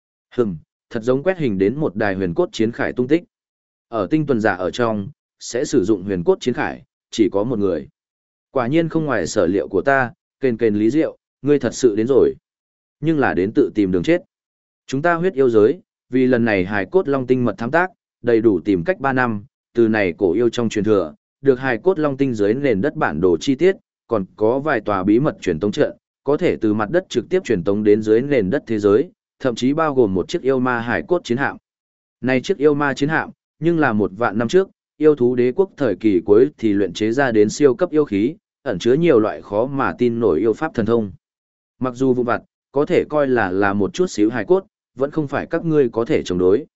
Thật giống quét hình đến một đài huyền cốt chiến khải tung tích. Ở tinh tuần giả ở trong, sẽ sử dụng huyền cốt chiến khải, chỉ có một người. Quả nhiên không ngoài sở liệu của ta, kền kền Lý Diệu, ngươi thật sự đến rồi. Nhưng là đến tự tìm đường chết. Chúng ta huyết yêu giới, vì lần này hài cốt long tinh mật thám tác, đầy đủ tìm cách 3 năm, từ này cổ yêu trong truyền thừa, được hài cốt long tinh dưới nền đất bản đồ chi tiết, còn có vài tòa bí mật truyền tống trận, có thể từ mặt đất trực tiếp truyền tống đến dưới nền đất thế giới, thậm chí bao gồm một chiếc yêu ma hài cốt chiến hạm. Này chiếc yêu ma chiến hạm, nhưng là 1 vạn năm trước, yêu thú đế quốc thời kỳ cuối thì luyện chế ra đến siêu cấp yêu khí, ẩn chứa nhiều loại khó mà tin nổi yêu pháp thần thông. Mặc dù vụn vặt, có thể coi là một chút xíu hài cốt, vẫn không phải các ngươi có thể chống đối.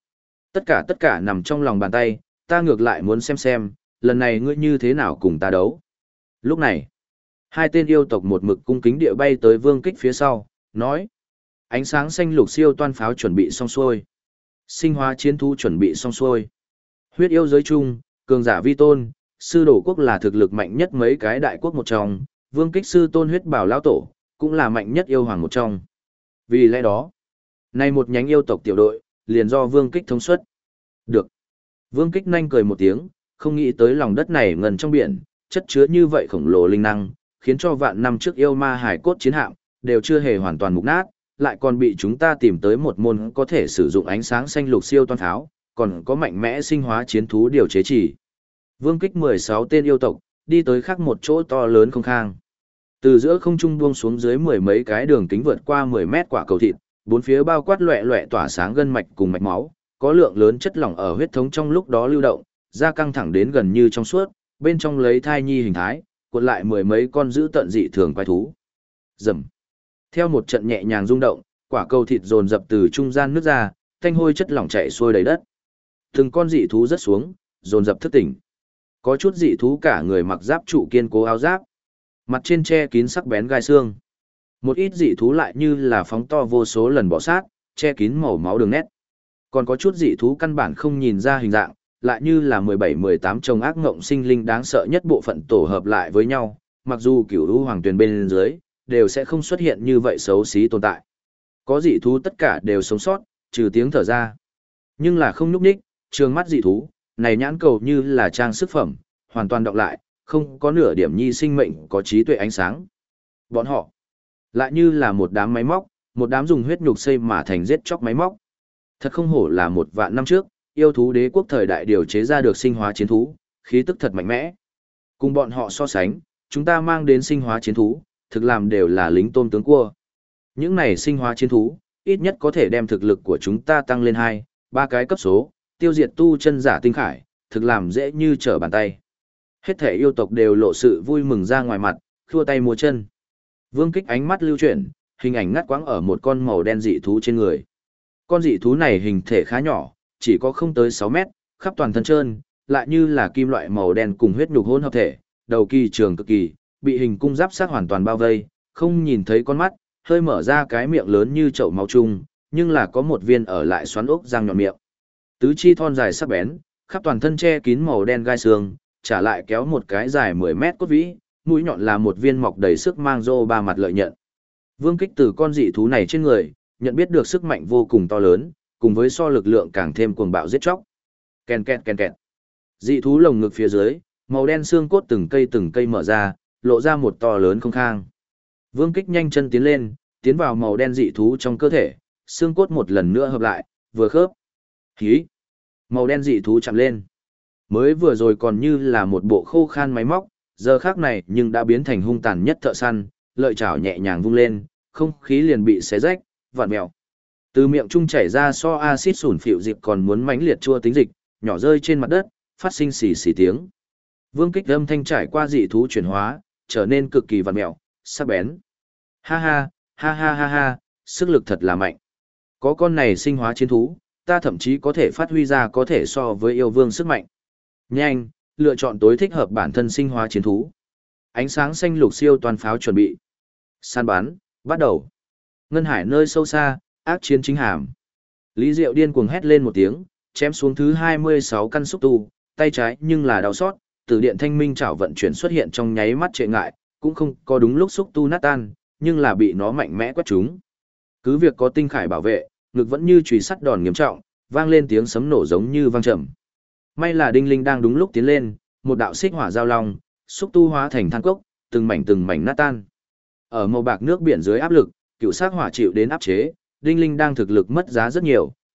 Tất cả nằm trong lòng bàn tay, ta ngược lại muốn xem, lần này ngươi như thế nào cùng ta đấu. Lúc này, hai tên yêu tộc một mực cung kính địa bay tới Vương Kích phía sau, nói. Ánh sáng xanh lục siêu toan pháo chuẩn bị xong xuôi. Sinh hóa chiến thú chuẩn bị xong xuôi. Huyết yêu giới chung, cường giả vi tôn, sư đổ quốc là thực lực mạnh nhất mấy cái đại quốc một trong, Vương Kích sư tôn huyết bảo lão tổ, cũng là mạnh nhất yêu hoàng một trong. Vì lẽ đó, nay một nhánh yêu tộc tiểu đội, liền do Vương Kích thống suất. Được. Vương Kích nhanh cười một tiếng, không nghĩ tới lòng đất này ngần trong biển, chất chứa như vậy khổng lồ linh năng, khiến cho vạn năm trước yêu ma hải cốt chiến hạm, đều chưa hề hoàn toàn mục nát, lại còn bị chúng ta tìm tới một môn có thể sử dụng ánh sáng xanh lục siêu toan pháo, còn có mạnh mẽ sinh hóa chiến thú điều chế chỉ. Vương Kích 16 tên yêu tộc, đi tới khác một chỗ to lớn không khang. Từ giữa không trung buông xuống dưới 10 mấy cái đường kính vượt qua 10 mét quả cầu thịt, bốn phía bao quát loẻ loẻ tỏa sáng gân mạch cùng mạch máu, có lượng lớn chất lỏng ở huyết thống trong lúc đó lưu động, da căng thẳng đến gần như trong suốt, bên trong lấy thai nhi hình thái, cuộn lại 10 mấy con dữ tận dị thường quái thú. Rầm. Theo một trận nhẹ nhàng rung động, quả cầu thịt dồn dập từ trung gian nước ra, thanh hôi chất lỏng chảy xuôi đầy đất. Từng con dị thú rớt xuống, dồn dập thức tỉnh. Có chút dị thú cả người mặc giáp trụ kiên cố áo giáp, mặt trên che kín sắc bén gai xương. Một ít dị thú lại như là phóng to vô số lần bọ sát, che kín màu máu đường nét. Còn có chút dị thú căn bản không nhìn ra hình dạng, lại như là 17-18 chồng ác ngộng sinh linh đáng sợ nhất bộ phận tổ hợp lại với nhau, mặc dù cửu u hoàng tuyền bên dưới, đều sẽ không xuất hiện như vậy xấu xí tồn tại. Có dị thú tất cả đều sống sót, trừ tiếng thở ra. Nhưng là không nhúc nhích, trường mắt dị thú, này nhãn cầu như là trang sức phẩm, hoàn toàn đọc lại, không có nửa điểm nhi sinh mệnh có trí tuệ ánh sáng. Bọn họ, lại như là một đám máy móc, một đám dùng huyết nhục xây mà thành giết chóc máy móc. Thật không hổ là 1 vạn năm trước, yêu thú đế quốc thời đại điều chế ra được sinh hóa chiến thú, khí tức thật mạnh mẽ. Cùng bọn họ so sánh, chúng ta mang đến sinh hóa chiến thú, thực làm đều là lính tôm tướng cua. Những này sinh hóa chiến thú, ít nhất có thể đem thực lực của chúng ta tăng lên 2-3 cái cấp số, tiêu diệt tu chân giả tinh khải, thực làm dễ như trở bàn tay. Hết thể yêu tộc đều lộ sự vui mừng ra ngoài mặt, khua tay múa chân. Vương Kích ánh mắt lưu chuyển, hình ảnh ngắt quãng ở một con màu đen dị thú trên người. Con dị thú này hình thể khá nhỏ, chỉ có không tới 6 mét, khắp toàn thân trơn, lại như là kim loại màu đen cùng huyết nhục hỗn hợp thể, đầu kỳ trường cực kỳ, bị hình cung giáp sát hoàn toàn bao vây, không nhìn thấy con mắt, hơi mở ra cái miệng lớn như chậu máu chung, nhưng là có một viên ở lại xoắn ốc răng nhọn miệng. Tứ chi thon dài sắc bén, khắp toàn thân che kín màu đen gai xương, trả lại kéo một cái dài 10 mét cốt vĩ, mũi nhọn là một viên mọc đầy sức mang rô ba mặt lợi nhận. Vương Kích từ con dị thú này trên người, nhận biết được sức mạnh vô cùng to lớn, cùng với so lực lượng càng thêm cuồng bạo giết chóc. Ken ken ken ken. Dị thú lồng ngực phía dưới, màu đen xương cốt từng cây mở ra, lộ ra một to lớn không khang. Vương Kích nhanh chân tiến lên, tiến vào màu đen dị thú trong cơ thể, xương cốt một lần nữa hợp lại, vừa khớp. Hí. Màu đen dị thú chạm lên. Mới vừa rồi còn như là một bộ khô khan máy móc, giờ khác này nhưng đã biến thành hung tàn nhất thợ săn, lợi chảo nhẹ nhàng vung lên, không khí liền bị xé rách, vặn mèo. Từ miệng trung chảy ra so axit sủn phịu dịp còn muốn mãnh liệt chua tính dịch, nhỏ rơi trên mặt đất, phát sinh xì xì tiếng. Vương Kích âm thanh trải qua dị thú chuyển hóa, trở nên cực kỳ vặn mèo, sắc bén. Ha ha, ha ha ha ha, sức lực thật là mạnh. Có con này sinh hóa chiến thú, ta thậm chí có thể phát huy ra có thể so với yêu vương sức mạnh. Nhanh, lựa chọn tối thích hợp bản thân sinh hóa chiến thú. Ánh sáng xanh lục siêu toàn pháo chuẩn bị. Săn bắn, bắt đầu. Ngân hải nơi sâu xa, ác chiến chính hàm. Lý Diệu điên cuồng hét lên một tiếng, chém xuống thứ 26 căn xúc tu, tay trái nhưng là đau xót, từ điện thanh minh chảo vận chuyển xuất hiện trong nháy mắt trệ ngại, cũng không có đúng lúc xúc tu nát tan, nhưng là bị nó mạnh mẽ quét trúng. Cứ việc có tinh khải bảo vệ, ngực vẫn như chùy sắt đòn nghiêm trọng, vang lên tiếng sấm nổ giống như vang trầm. May là Đinh Linh đang đúng lúc tiến lên, một đạo xích hỏa giao long, xúc tu hóa thành than cốc, từng mảnh nát tan. Ở màu bạc nước biển dưới áp lực, cựu sắc hỏa chịu đến áp chế, Đinh Linh đang thực lực mất giá rất nhiều,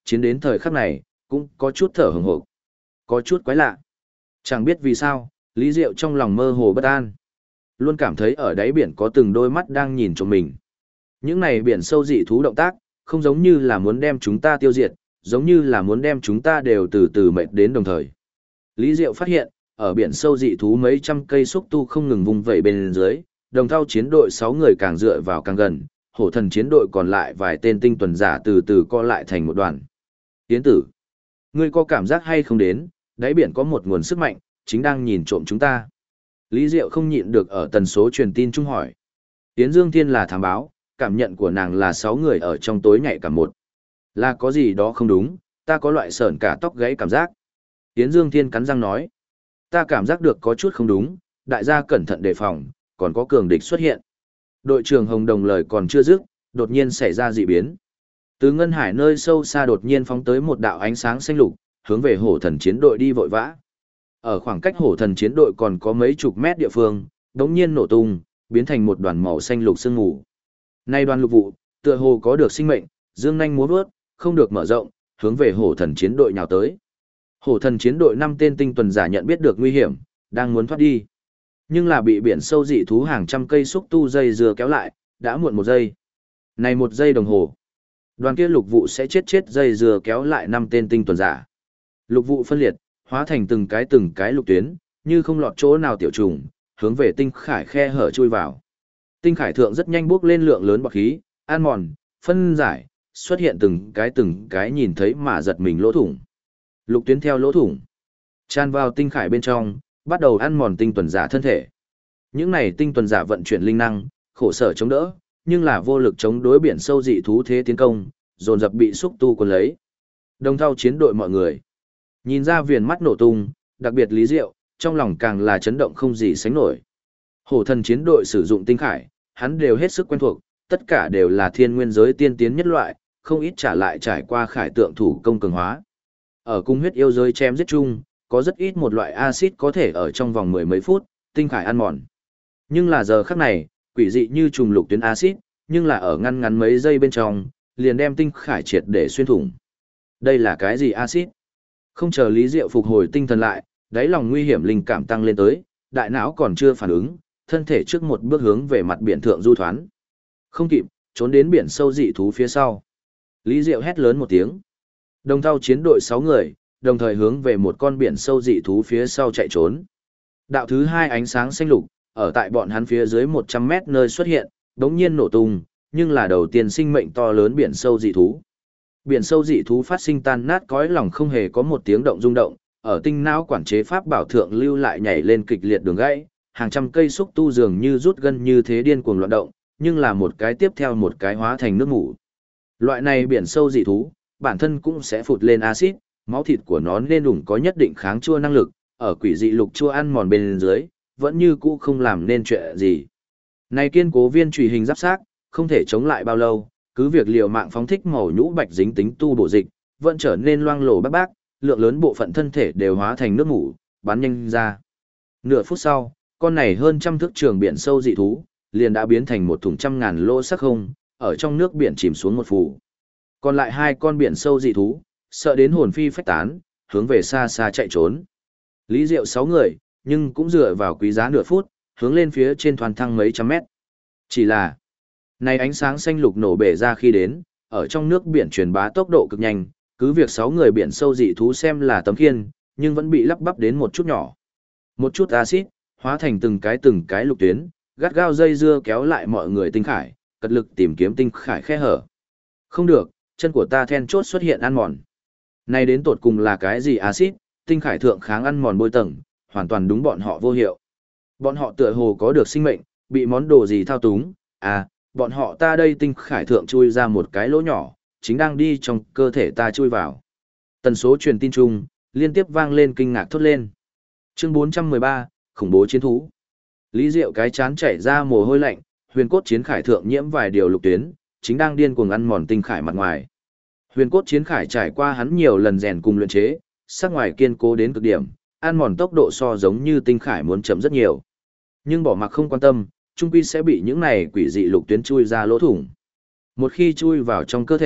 chiến đến thời khắc này, cũng có chút thở hừng hực, có chút quái lạ. Chẳng biết vì sao, Lý Diệu trong lòng mơ hồ bất an. Luôn cảm thấy ở đáy biển có từng đôi mắt đang nhìn trộm mình. Những này biển sâu dị thú động tác, không giống như là muốn đem chúng ta tiêu diệt, giống như là muốn đem chúng ta đều từ từ mệt đến đồng thời. Lý Diệu phát hiện, ở biển sâu dị thú mấy trăm cây xúc tu không ngừng vung vẩy bên dưới, đồng thao chiến đội 6 người càng dựa vào càng gần, hổ thần chiến đội còn lại vài tên tinh tuần giả từ từ co lại thành một đoàn. Tiến tử, ngươi có cảm giác hay không đến, đáy biển có một nguồn sức mạnh, chính đang nhìn trộm chúng ta. Lý Diệu không nhịn được ở tần số truyền tin trung hỏi. Tiến Dương Thiên là thám báo, cảm nhận của nàng là 6 người ở trong tối nhạy cả một. Là có gì đó không đúng, ta có loại sởn cả tóc gáy cảm giác. Tiến Dương Thiên cắn răng nói. Ta cảm giác được có chút không đúng, đại gia cẩn thận đề phòng, còn có cường địch xuất hiện. Đội trưởng Hồng Đồng lời còn chưa dứt, đột nhiên xảy ra dị biến. Từ ngân hải nơi sâu xa đột nhiên phóng tới một đạo ánh sáng xanh lục, hướng về hổ thần chiến đội đi vội vã. Ở khoảng cách hổ thần chiến đội còn có mấy chục mét địa phương, đống nhiên nổ tung, biến thành một đoàn màu xanh lục sương mù. Nay đoàn lục vụ, tựa hồ có được sinh mệnh, dương nhanh múa vớt, không được mở rộng, hướng về hổ thần chiến đội nhào tới. Hổ thần chiến đội 5 tên tinh tuần giả nhận biết được nguy hiểm, đang muốn thoát đi. Nhưng là bị biển sâu dị thú hàng trăm cây xúc tu dây dừa kéo lại, đã muộn 1 giây. Này 1 giây đồng hồ. Đoàn kia lục vụ sẽ chết dây dừa kéo lại 5 tên tinh tuần giả. Lục vụ phân liệt, hóa thành từng cái lục tuyến, như không lọt chỗ nào tiểu trùng, hướng về tinh khải khe hở chui vào. Tinh khải thượng rất nhanh bước lên lượng lớn bọt khí, ăn mòn, phân giải, xuất hiện từng cái nhìn thấy mà giật mình lỗ thủng. Lục tuyến theo lỗ thủng, tràn vào tinh khải bên trong, bắt đầu ăn mòn tinh tuần giả thân thể. Những này tinh tuần giả vận chuyển linh năng, khổ sở chống đỡ, nhưng là vô lực chống đối biển sâu dị thú thế tiến công, dồn dập bị xúc tu cuốn lấy. Đồng thao chiến đội mọi người nhìn ra viền mắt nổ tung, đặc biệt Lý Diệu, trong lòng càng là chấn động không gì sánh nổi. Hổ thần chiến đội sử dụng tinh khải, hắn đều hết sức quen thuộc, tất cả đều là thiên nguyên giới tiên tiến nhất loại, không ít trả lại trải qua khải tượng thủ công cường hóa. Ở cung huyết yêu giới chém giết chung, có rất ít một loại axit có thể ở trong vòng 10 mấy phút, tinh khải ăn mòn. Nhưng là giờ khắc này, quỷ dị như trùng lục tuyến axit, nhưng là ở ngăn mấy giây bên trong, liền đem tinh khải triệt để xuyên thủng. Đây là cái gì axit? Không chờ Lý Diệu phục hồi tinh thần lại, đáy lòng nguy hiểm linh cảm tăng lên tới, đại não còn chưa phản ứng, thân thể trước một bước hướng về mặt biển thượng du thoán. Không kịp, trốn đến biển sâu dị thú phía sau. Lý Diệu hét lớn một tiếng. Đồng thao chiến đội 6 người, đồng thời hướng về một con biển sâu dị thú phía sau chạy trốn. Đạo thứ 2 ánh sáng xanh lục, ở tại bọn hắn phía dưới 100 mét nơi xuất hiện, đống nhiên nổ tung, nhưng là đầu tiên sinh mệnh to lớn biển sâu dị thú. Biển sâu dị thú phát sinh tan nát cõi lòng không hề có một tiếng động rung động, ở tinh não quản chế pháp bảo thượng lưu lại nhảy lên kịch liệt đường gãy, hàng trăm cây xúc tu dường như rút gân như thế điên cuồng loạn động, nhưng là một cái tiếp theo một cái hóa thành nước ngủ. Loại này biển sâu dị thú, bản thân cũng sẽ phụt lên axit, máu thịt của nó nên đủng có nhất định kháng chua năng lực, ở quỷ dị lục chua ăn mòn bên dưới, vẫn như cũ không làm nên chuyện gì. Này kiên cố viên trùy hình giáp xác, không thể chống lại bao lâu, cứ việc liều mạng phóng thích màu nhũ bạch dính tính tu bổ dịch, vẫn trở nên loang lổ bác, lượng lớn bộ phận thân thể đều hóa thành nước ngủ, bắn nhanh ra. Nửa phút sau, con này hơn trăm thước trường biển sâu dị thú, liền đã biến thành một thùng 100.000 lỗ sắc không, ở trong nước biển chìm xuống một phủ. Còn lại 2 con biển sâu dị thú, sợ đến hồn phi phách tán, hướng về xa xa chạy trốn. Lý Diệu 6 người, nhưng cũng dựa vào quý giá nửa phút, hướng lên phía trên thoàn thăng mấy trăm mét. Chỉ là, này ánh sáng xanh lục nổ bể ra khi đến, ở trong nước biển truyền bá tốc độ cực nhanh, cứ việc 6 người biển sâu dị thú xem là tấm khiên, nhưng vẫn bị lắp bắp đến một chút nhỏ. Một chút axit, hóa thành từng cái lục tuyến, gắt gao dây dưa kéo lại mọi người tinh khải, cật lực tìm kiếm tinh khải khe hở. Không được, chân của ta then chốt xuất hiện ăn mòn. Này đến tột cùng là cái gì axit, tinh khải thượng kháng ăn mòn bôi tầng, hoàn toàn đúng bọn họ vô hiệu. Bọn họ tựa hồ có được sinh mệnh, bị món đồ gì thao túng, bọn họ ta đây tinh khải thượng chui ra một cái lỗ nhỏ, chính đang đi trong cơ thể ta chui vào. Tần số truyền tin chung, liên tiếp vang lên kinh ngạc thốt lên. Chương 413, khủng bố chiến thú. Lý Diệu cái chán chảy ra mồ hôi lạnh, huyền cốt chiến khải thượng nhiễm vài điều lục tuyến, chính đang điên cuồng ăn mòn tinh khải mặt ngoài. Huyền cốt chiến khải trải qua hắn nhiều lần rèn cùng luyện chế, sắc ngoài kiên cố đến cực điểm, ăn mòn tốc độ so giống như tinh khải muốn chậm rất nhiều. Nhưng bỏ mặc không quan tâm, trung quy sẽ bị những này quỷ dị lục tuyến chui ra lỗ thủng. Một khi chui vào trong cơ thể,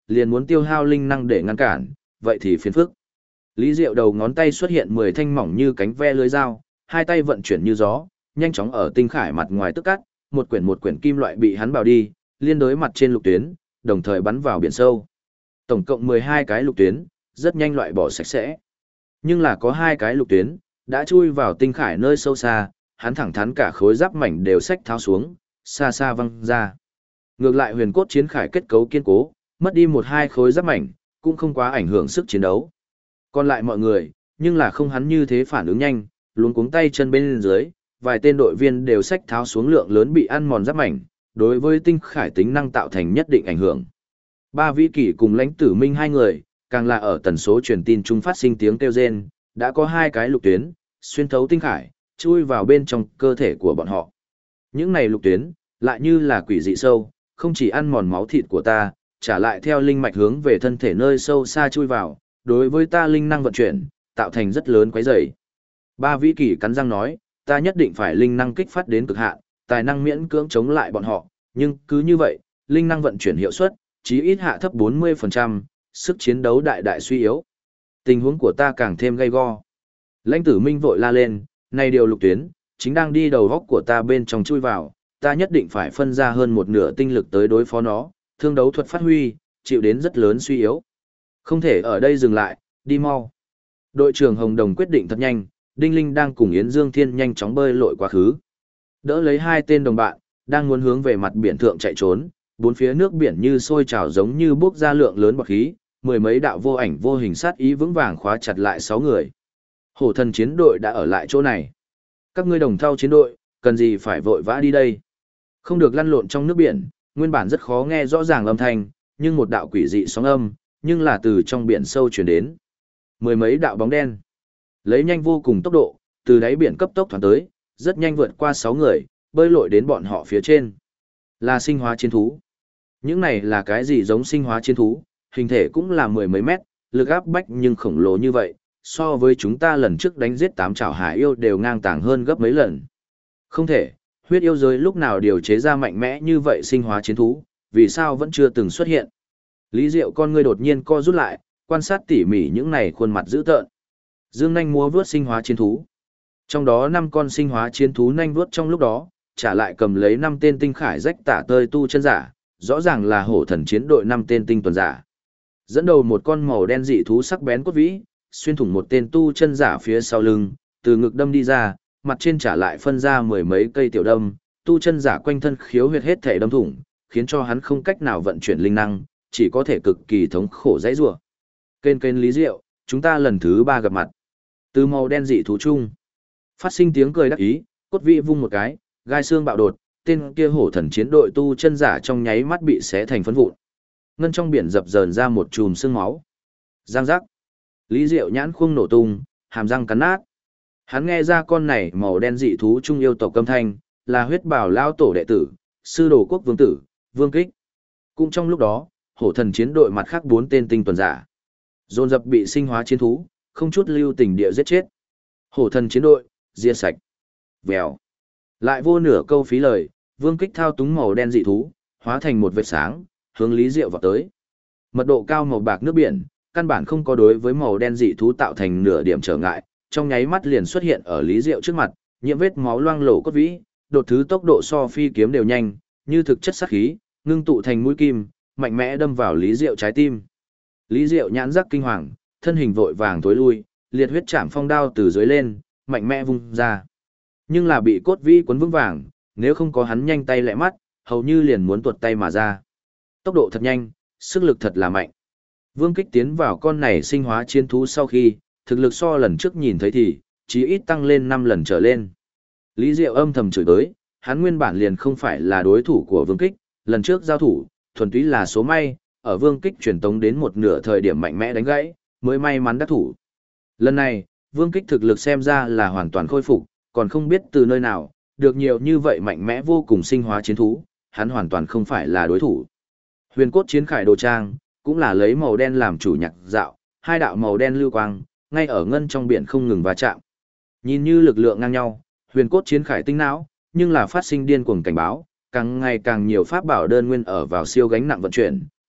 liền muốn tiêu hao linh năng để ngăn cản, vậy thì phiền phức. Lý Diệu đầu ngón tay xuất hiện 10 thanh mỏng như cánh ve lưới dao, hai tay vận chuyển như gió, nhanh chóng ở tinh khải mặt ngoài tức cắt, một quyển kim loại bị hắn bào đi, liên đối mặt trên lục tuyến, đồng thời bắn vào biển sâu. Tổng cộng 12 cái lục tuyến, rất nhanh loại bỏ sạch sẽ. Nhưng là có 2 cái lục tuyến, đã chui vào tinh khải nơi sâu xa, hắn thẳng thắn cả khối giáp mảnh đều xách tháo xuống, xa xa văng ra. Ngược lại huyền cốt chiến khải kết cấu kiên cố, mất đi 1-2 khối giáp mảnh, cũng không quá ảnh hưởng sức chiến đấu. Còn lại mọi người, nhưng là không hắn như thế phản ứng nhanh, luống cuống tay chân bên dưới, vài tên đội viên đều xách tháo xuống lượng lớn bị ăn mòn giáp mảnh, đối với tinh khải tính năng tạo thành nhất định ảnh hưởng. Ba vĩ kỷ cùng lãnh tử minh hai người, càng là ở tần số truyền tin trung phát sinh tiếng kêu rên, đã có 2 cái lục tuyến, xuyên thấu tinh khải, chui vào bên trong cơ thể của bọn họ. Những này lục tuyến, lại như là quỷ dị sâu, không chỉ ăn mòn máu thịt của ta, trả lại theo linh mạch hướng về thân thể nơi sâu xa chui vào, đối với ta linh năng vận chuyển, tạo thành rất lớn quấy rầy. Ba vĩ kỷ cắn răng nói, ta nhất định phải linh năng kích phát đến cực hạn, tài năng miễn cưỡng chống lại bọn họ, nhưng cứ như vậy, linh năng vận chuyển hiệu suất, chí ít hạ thấp 40%, sức chiến đấu đại đại suy yếu. Tình huống của ta càng thêm gay go. Lãnh tử minh vội la lên, này điều lục tuyến, chính đang đi đầu góc của ta bên trong chui vào, ta nhất định phải phân ra hơn một nửa tinh lực tới đối phó nó, thương đấu thuật phát huy, chịu đến rất lớn suy yếu. Không thể ở đây dừng lại, đi mau. Đội trưởng Hồng Đồng quyết định thật nhanh, Đinh Linh đang cùng Yến Dương Thiên nhanh chóng bơi lội quá khứ. Đỡ lấy 2 tên đồng bạn, đang muốn hướng về mặt biển thượng chạy trốn, bốn phía nước biển như sôi trào giống như bốc ra lượng lớn bọt khí, mười mấy đạo vô ảnh vô hình sát ý vững vàng khóa chặt lại 6 người. Hổ thần chiến đội đã ở lại chỗ này. Các ngươi đồng thau chiến đội, cần gì phải vội vã đi đây? Không được lăn lộn trong nước biển, nguyên bản rất khó nghe rõ ràng âm thanh, nhưng một đạo quỷ dị sóng âm, nhưng là từ trong biển sâu truyền đến. Mười mấy đạo bóng đen, lấy nhanh vô cùng tốc độ, từ đáy biển cấp tốc thoáng tới, rất nhanh vượt qua 6 người, bơi lội đến bọn họ phía trên. Là sinh hóa chiến thú. Những này là cái gì giống sinh hóa chiến thú, hình thể cũng là mười mấy mét, lực áp bách nhưng khổng lồ như vậy, so với chúng ta lần trước đánh giết 8 chảo hải yêu đều ngang tàng hơn gấp mấy lần. Không thể, huyết yêu giới lúc nào điều chế ra mạnh mẽ như vậy sinh hóa chiến thú, vì sao vẫn chưa từng xuất hiện. Lý Diệu con ngươi đột nhiên co rút lại, quan sát tỉ mỉ những này khuôn mặt dữ tợn. Dương nanh múa vướt sinh hóa chiến thú. Trong đó 5 con sinh hóa chiến thú nanh vướt trong lúc đó, trả lại cầm lấy 5 tên tinh khải rách tả tơi tu chân giả, rõ ràng là hổ thần chiến đội 5 tên tinh tuần giả. Dẫn đầu một con màu đen dị thú sắc bén cốt vĩ, xuyên thủng một tên tu chân giả phía sau lưng, từ ngực đâm đi ra, mặt trên trả lại phân ra mười mấy cây tiểu đâm, tu chân giả quanh thân khiếu huyệt hết thể đâm thủng, khiến cho hắn không cách nào vận chuyển linh năng, chỉ có thể cực kỳ thống khổ dãy rủa. Kênh Lý Diệu, chúng ta lần thứ 3 gặp mặt. Từ màu đen dị thú chung, phát sinh tiếng cười đắc ý, cốt vĩ vung một cái, gai xương bạo đột, tên kia hổ thần chiến đội tu chân giả trong nháy mắt bị xé thành phấn vụn. Ngân trong biển dập dờn ra một chùm xương máu. Giang giác. Lý Diệu nhãn khung nổ tung, hàm răng cắn nát. Hắn nghe ra con này màu đen dị thú trung yêu tộc âm thanh, là huyết bảo lao tổ đệ tử, sư đồ quốc vương tử, Vương Kích. Cũng trong lúc đó, hổ thần chiến đội mặt khác 4 tên tinh tuần giả. Dồn dập bị sinh hóa chiến thú, không chút lưu tình địa giết chết. Hổ thần chiến đội, diệt sạch. Vèo. Lại vô nửa câu phí lời, Vương Kích thao túng màu đen dị thú, hóa thành một vệt sáng, hướng Lý Diệu vào tới. Mật độ cao màu bạc nước biển, căn bản không có đối với màu đen dị thú tạo thành nửa điểm trở ngại, trong nháy mắt liền xuất hiện ở Lý Diệu trước mặt, nhiễm vết máu loang lổ cốt vĩ, đột thứ tốc độ so phi kiếm đều nhanh, như thực chất sát khí, ngưng tụ thành mũi kim, mạnh mẽ đâm vào Lý Diệu trái tim. Lý Diệu nhãn giác kinh hoàng, thân hình vội vàng tối lui, liệt huyết chạm phong đao từ dưới lên, mạnh mẽ vung ra. Nhưng là bị cốt vĩ cuốn vững vàng, nếu không có hắn nhanh tay lẹ mắt, hầu như liền muốn tuột tay mà ra. Tốc độ thật nhanh, sức lực thật là mạnh. Vương Kích tiến vào con này sinh hóa chiến thú sau khi, thực lực so lần trước nhìn thấy thì, chí ít tăng lên 5 lần trở lên. Lý Diệu âm thầm chửi tới, hắn nguyên bản liền không phải là đối thủ của Vương Kích, lần trước giao thủ, thuần túy là số may, ở Vương Kích truyền tống đến một nửa thời điểm mạnh mẽ đánh gãy, mới may mắn đắc thủ. Lần này, Vương Kích thực lực xem ra là hoàn toàn khôi phục, còn không biết từ nơi nào, được nhiều như vậy mạnh mẽ vô cùng sinh hóa chiến thú, hắn hoàn toàn không phải là đối thủ. Huyền cốt chiến khải đồ trang, cũng là lấy màu đen làm chủ nhạc dạo, 2 đạo màu đen lưu quang, ngay ở ngân trong biển không ngừng va chạm. Nhìn như lực lượng ngang nhau, huyền cốt chiến khải tinh não, nhưng là phát sinh điên cuồng cảnh báo, càng ngày càng nhiều pháp bảo đơn nguyên ở vào siêu gánh nặng vận chuyển,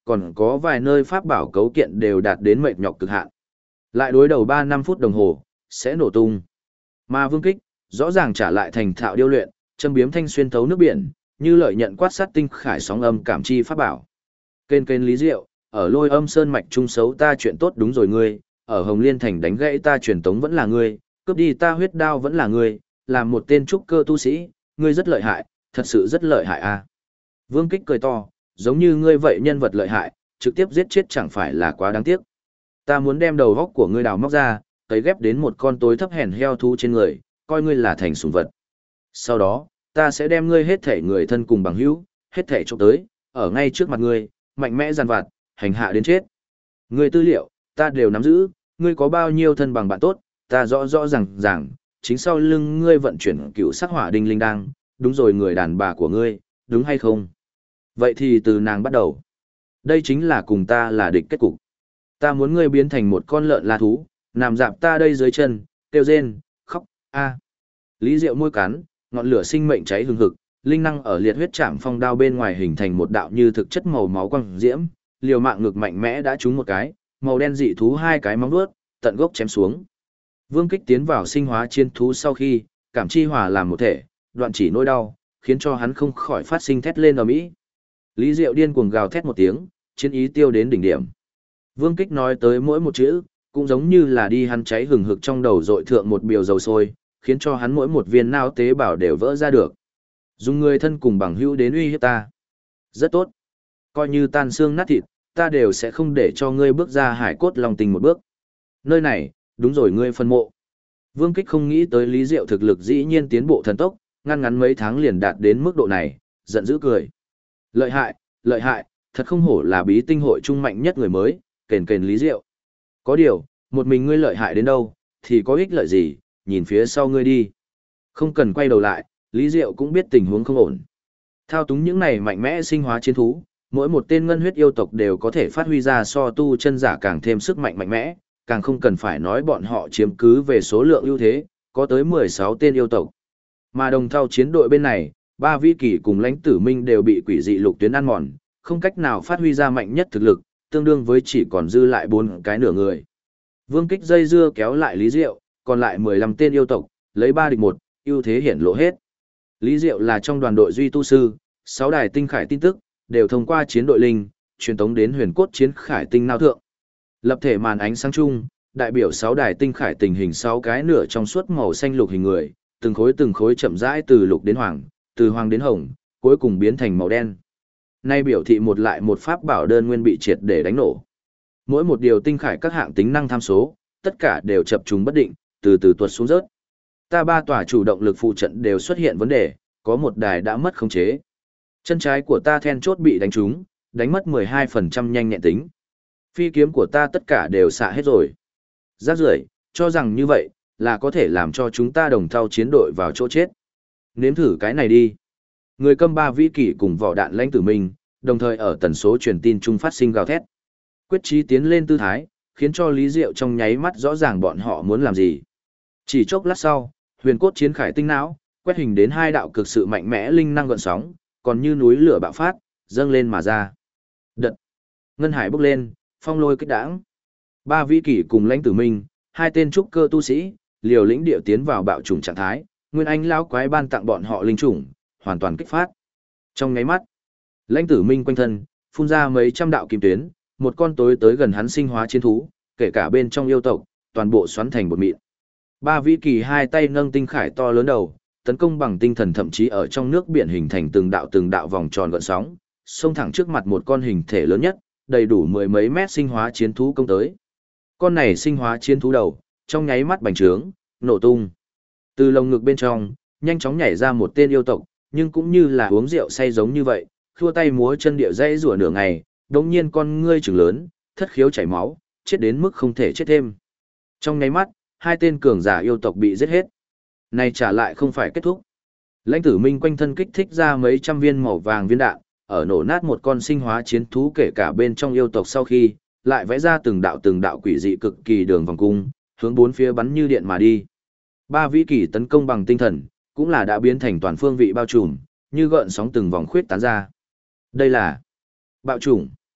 còn có vài nơi pháp bảo cấu kiện đều đạt đến mệt nhọc cực hạn. Lại đối đầu 3-5 phút đồng hồ, sẽ nổ tung. Mà Vương Kích, rõ ràng trả lại thành thạo điêu luyện, châm biếm thanh xuyên thấu nước biển, như lợi nhận quát sát tinh khải sóng âm cảm chi pháp bảo. Kênh Lý Diệu, ở Lôi Âm Sơn mạch trung xấu ta chuyện tốt đúng rồi ngươi, ở Hồng Liên thành đánh gãy ta truyền tống vẫn là ngươi, cướp đi ta huyết đao vẫn là ngươi, làm một tên trúc cơ tu sĩ, ngươi rất lợi hại, thật sự rất lợi hại a. Vương Kích cười to, giống như ngươi vậy nhân vật lợi hại, trực tiếp giết chết chẳng phải là quá đáng tiếc. Ta muốn đem đầu góc của ngươi đào móc ra, tấy ghép đến một con tối thấp hèn heo thú trên người, coi ngươi là thành sủng vật. Sau đó, ta sẽ đem ngươi hết thể người thân cùng bằng hữu, hết thể trộm tới, ở ngay trước mặt ngươi, mạnh mẽ giàn vặt, hành hạ đến chết. Ngươi tư liệu, ta đều nắm giữ, ngươi có bao nhiêu thân bằng bạn tốt, ta rõ rõ ràng, chính sau lưng ngươi vận chuyển cựu sắc hỏa đinh linh đang, đúng rồi người đàn bà của ngươi, đúng hay không? Vậy thì từ nàng bắt đầu. Đây chính là cùng ta là địch kết cục. Ta muốn ngươi biến thành một con lợn la thú, nằm dạp ta đây dưới chân, kêu rên, khóc, a. Lý Diệu môi cắn, ngọn lửa sinh mệnh cháy hừng hực, linh năng ở liệt huyết chạm phong đao bên ngoài hình thành một đạo như thực chất màu máu quang diễm, liều mạng ngực mạnh mẽ đã trúng một cái, màu đen dị thú hai cái móng vuốt, tận gốc chém xuống. Vương Kích tiến vào sinh hóa chiến thú sau khi, cảm chi hòa làm một thể, đoạn chỉ nỗi đau, khiến cho hắn không khỏi phát sinh thét lên ầm ĩ. Lý Diệu điên cuồng gào thét một tiếng, chiến ý tiêu đến đỉnh điểm. Vương Kích nói tới mỗi một chữ, cũng giống như là đi hắn cháy hừng hực trong đầu dội thượng một biều dầu sôi, khiến cho hắn mỗi một viên não tế bào đều vỡ ra được. Dùng người thân cùng bằng hữu đến uy hiếp ta. Rất tốt. Coi như tan xương nát thịt, ta đều sẽ không để cho ngươi bước ra hải cốt lòng tình một bước. Nơi này, đúng rồi ngươi phân mộ. Vương Kích không nghĩ tới Lý Diệu thực lực dĩ nhiên tiến bộ thần tốc, ngăn ngắn mấy tháng liền đạt đến mức độ này, giận dữ cười. Lợi hại, thật không hổ là bí tinh hội trung mạnh nhất người mới, kền Lý Diệu. Có điều, một mình ngươi lợi hại đến đâu, thì có ích lợi gì, nhìn phía sau ngươi đi. Không cần quay đầu lại, Lý Diệu cũng biết tình huống không ổn. Thao túng những này mạnh mẽ sinh hóa chiến thú, mỗi một tên ngân huyết yêu tộc đều có thể phát huy ra so tu chân giả càng thêm sức mạnh mạnh mẽ, càng không cần phải nói bọn họ chiếm cứ về số lượng ưu thế, có tới 16 tên yêu tộc. Mà đồng thao chiến đội bên này, ba vĩ kỳ cùng lãnh tử minh đều bị quỷ dị lục tuyến ăn mòn, không cách nào phát huy ra mạnh nhất thực lực, tương đương với chỉ còn dư lại 4 cái nửa người. Vương Kích dây dưa kéo lại Lý Diệu, còn lại 15 tên yêu tộc, lấy 3 địch 1, ưu thế hiển lộ hết. Lý Diệu là trong đoàn đội duy tu sư, 6 đài tinh khải tin tức, đều thông qua chiến đội linh, truyền tống đến huyền cốt chiến khải tinh nao thượng. Lập thể màn ánh sáng chung, đại biểu 6 đài tinh khải tình hình 6 cái nửa trong suốt màu xanh lục hình người, từng khối chậm rãi từ lục đến hoàng, từ hoàng đến hồng, cuối cùng biến thành màu đen. Nay biểu thị một lại một pháp bảo đơn nguyên bị triệt để đánh nổ. Mỗi một điều tinh khải các hạng tính năng tham số, tất cả đều chập trùng bất định, từ từ tuột xuống rớt. Ta ba tòa chủ động lực phụ trận đều xuất hiện vấn đề, có một đài đã mất khống chế. Chân trái của ta then chốt bị đánh trúng, đánh mất 12% nhanh nhẹn tính. Phi kiếm của ta tất cả đều xạ hết rồi. Rác rưởi, cho rằng như vậy, là có thể làm cho chúng ta đồng thao chiến đội vào chỗ chết. Nếm thử cái này đi. Người câm ba vĩ kỷ cùng vỏ đạn lãnh tử mình, đồng thời ở tần số truyền tin chung phát sinh gào thét. Quyết chí tiến lên tư thái, khiến cho Lý Diệu trong nháy mắt rõ ràng bọn họ muốn làm gì. Chỉ chốc lát sau, huyền cốt chiến khải tinh não, quét hình đến hai đạo cực sự mạnh mẽ linh năng gợn sóng, còn như núi lửa bạo phát, dâng lên mà ra. Đợt. Ngân hải bốc lên, phong lôi kích đãng. Ba vĩ kỷ cùng lãnh tử minh, hai tên trúc cơ tu sĩ, liều lĩnh điệu tiến vào bạo chủng trạng thái, nguyên anh lão quái ban tặng bọn họ linh chủng, hoàn toàn kích phát. Trong nháy mắt, lãnh tử minh quanh thân, phun ra mấy trăm đạo kim tuyến, một con tối tới gần hắn sinh hóa chiến thú, kể cả bên trong yêu tộc, toàn bộ xoắn thành bột mịn. Ba vĩ kỳ hai tay nâng tinh khải to lớn đầu, tấn công bằng tinh thần, thậm chí ở trong nước biển hình thành từng đạo vòng tròn gợn sóng, xông thẳng trước mặt một con hình thể lớn nhất, đầy đủ 10 mấy mét sinh hóa chiến thú công tới. Con này sinh hóa chiến thú đầu, trong nháy mắt bành trướng, nổ tung. Từ lồng ngực bên trong, nhanh chóng nhảy ra một tên yêu tộc, nhưng cũng như là uống rượu say giống như vậy, khua tay múa chân địa dãy rủa nửa ngày, đống nhiên con ngươi trừng lớn, thất khiếu chảy máu, chết đến mức không thể chết thêm. Trong nháy mắt, hai tên cường giả yêu tộc bị giết hết. Này trả lại không phải kết thúc. Lãnh tử minh quanh thân kích thích ra mấy trăm viên màu vàng viên đạn, ở nổ nát một con sinh hóa chiến thú kể cả bên trong yêu tộc sau khi, lại vẽ ra từng đạo quỷ dị cực kỳ đường vòng cung, hướng bốn phía bắn như điện mà đi. Ba vĩ kỳ tấn công bằng tinh thần, cũng là đã biến thành toàn phương vị bao trùm, như gợn sóng từng vòng khuyết tán ra. Đây là bạo chủng.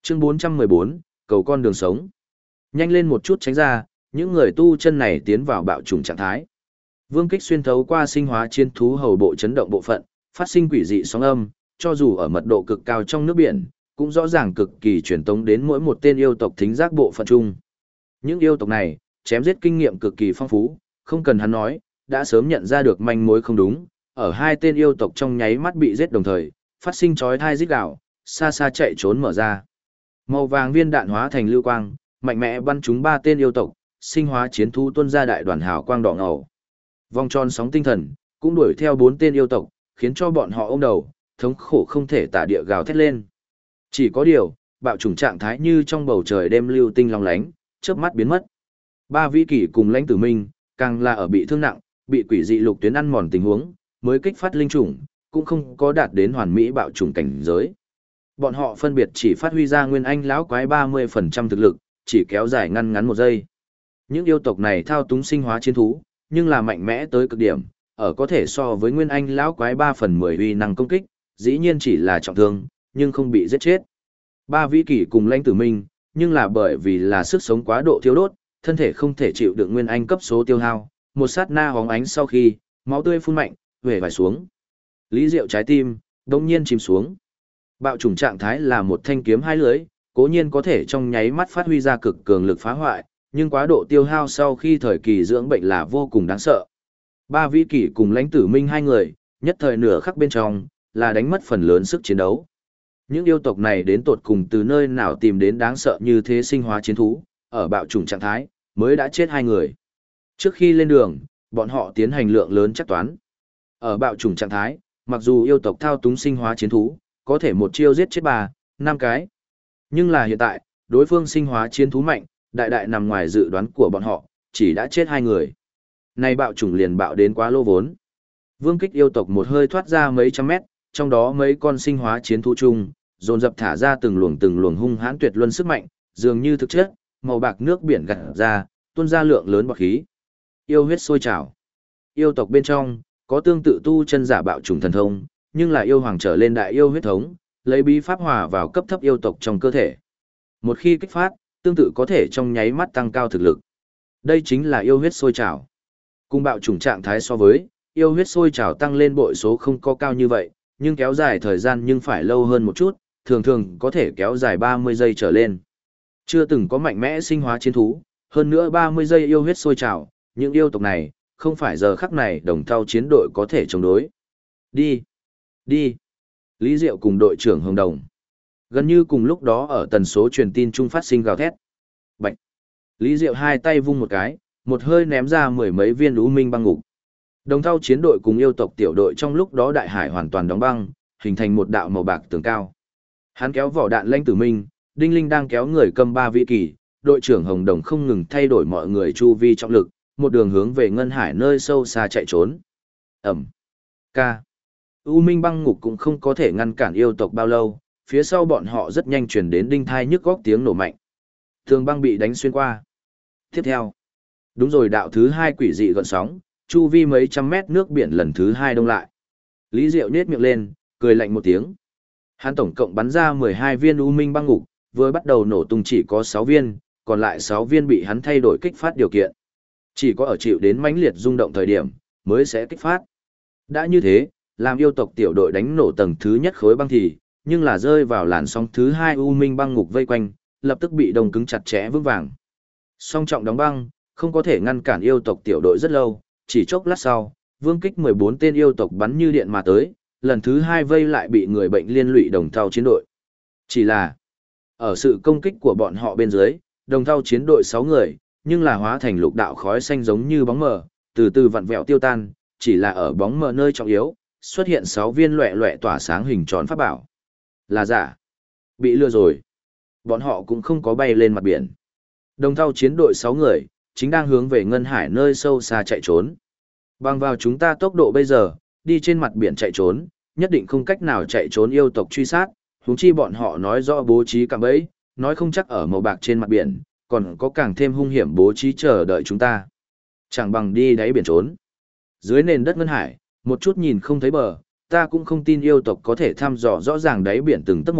Chương 414, cầu con đường sống. Nhanh lên một chút tránh ra, những người tu chân này tiến vào bạo trùng trạng thái. Vương kích xuyên thấu qua sinh hóa chiến thú hầu bộ chấn động bộ phận, phát sinh quỷ dị sóng âm, cho dù ở mật độ cực cao trong nước biển, cũng rõ ràng cực kỳ truyền tống đến mỗi một tên yêu tộc thính giác bộ phận chung. Những yêu tộc này, chém giết kinh nghiệm cực kỳ phong phú, không cần hắn nói, đã sớm nhận ra được manh mối không đúng, ở hai tên yêu tộc trong nháy mắt bị giết đồng thời, phát sinh chói tai rít gào, xa xa chạy trốn mở ra. Màu vàng viên đạn hóa thành lưu quang, mạnh mẽ bắn trúng ba tên yêu tộc, sinh hóa chiến thú tuôn ra đại đoàn hào quang đỏ ngầu. Vòng tròn sóng tinh thần cũng đuổi theo bốn tên yêu tộc, khiến cho bọn họ ôm đầu, thống khổ không thể tả địa gào thét lên. Chỉ có điều, bạo chủng trạng thái như trong bầu trời đêm lưu tinh long lánh, chớp mắt biến mất. Ba vĩ kỷ cùng lãnh tử minh, càng là ở bị thương nặng, bị quỷ dị lục tuyến ăn mòn tình huống, mới kích phát linh chủng, cũng không có đạt đến hoàn mỹ bạo chủng cảnh giới. Bọn họ phân biệt chỉ phát huy ra nguyên anh lão quái 30% thực lực, chỉ kéo dài ngắn một giây. Những yêu tộc này thao túng sinh hóa chiến thú, nhưng là mạnh mẽ tới cực điểm, ở có thể so với nguyên anh lão quái 3/10 uy năng công kích, dĩ nhiên chỉ là trọng thương, nhưng không bị giết chết. Ba vĩ kỷ cùng lãnh tử minh, nhưng là bởi vì là sức sống quá độ thiêu đốt, thân thể không thể chịu được nguyên anh cấp số tiêu hao, một sát na hóng ánh sau khi, máu tươi phun mạnh, về vài xuống. Lý Diệu trái tim, đông nhiên chìm xuống. Bạo chủng trạng thái là một thanh kiếm hai lưỡi, cố nhiên có thể trong nháy mắt phát huy ra cực cường lực phá hoại, nhưng quá độ tiêu hao sau khi thời kỳ dưỡng bệnh là vô cùng đáng sợ. Ba vĩ kỷ cùng lãnh tử minh hai người, nhất thời nửa khắc bên trong, là đánh mất phần lớn sức chiến đấu. Những yêu tộc này đến tột cùng từ nơi nào tìm đến đáng sợ như thế sinh hóa chiến thú, ở bạo chủng trạng thái, mới đã chết hai người. Trước khi lên đường, bọn họ tiến hành lượng lớn chắc toán. Ở bạo chủng trạng thái, mặc dù yêu tộc thao túng sinh hóa chiến thú, có thể một chiêu giết chết 3, 5 cái. Nhưng là hiện tại, đối phương sinh hóa chiến thú mạnh, đại đại nằm ngoài dự đoán của bọn họ, chỉ đã chết hai người. Này bạo chủng liền bạo đến quá lô vốn. Vương kích yêu tộc một hơi thoát ra mấy trăm mét, trong đó mấy con sinh hóa chiến thú chung, dồn dập thả ra từng luồng hung hãn tuyệt luân sức mạnh, dường như thực chất, màu bạc nước biển gặt ra, tuôn ra lượng lớn bọt khí. Yêu huyết sôi trào. Yêu tộc bên trong, có tương tự tu chân giả bạo chủng thần thông, nhưng là yêu hoàng trở lên đại yêu huyết thống, lấy bí pháp hòa vào cấp thấp yêu tộc trong cơ thể. Một khi kích phát, tương tự có thể trong nháy mắt tăng cao thực lực. Đây chính là yêu huyết sôi trào. Cùng bạo chủng trạng thái so với, yêu huyết sôi trào tăng lên bội số không có cao như vậy, nhưng kéo dài thời gian nhưng phải lâu hơn một chút, thường có thể kéo dài 30 giây trở lên. Chưa từng có mạnh mẽ sinh hóa chiến thú, hơn nữa 30 giây yêu huyết sôi trào, những yêu tộc này, không phải giờ khắc này đồng thao chiến đội có thể chống đối. Đi! Đi! Lý Diệu cùng đội trưởng Hồng Đồng. Gần như cùng lúc đó ở tần số truyền tin trung phát sinh gào thét. Bạch! Lý Diệu hai tay vung một cái, một hơi ném ra mười mấy viên u minh băng ngục. Đồng thao chiến đội cùng yêu tộc tiểu đội trong lúc đó đại hải hoàn toàn đóng băng, hình thành một đạo màu bạc tường cao. Hắn kéo vỏ đạn lãnh tử minh, Đinh Linh đang kéo người cầm ba vị kỳ, đội trưởng Hồng Đồng không ngừng thay đổi mọi người chu vi trọng lực, một đường hướng về ngân hải nơi sâu xa chạy trốn. Ẩm. Ca. U minh băng ngục cũng không có thể ngăn cản yêu tộc bao lâu, phía sau bọn họ rất nhanh chuyển đến đinh thai nhức góc tiếng nổ mạnh. Tường băng bị đánh xuyên qua. Tiếp theo. Đúng rồi, đạo thứ hai quỷ dị gợn sóng, chu vi mấy trăm mét nước biển lần thứ hai đông lại. Lý Diệu nhếch miệng lên, cười lạnh một tiếng. Hắn tổng cộng bắn ra 12 viên u minh băng ngục, vừa bắt đầu nổ tung chỉ có 6 viên, còn lại 6 viên bị hắn thay đổi kích phát điều kiện. Chỉ có ở chịu đến mãnh liệt rung động thời điểm, mới sẽ kích phát. Đã như thế, làm yêu tộc tiểu đội đánh nổ tầng thứ nhất khối băng thì, nhưng là rơi vào làn sóng thứ hai u minh băng ngục vây quanh, lập tức bị đông cứng chặt chẽ vững vàng. Song trọng đóng băng, không có thể ngăn cản yêu tộc tiểu đội rất lâu, chỉ chốc lát sau, Vương Kích 14 tên yêu tộc bắn như điện mà tới, lần thứ hai vây lại bị người bệnh liên lụy đồng thau chiến đội. Chỉ là, ở sự công kích của bọn họ bên dưới, đồng thau chiến đội 6 người, nhưng là hóa thành lục đạo khói xanh giống như bóng mờ, từ từ vặn vẹo tiêu tan, chỉ là ở bóng mờ nơi trọng yếu, xuất hiện 6 viên loẻ loẻ tỏa sáng hình tròn pháp bảo. Là giả. Bị lừa rồi. Bọn họ cũng không có bay lên mặt biển. Đồng thau chiến đội 6 người, chính đang hướng về ngân hải nơi sâu xa chạy trốn. Bằng vào chúng ta tốc độ bây giờ, đi trên mặt biển chạy trốn, nhất định không cách nào chạy trốn yêu tộc truy sát, huống chi bọn họ nói rõ bố trí cạm bẫy, nói không chắc ở màu bạc trên mặt biển, còn có càng thêm hung hiểm bố trí chờ đợi chúng ta. Chẳng bằng đi đáy biển trốn. Dưới nền đất ngân hải, một chút nhìn không thấy bờ, ta cũng không tin yêu tộc có thể thăm dò rõ ràng đáy biển từng tấc một,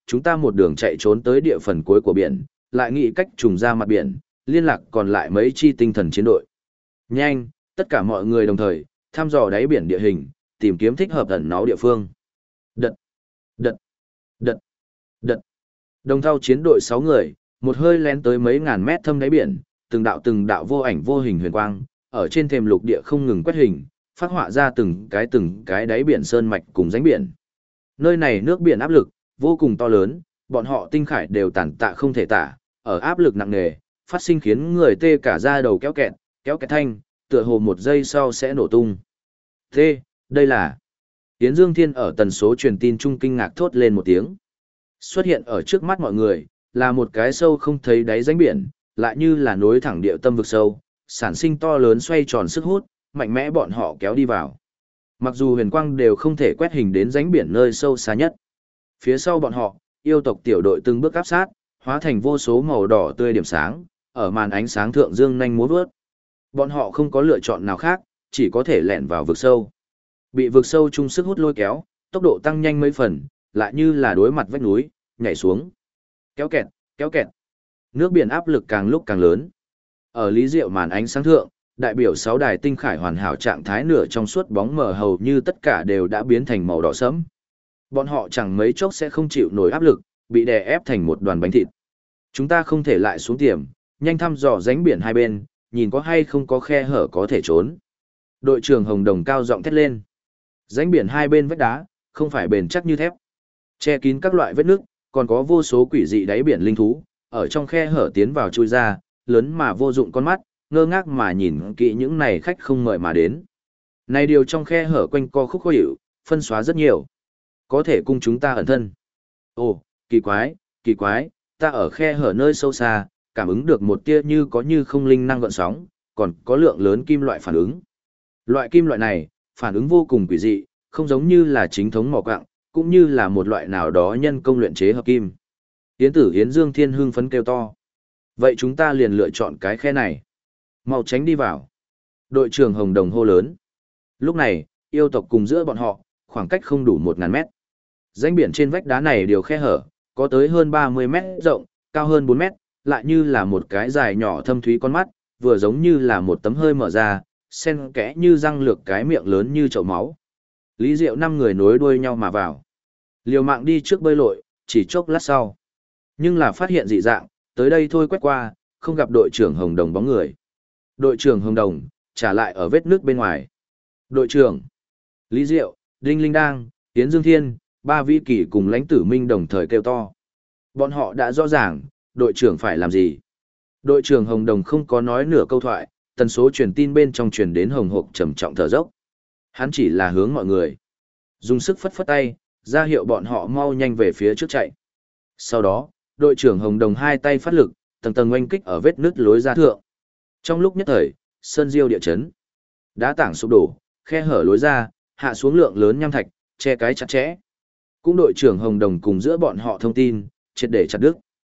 chúng ta một đường chạy trốn tới địa phần cuối của biển, lại nghĩ cách trùng ra mặt biển, liên lạc còn lại mấy chi tinh thần chiến đội. Nhanh, tất cả mọi người đồng thời, thăm dò đáy biển địa hình, tìm kiếm thích hợp ẩn náu địa phương. Đật, đật, đật, đật. Đồng thau chiến đội 6 người, một hơi lén tới mấy ngàn mét thâm đáy biển, từng đạo vô ảnh vô hình huyền quang, ở trên thềm lục địa không ngừng quét hình, phát họa ra từng cái đáy biển sơn mạch cùng rãnh biển. Nơi này nước biển áp lực vô cùng to lớn, bọn họ tinh khải đều tàn tạ không thể tả, ở áp lực nặng nề, phát sinh khiến người tê cả da đầu kéo kẹt thanh, tựa hồ một giây sau sẽ nổ tung. Thế, đây là... Yến Dương Thiên ở tần số truyền tin trung kinh ngạc thốt lên một tiếng. Xuất hiện ở trước mắt mọi người, là một cái sâu không thấy đáy rãnh biển, lại như là nối thẳng địa tâm vực sâu, sản sinh to lớn xoay tròn sức hút, mạnh mẽ bọn họ kéo đi vào. Mặc dù huyền quang đều không thể quét hình đến rãnh biển nơi sâu xa nhất. Phía sau bọn họ, yêu tộc tiểu đội từng bước áp sát, hóa thành vô số màu đỏ tươi điểm sáng, ở màn ánh sáng thượng dương nhanh múa vớt. Bọn họ không có lựa chọn nào khác, chỉ có thể lẻn vào vực sâu. Bị vực sâu chung sức hút lôi kéo, tốc độ tăng nhanh mấy phần, lại như là đối mặt vách núi, nhảy xuống. Kéo kẹt. Nước biển áp lực càng lúc càng lớn. Ở lý diệu màn ánh sáng thượng, đại biểu 6 đài tinh khải hoàn hảo trạng thái nửa trong suốt bóng mờ hầu như tất cả đều đã biến thành màu đỏ sẫm. Bọn họ chẳng mấy chốc sẽ không chịu nổi áp lực, bị đè ép thành một đoàn bánh thịt. Chúng ta không thể lại xuống tiềm, nhanh thăm dò rãnh biển hai bên, nhìn có hay không có khe hở có thể trốn. Đội trưởng Hồng Đồng cao giọng thét lên. Rãnh biển hai bên vách đá, không phải bền chắc như thép. Che kín các loại vết nước, còn có vô số quỷ dị đáy biển linh thú, ở trong khe hở tiến vào chui ra, lớn mà vô dụng con mắt, ngơ ngác mà nhìn kỹ những này khách không mời mà đến. Này điều trong khe hở quanh co khúc khó hiểu, phân xóa rất nhiều. Có thể cung chúng ta ẩn thân. Ồ, kỳ quái, ta ở khe hở nơi sâu xa, cảm ứng được một tia như có như không linh năng gợn sóng, còn có lượng lớn kim loại phản ứng. Loại kim loại này, phản ứng vô cùng quỷ dị, không giống như là chính thống mỏ quặng, cũng như là một loại nào đó nhân công luyện chế hợp kim. Yến tử Yến Dương Thiên hưng phấn kêu to. Vậy chúng ta liền lựa chọn cái khe này. Mau tránh đi vào. Đội trưởng Hồng Đồng hô lớn. Lúc này, yêu tộc cùng giữa bọn họ, khoảng cách không đủ 1000 mét. Rãnh biển trên vách đá này đều khe hở, có tới hơn 30 mét rộng, cao hơn 4 mét, lại như là một cái dài nhỏ thâm thúy con mắt, vừa giống như là một tấm hơi mở ra, xen kẽ như răng lược cái miệng lớn như chậu máu. Lý Diệu 5 người nối đuôi nhau mà vào. Liều mạng đi trước bơi lội, chỉ chốc lát sau. Nhưng là phát hiện dị dạng, tới đây thôi quét qua, không gặp đội trưởng Hồng Đồng bóng người. Đội trưởng Hồng Đồng, trả lại ở vết nước bên ngoài. Đội trưởng, Lý Diệu, Đinh Linh Đang, Yến Dương Thiên, ba vĩ kỳ cùng lãnh tử Minh đồng thời kêu to. Bọn họ đã rõ ràng, đội trưởng phải làm gì. Đội trưởng Hồng Đồng không có nói nửa câu thoại, tần số truyền tin bên trong truyền đến hồng hộc trầm trọng thở dốc. Hắn chỉ là hướng mọi người. Dùng sức phất phất tay, ra hiệu bọn họ mau nhanh về phía trước chạy. Sau đó, đội trưởng Hồng Đồng hai tay phát lực, tầng tầng oanh kích ở vết nứt lối ra thượng. Trong lúc nhất thời, sơn diêu địa chấn. Đá tảng sụp đổ, khe hở lối ra, hạ xuống lượng lớn nham thạch, che cái chặt chẽ. Cũng đội trưởng Hồng Đồng cùng giữa bọn họ thông tin, triệt để chặt đứt.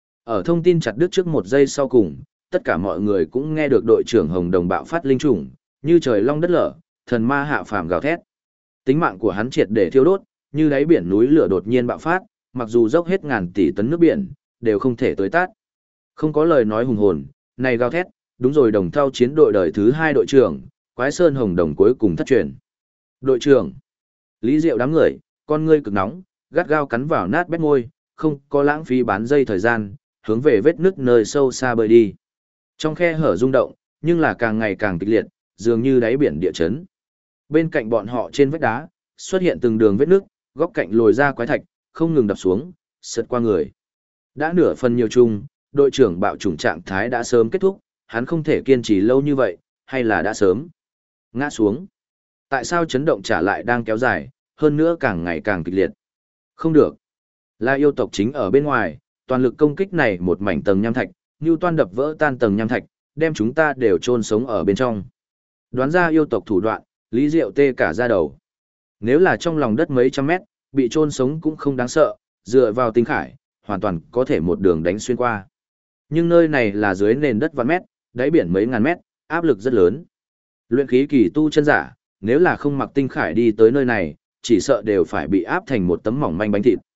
Ở thông tin chặt đứt trước một giây sau cùng, tất cả mọi người cũng nghe được đội trưởng Hồng Đồng bạo phát linh trùng, như trời long đất lở, thần ma hạ phàm gào thét. Tính mạng của hắn triệt để thiêu đốt, như đáy biển núi lửa đột nhiên bạo phát, mặc dù dốc hết ngàn tỷ tấn nước biển, đều không thể tới tát. Không có lời nói hùng hồn, này gào thét, đúng rồi đồng thau chiến đội đời thứ 2 đội trưởng, Quái Sơn Hồng Đồng cuối cùng thất truyền. Đội trưởng, Lý Diệu đám người, con ngươi cực nóng, gắt gao cắn vào nát bét môi, không có lãng phí bán dây thời gian, hướng về vết nứt nơi sâu xa bơi đi. Trong khe hở rung động, nhưng là càng ngày càng kịch liệt, dường như đáy biển địa chấn. Bên cạnh bọn họ trên vách đá, xuất hiện từng đường vết nứt, góc cạnh lồi ra quái thạch, không ngừng đập xuống, sượt qua người. Đã nửa phần nhiều chung, đội trưởng bạo chủng trạng thái đã sớm kết thúc, hắn không thể kiên trì lâu như vậy, hay là đã sớm ngã xuống. Tại sao chấn động trả lại đang kéo dài, hơn nữa càng ngày càng kịch liệt? Không được. Là yêu tộc chính ở bên ngoài, toàn lực công kích này một mảnh tầng nham thạch, như toan đập vỡ tan tầng nham thạch, đem chúng ta đều chôn sống ở bên trong. Đoán ra yêu tộc thủ đoạn, Lý Diệu tê cả da đầu. Nếu là trong lòng đất mấy trăm mét, bị chôn sống cũng không đáng sợ, dựa vào tinh khải, hoàn toàn có thể một đường đánh xuyên qua. Nhưng nơi này là dưới nền đất vạn mét, đáy biển mấy ngàn mét, áp lực rất lớn. Luyện khí kỳ tu chân giả, nếu là không mặc tinh khải đi tới nơi này, chỉ sợ đều phải bị áp thành một tấm mỏng manh bánh thịt.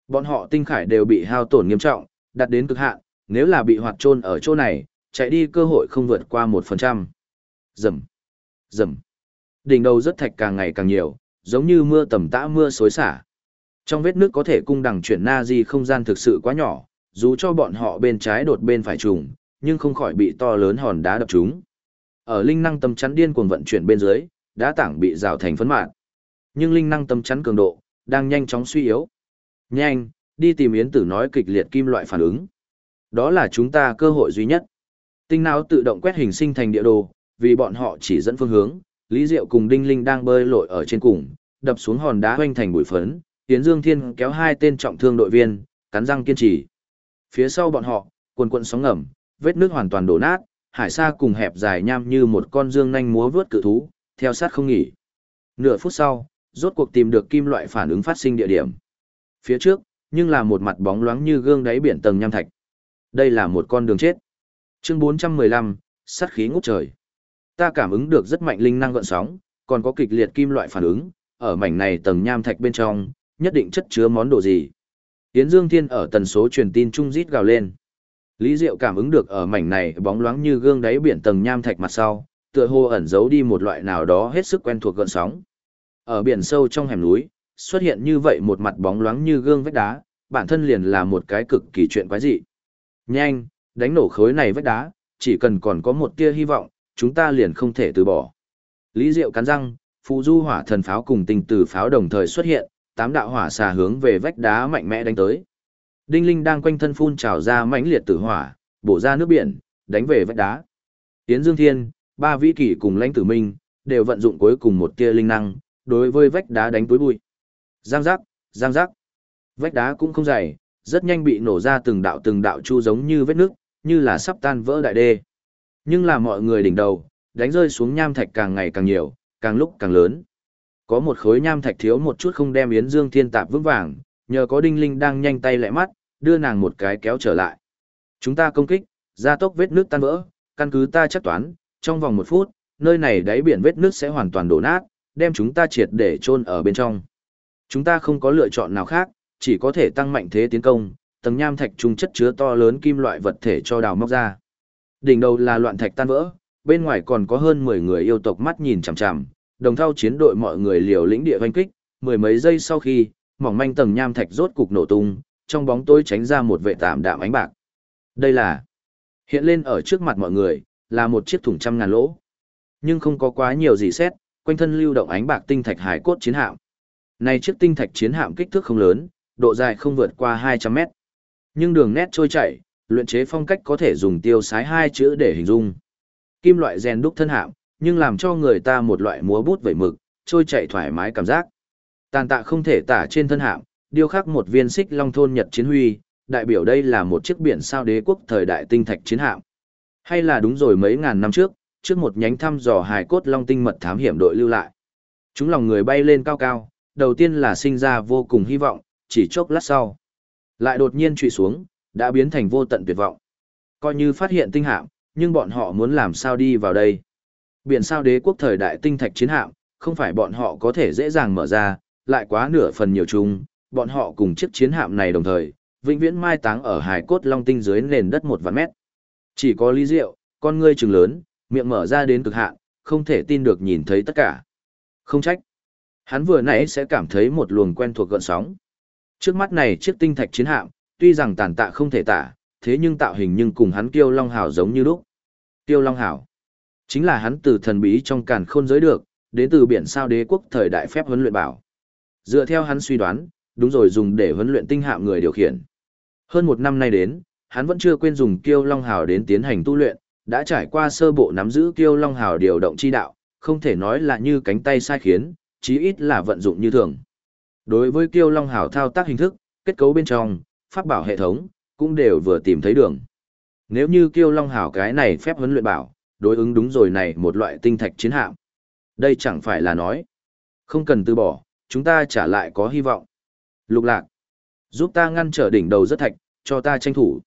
Bọn họ tinh khải đều bị hao tổn nghiêm trọng, đạt đến cực hạn, nếu là bị hoạt chôn ở chỗ này, chạy đi cơ hội không vượt qua 1%. Rầm, rầm. Đỉnh đầu rất thạch càng ngày càng nhiều, giống như mưa tầm tã mưa xối xả. Trong vết nước có thể cung đằng chuyển Nazi không gian thực sự quá nhỏ, dù cho bọn họ bên trái đột bên phải trùng, nhưng không khỏi bị to lớn hòn đá đập trúng. Ở linh năng tấm chắn điên cuồng vận chuyển bên dưới, đá tảng bị rào thành phấn mạt. Nhưng linh năng tấm chắn cường độ đang nhanh chóng suy yếu. Nhanh, đi tìm Yến Tử nói kịch liệt kim loại phản ứng. Đó là chúng ta cơ hội duy nhất. Tinh não tự động quét hình sinh thành địa đồ, vì bọn họ chỉ dẫn phương hướng. Lý Diệu cùng Đinh Linh đang bơi lội ở trên cùng, đập xuống hòn đá hoành thành bụi phấn. Yến Dương Thiên kéo hai tên trọng thương đội viên, cắn răng kiên trì. Phía sau bọn họ, quần quần sóng ngầm, vết nước hoàn toàn đổ nát, hải sa cùng hẹp dài nham như một con dương nhanh múa vướt cự thú, theo sát không nghỉ. Nửa phút sau, rốt cuộc tìm được kim loại phản ứng phát sinh địa điểm. Phía trước, nhưng là một mặt bóng loáng như gương đáy biển tầng nham thạch. Đây là một con đường chết. Chương 415, sát khí ngút trời. Ta cảm ứng được rất mạnh linh năng gợn sóng, còn có kịch liệt kim loại phản ứng, ở mảnh này tầng nham thạch bên trong, nhất định chất chứa món đồ gì. Yến Dương Thiên ở tần số truyền tin trung rít gào lên. Lý Diệu cảm ứng được ở mảnh này bóng loáng như gương đáy biển tầng nham thạch mặt sau, tựa hồ ẩn giấu đi một loại nào đó hết sức quen thuộc gợn sóng. Ở biển sâu trong hẻm núi, xuất hiện như vậy một mặt bóng loáng như gương vách đá, bản thân liền là một cái cực kỳ chuyện quái dị. Nhanh, đánh nổ khối này vách đá, chỉ cần còn có một tia hy vọng, chúng ta liền không thể từ bỏ. Lý Diệu cắn răng, phù du hỏa thần pháo cùng tình tử pháo đồng thời xuất hiện, 8 đạo hỏa xà hướng về vách đá mạnh mẽ đánh tới. Đinh Linh đang quanh thân phun trào ra mãnh liệt tử hỏa, bổ ra nước biển, đánh về vách đá. Yến Dương Thiên, Ba Vĩ Kỷ cùng Lãnh Tử Minh đều vận dụng cuối cùng một tia linh năng, đối với vách đá đánh túi bụi. Giang giác, giang giác. Vách đá cũng không dày, rất nhanh bị nổ ra từng đạo chu giống như vết nước, như là sắp tan vỡ đại đê. Nhưng là mọi người đỉnh đầu, đánh rơi xuống nham thạch càng ngày càng nhiều, càng lúc càng lớn. Có một khối nham thạch thiếu một chút không đem Yến Dương Thiên tạp vững vàng, nhờ có Đinh Linh đang nhanh tay lẹ mắt, đưa nàng một cái kéo trở lại. Chúng ta công kích, gia tốc vết nước tan vỡ, căn cứ ta chắc toán, trong vòng 1 phút, nơi này đáy biển vết nước sẽ hoàn toàn đổ nát, đem chúng ta triệt để chôn ở bên trong. Chúng ta không có lựa chọn nào khác, chỉ có thể tăng mạnh thế tiến công, tầng nham thạch trung chất chứa to lớn kim loại vật thể cho đào móc ra. Đỉnh đầu là loạn thạch tan vỡ, bên ngoài còn có hơn 10 người yêu tộc mắt nhìn chằm chằm, đồng thao chiến đội mọi người liều lĩnh địa hoành kích, mười mấy giây sau khi, mỏng manh tầng nham thạch rốt cục nổ tung, trong bóng tối tránh ra một vệ tạm đạm ánh bạc. Đây là hiện lên ở trước mặt mọi người, là một chiếc thùng 100.000 lỗ. Nhưng không có quá nhiều gì xét, quanh thân lưu động ánh bạc tinh thạch hải cốt chiến hạm. Này chiếc tinh thạch chiến hạm kích thước không lớn, độ dài không vượt qua 200 mét. Nhưng đường nét trôi chảy, luyện chế phong cách có thể dùng tiêu sái 2 chữ để hình dung. Kim loại rèn đúc thân hạm, nhưng làm cho người ta một loại múa bút vẩy mực, trôi chảy thoải mái cảm giác. Tàn tạ không thể tả trên thân hạm, điêu khắc một viên xích long thôn nhật chiến huy, đại biểu đây là một chiếc biển sao đế quốc thời đại tinh thạch chiến hạm. Hay là đúng rồi mấy ngàn năm trước một nhánh thăm dò hài cốt long tinh mật thám hiểm đội lưu lại. Chúng lòng người bay lên cao cao, đầu tiên là sinh ra vô cùng hy vọng, chỉ chốc lát sau. Lại đột nhiên trụy xuống, đã biến thành vô tận tuyệt vọng. Coi như phát hiện tinh hạm, nhưng bọn họ muốn làm sao đi vào đây. Biển sao đế quốc thời đại tinh thạch chiến hạm, không phải bọn họ có thể dễ dàng mở ra, lại quá nửa phần nhiều chung, bọn họ cùng chiếc chiến hạm này đồng thời, vĩnh viễn mai táng ở hài cốt long tinh dưới nền đất 1 vạn mét. Chỉ có Lý Diệu, con ngươi trừng lớn, miệng mở ra đến cực hạn, không thể tin được nhìn thấy tất cả. Không trách. Hắn vừa nãy sẽ cảm thấy một luồng quen thuộc gợn sóng. Trước mắt này chiếc tinh thạch chiến hạm, tuy rằng tàn tạ không thể tả, thế nhưng tạo hình nhưng cùng hắn Kiêu Long Hào giống như lúc. Kiêu Long Hào chính là hắn từ thần bí trong càn khôn giới được, đến từ biển sao đế quốc thời đại phép huấn luyện bảo. Dựa theo hắn suy đoán, đúng rồi dùng để huấn luyện tinh hạm người điều khiển. Hơn 1 năm nay đến, hắn vẫn chưa quên dùng Kiêu Long Hào đến tiến hành tu luyện, đã trải qua sơ bộ nắm giữ Kiêu Long Hào điều động chi đạo, không thể nói là như cánh tay sai khiến, chí ít là vận dụng như thường. Đối với Kiêu Long Hào thao tác hình thức, kết cấu bên trong, pháp bảo hệ thống, cũng đều vừa tìm thấy đường. Nếu như Kiêu Long Hào cái này phép huấn luyện bảo, đối ứng đúng rồi này một loại tinh thạch chiến hạm. Đây chẳng phải là nói, không cần từ bỏ, chúng ta trả lại có hy vọng. Lục Lạc, giúp ta ngăn trở đỉnh đầu rất thạch, cho ta tranh thủ.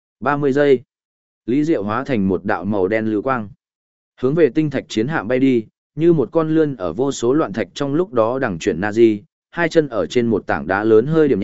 30 giây. Lý Diệu hóa thành một đạo màu đen lưu quang. Hướng về tinh thạch chiến hạm bay đi, như một con lươn ở vô số loạn thạch trong lúc đó đằng chuyển Nazi, hai chân ở trên một tảng đá lớn hơi điểm nhẹ,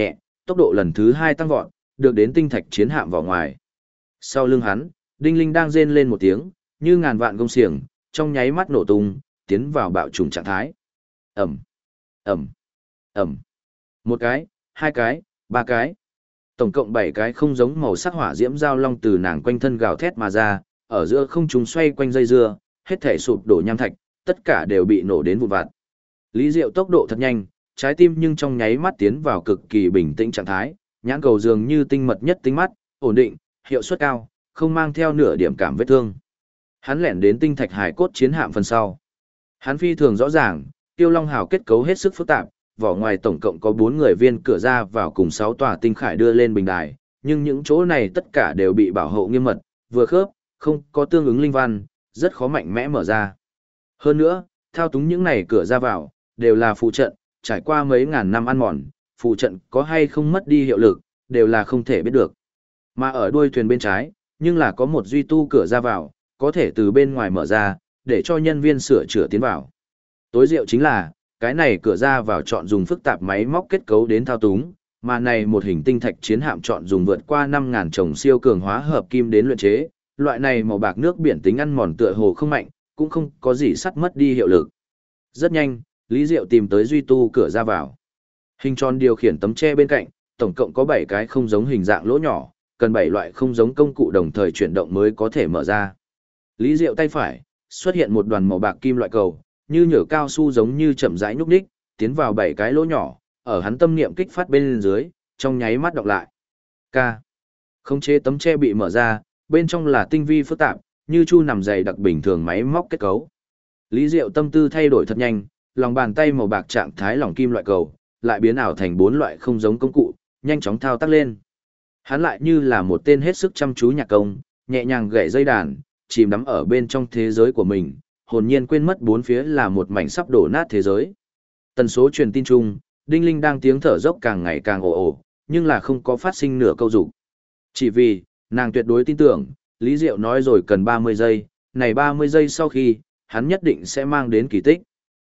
tốc độ lần thứ 2 tăng vọt, được đến tinh thạch chiến hạm vào ngoài. Sau lưng hắn, Đinh Linh đang rên lên một tiếng, như ngàn vạn gông xiềng, trong nháy mắt nổ tung, tiến vào bạo trùng trạng thái. Ầm, ầm, ầm. Một cái, hai cái, ba cái. Tổng cộng 7 cái không giống màu sắc hỏa diễm giao long từ nàng quanh thân gào thét mà ra, ở giữa không trung xoay quanh dây dưa, hết thể sụp đổ nham thạch, tất cả đều bị nổ đến vụn vặt. Lý Diệu tốc độ thật nhanh, trái tim nhưng trong nháy mắt tiến vào cực kỳ bình tĩnh trạng thái, nhãn cầu dường như tinh mật nhất tinh mắt, ổn định, hiệu suất cao, không mang theo nửa điểm cảm vết thương. Hắn lẻn đến tinh thạch hải cốt chiến hạm phần sau. Hắn phi thường rõ ràng, Tiêu Long Hào kết cấu hết sức phức tạp, vỏ ngoài tổng cộng có 4 người viên cửa ra vào cùng 6 tòa tinh khải đưa lên bình đài, nhưng những chỗ này tất cả đều bị bảo hộ nghiêm mật, vừa khớp, không có tương ứng linh văn, rất khó mạnh mẽ mở ra. Hơn nữa, thao túng những này cửa ra vào, đều là phụ trận, trải qua mấy ngàn năm ăn mòn, phụ trận có hay không mất đi hiệu lực, đều là không thể biết được. Mà ở đuôi thuyền bên trái, nhưng là có một duy tu cửa ra vào, có thể từ bên ngoài mở ra, để cho nhân viên sửa chữa tiến vào. Tối diệu chính là, cái này cửa ra vào chọn dùng phức tạp máy móc kết cấu đến thao túng, mà này một hình tinh thạch chiến hạm chọn dùng vượt qua 5.000 chồng siêu cường hóa hợp kim đến luyện chế, loại này màu bạc nước biển tính ăn mòn tựa hồ không mạnh, cũng không có gì sắt mất đi hiệu lực. Rất nhanh, Lý Diệu tìm tới duy tu cửa ra vào. Hình tròn điều khiển tấm che bên cạnh, tổng cộng có 7 cái không giống hình dạng lỗ nhỏ, cần 7 loại không giống công cụ đồng thời chuyển động mới có thể mở ra. Lý Diệu tay phải, xuất hiện một đoàn màu bạc kim loại cầu, như nhựa cao su giống như chậm rãi nhúc nhích, tiến vào 7 cái lỗ nhỏ, ở hắn tâm niệm kích phát bên dưới, trong nháy mắt đọc lại. K. Khống chế tấm che bị mở ra, bên trong là tinh vi phức tạp, như chu nằm dày đặc bình thường máy móc kết cấu. Lý Diệu tâm tư thay đổi thật nhanh, lòng bàn tay màu bạc trạng thái lỏng kim loại cầu, lại biến ảo thành 4 loại không giống công cụ, nhanh chóng thao tác lên. Hắn lại như là một tên hết sức chăm chú nhạc công, nhẹ nhàng gảy dây đàn, chìm đắm ở bên trong thế giới của mình, hồn nhiên quên mất bốn phía là một mảnh sắp đổ nát thế giới. Tần số truyền tin chung, Đinh Linh đang tiếng thở dốc càng ngày càng ồ ồ, nhưng là không có phát sinh nửa câu dục. Chỉ vì, nàng tuyệt đối tin tưởng, Lý Diệu nói rồi cần 30 giây, này 30 giây sau khi, hắn nhất định sẽ mang đến kỳ tích.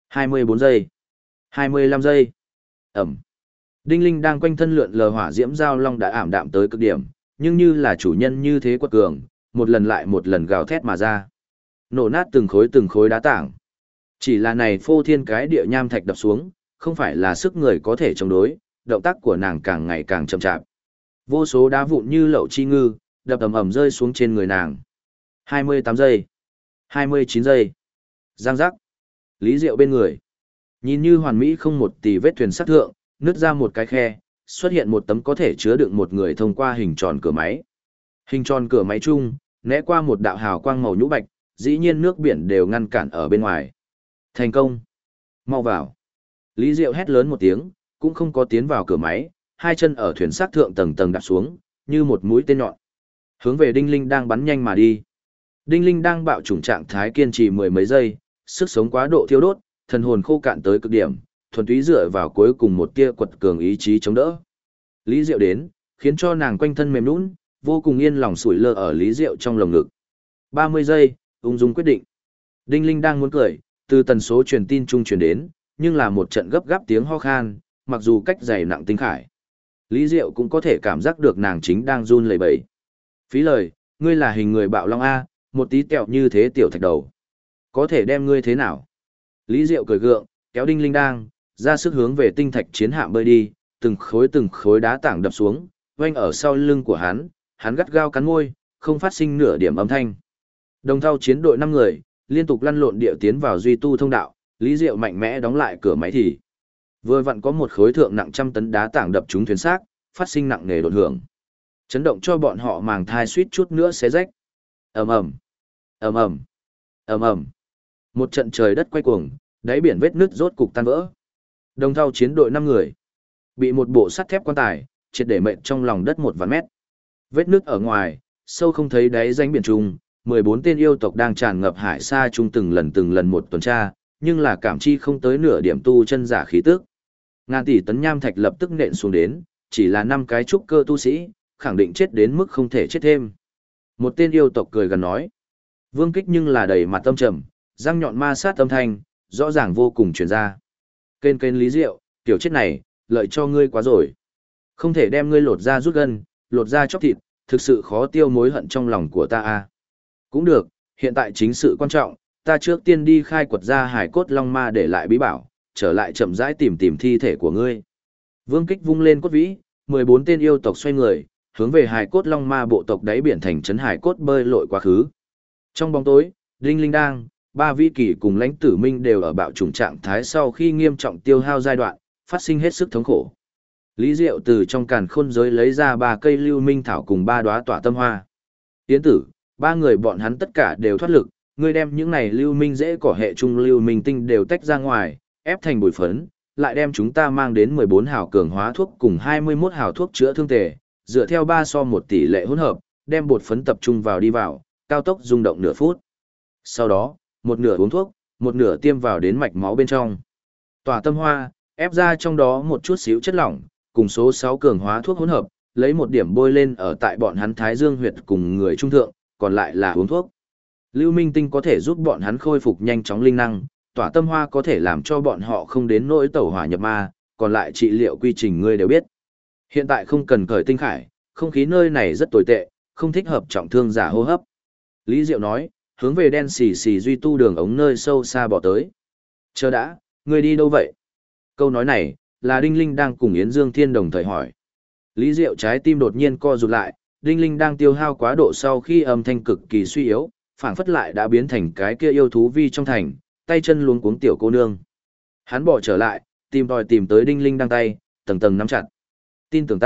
24 giây, 25 giây. Ẩm. Đinh Linh đang quanh thân lượn lờ hỏa diễm giao long đã ảm đạm tới cực điểm, nhưng như là chủ nhân như thế quật cường, một lần lại một lần gào thét mà ra. Nổ nát từng khối đá tảng. Chỉ là này phô thiên cái địa nham thạch đập xuống, không phải là sức người có thể chống đối, động tác của nàng càng ngày càng chậm chạp. Vô số đá vụn như lậu chi ngư, đập ầm ầm rơi xuống trên người nàng. 28 giây, 29 giây. Giang giác. Lý Diệu bên người. Nhìn như hoàn mỹ không một tì vết thuyền sắt thượng, nứt ra một cái khe, xuất hiện một tấm có thể chứa đựng một người thông qua hình tròn cửa máy. Hình tròn cửa máy chung, né qua một đạo hào quang màu nhũ bạch, dĩ nhiên nước biển đều ngăn cản ở bên ngoài. Thành công. Mau vào. Lý Diệu hét lớn một tiếng, cũng không có tiến vào cửa máy, hai chân ở thuyền sắt thượng tầng tầng đạp xuống, như một mũi tên nhọn. Hướng về Đinh Linh đang bắn nhanh mà đi. Đinh Linh đang bạo chủng trạng thái kiên trì mười mấy giây, sức sống quá độ thiêu đốt, thần hồn khô cạn tới cực điểm, thuần túy dựa vào cuối cùng một tia quật cường ý chí chống đỡ. Lý Diệu đến, khiến cho nàng quanh thân mềm nhũn, vô cùng yên lòng sủi lơ ở Lý Diệu trong lồng ngực. 30 giây, ung dung quyết định. Đinh Linh đang muốn cười, từ tần số truyền tin trung truyền đến, nhưng là một trận gấp gáp tiếng ho khan, mặc dù cách dày nặng tinh khải. Lý Diệu cũng có thể cảm giác được nàng chính đang run lẩy bẩy. Phí lời, ngươi là hình người bạo long A, một tí tẹo như thế tiểu thạch đầu. Có thể đem ngươi thế nào? Lý Diệu cười gượng, kéo Đinh Linh đang, ra sức hướng về tinh thạch chiến hạm bơi đi, từng khối đá tảng đập xuống, oanh ở sau lưng của hắn gắt gao cắn môi, không phát sinh nửa điểm âm thanh. Đồng thau chiến đội 5 người, liên tục lăn lộn địa tiến vào duy tu thông đạo, Lý Diệu mạnh mẽ đóng lại cửa máy thì. Vừa vặn có một khối thượng nặng trăm tấn đá tảng đập trúng thuyền xác, phát sinh nặng nề đột hưởng. Chấn động cho bọn họ màng thai suýt chút nữa xé rách. Ầm ầm, ầm ầm, ầm ầm. Một trận trời đất quay cuồng, đáy biển vết nứt rốt cục tan vỡ. Đồng thau chiến đội 5 người, bị một bộ sắt thép quan tài triệt để mệnh trong lòng đất 1 vạn mét. Vết nứt ở ngoài, sâu không thấy đáy rãnh biển trung, 14 tên yêu tộc đang tràn ngập hải xa trung từng lần một tuần tra, nhưng là cảm chi không tới nửa điểm tu chân giả khí tức. Ngàn tỷ tấn nham thạch lập tức nện xuống đến, chỉ là 5 cái trúc cơ tu sĩ, khẳng định chết đến mức không thể chết thêm. Một tên yêu tộc cười gần nói. Vương Kích nhưng là đầy mặt tâm trầm, răng nhọn ma sát âm thanh, rõ ràng vô cùng truyền ra. Kênh Lý Diệu, tiểu chết này, lợi cho ngươi quá rồi. Không thể đem ngươi lột da rút gân, lột da chóc thịt, thực sự khó tiêu mối hận trong lòng của ta a. Cũng được, hiện tại chính sự quan trọng, ta trước tiên đi khai quật ra hải cốt long ma để lại bí bảo, trở lại chậm rãi tìm tìm thi thể của ngươi. Vương Kích vung lên cốt vĩ, 14 tên yêu tộc xoay người, hướng về hải cốt long ma bộ tộc đáy biển thành trấn hải cốt bơi lội quá khứ. Trong bóng tối, Đinh Linh Đang, ba vĩ kỳ cùng lãnh tử minh đều ở bạo chủng trạng thái sau khi nghiêm trọng tiêu hao giai đoạn, phát sinh hết sức thống khổ. Lý Diệu từ trong càn khôn giới lấy ra 3 cây lưu minh thảo cùng 3 đóa tỏa tâm hoa. Tiến tử, 3 người bọn hắn tất cả đều thoát lực, ngươi đem những này lưu minh dễ cỏ hệ trung lưu minh tinh đều tách ra ngoài, ép thành bụi phấn, lại đem chúng ta mang đến 14 hào cường hóa thuốc cùng 21 hào thuốc chữa thương tề, dựa theo 3:1 tỷ lệ hỗn hợp, đem bột phấn tập trung vào đi vào, cao tốc rung động nửa phút. Sau đó, một nửa uống thuốc, một nửa tiêm vào đến mạch máu bên trong. Tỏa tâm hoa, ép ra trong đó một chút xíu chất lỏng, cùng số 6 cường hóa thuốc hỗn hợp, lấy một điểm bôi lên ở tại bọn hắn thái dương huyệt cùng người trung thượng, còn lại là uống thuốc. Lưu Minh Tinh có thể giúp bọn hắn khôi phục nhanh chóng linh năng, tỏa tâm hoa có thể làm cho bọn họ không đến nỗi tẩu hỏa nhập ma, còn lại trị liệu quy trình ngươi đều biết. Hiện tại không cần cởi tinh khải, không khí nơi này rất tồi tệ, không thích hợp trọng thương giả hô hấp. Lý Diệu nói, hướng về đen xì xì duy tu đường ống nơi sâu xa bỏ tới. Chờ đã, ngươi đi đâu vậy? Câu nói này, là Đinh Linh đang cùng Yến Dương Thiên đồng thời hỏi. Lý Diệu trái tim đột nhiên co rụt lại, Đinh Linh đang tiêu hao quá độ sau khi âm thanh cực kỳ suy yếu, phảng phất lại đã biến thành cái kia yêu thú vi trong thành, tay chân luống cuống tiểu cô nương. Hắn bỏ trở lại, tìm tới Đinh Linh đang tay, tầng tầng nắm chặt. Tin tưởng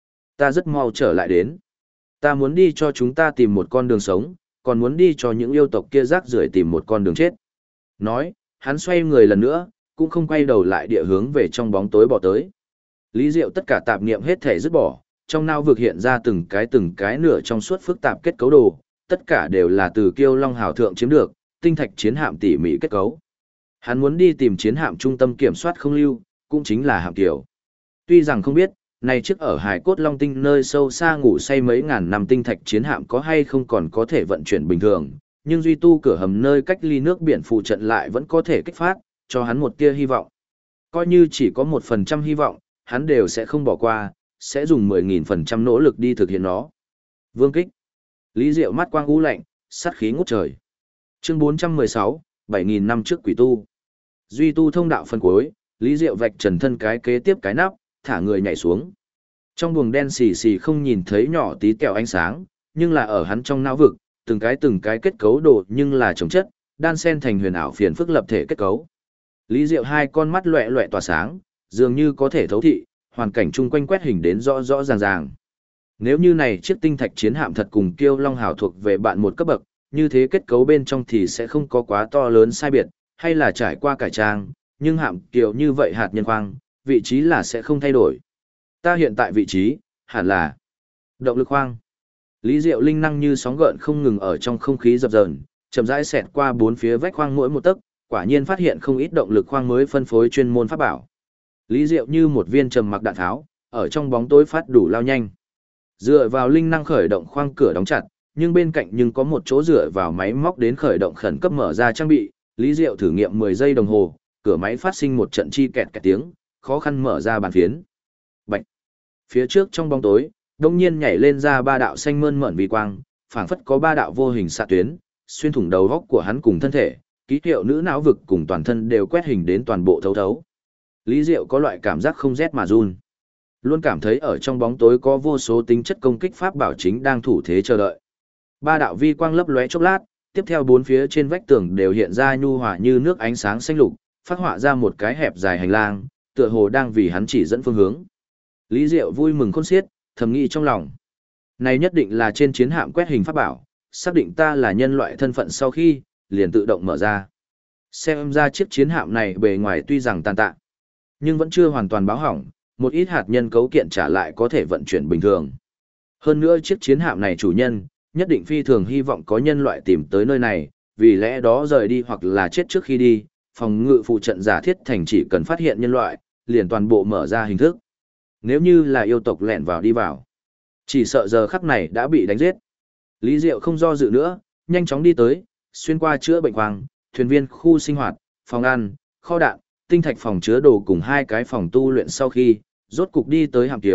ta rất mau trở lại đến. Ta muốn đi cho chúng ta tìm một con đường sống, còn muốn đi cho những yêu tộc kia rác rưởi tìm một con đường chết. Nói, hắn xoay người lần nữa, cũng không quay đầu lại địa hướng về trong bóng tối bỏ tới. Lý Diệu tất cả tạp niệm hết thể dứt bỏ, trong não vực hiện ra từng cái nửa trong suốt phức tạp kết cấu đồ, tất cả đều là từ Kiêu Long Hào thượng chiếm được, tinh thạch chiến hạm tỉ mỉ kết cấu. Hắn muốn đi tìm chiến hạm trung tâm kiểm soát không lưu, cũng chính là hạm tiểu. Tuy rằng không biết, này trước ở Hải Cốt Long Tinh nơi sâu xa ngủ say mấy ngàn năm tinh thạch chiến hạm có hay không còn có thể vận chuyển bình thường, nhưng duy tu cửa hầm nơi cách ly nước biển phụ trận lại vẫn có thể kích phát, cho hắn một tia hy vọng. Coi như chỉ có 1% hy vọng, hắn đều sẽ không bỏ qua, sẽ dùng 10.000% nỗ lực đi thực hiện nó. Vương Kích. Lý Diệu mắt quang u lạnh, sát khí ngút trời. Chương 416, 7.000 năm trước quỷ tu. Duy tu thông đạo phân cuối, Lý Diệu vạch trần thân cái kế tiếp cái nắp, thả người nhảy xuống. Trong buồng đen xì xì không nhìn thấy nhỏ tí tẹo ánh sáng, nhưng là ở hắn trong não vực, từng cái kết cấu đồ nhưng là chống chất, đan xen thành huyền ảo phiền phức lập thể kết cấu. Lý Diệu hai con mắt loẹt loẹt tỏa sáng, dường như có thể thấu thị, hoàn cảnh chung quanh quét hình đến rõ rõ ràng ràng. Nếu như này chiếc tinh thạch chiến hạm thật cùng Kiêu Long Hào thuộc về bạn một cấp bậc, như thế kết cấu bên trong thì sẽ không có quá to lớn sai biệt, hay là trải qua cải trang, nhưng hạm kiểu như vậy hạt nhân khoang, vị trí là sẽ không thay đổi. Ta hiện tại vị trí, hẳn là động lực khoang. Lý Diệu linh năng như sóng gợn không ngừng ở trong không khí dập dờn, chậm rãi xẹt qua bốn phía vách khoang mỗi một tấc, quả nhiên phát hiện không ít động lực khoang mới phân phối chuyên môn pháp bảo. Lý Diệu như một viên trầm mặc đạn tháo, ở trong bóng tối phát đủ lao nhanh. Dựa vào linh năng khởi động khoang cửa đóng chặt, nhưng bên cạnh nhưng có một chỗ dựa vào máy móc đến khởi động khẩn cấp mở ra trang bị. Lý Diệu thử nghiệm 10 giây đồng hồ, cửa máy phát sinh một trận chi kẹt kẹt tiếng, khó khăn mở ra bàn phiến. Bạch. Phía trước trong bóng tối, đông nhiên nhảy lên ra ba đạo xanh mơn mởn vì quang, phảng phất có ba đạo vô hình xạ tuyến, xuyên thủng đầu góc của hắn cùng thân thể, ký hiệu nữ não vực cùng toàn thân đều quét hình đến toàn bộ thấu thấu. Lý Diệu có loại cảm giác không rét mà run. Luôn cảm thấy ở trong bóng tối có vô số tính chất công kích pháp bảo chính đang thủ thế chờ đợi. Ba đạo vi quang lấp lóe chốc lát, tiếp theo bốn phía trên vách tường đều hiện ra nhu hòa như nước ánh sáng xanh lục, phát họa ra một cái hẹp dài hành lang, tựa hồ đang vì hắn chỉ dẫn phương hướng. Lý Diệu vui mừng khôn xiết, thầm nghĩ trong lòng. Này nhất định là trên chiến hạm quét hình pháp bảo, xác định ta là nhân loại thân phận sau khi, liền tự động mở ra. Xem ra chiếc chiến hạm này bề ngoài tuy rằng tàn tạ, nhưng vẫn chưa hoàn toàn báo hỏng, một ít hạt nhân cấu kiện trả lại có thể vận chuyển bình thường. Hơn nữa chiếc chiến hạm này chủ nhân, nhất định phi thường hy vọng có nhân loại tìm tới nơi này, vì lẽ đó rời đi hoặc là chết trước khi đi, phòng ngự phụ trận giả thiết thành chỉ cần phát hiện nhân loại, liền toàn bộ mở ra hình thức. Nếu như là yêu tộc lẻn vào đi vào, chỉ sợ giờ khắc này đã bị đánh giết. Lý Diệu không do dự nữa, nhanh chóng đi tới, xuyên qua chữa bệnh khoang, thuyền viên khu sinh hoạt, phòng ăn, kho đạn, tinh thạch phòng chứa đồ cùng hai cái phòng tu luyện sau khi, rốt cục đi tới hạm tiểu,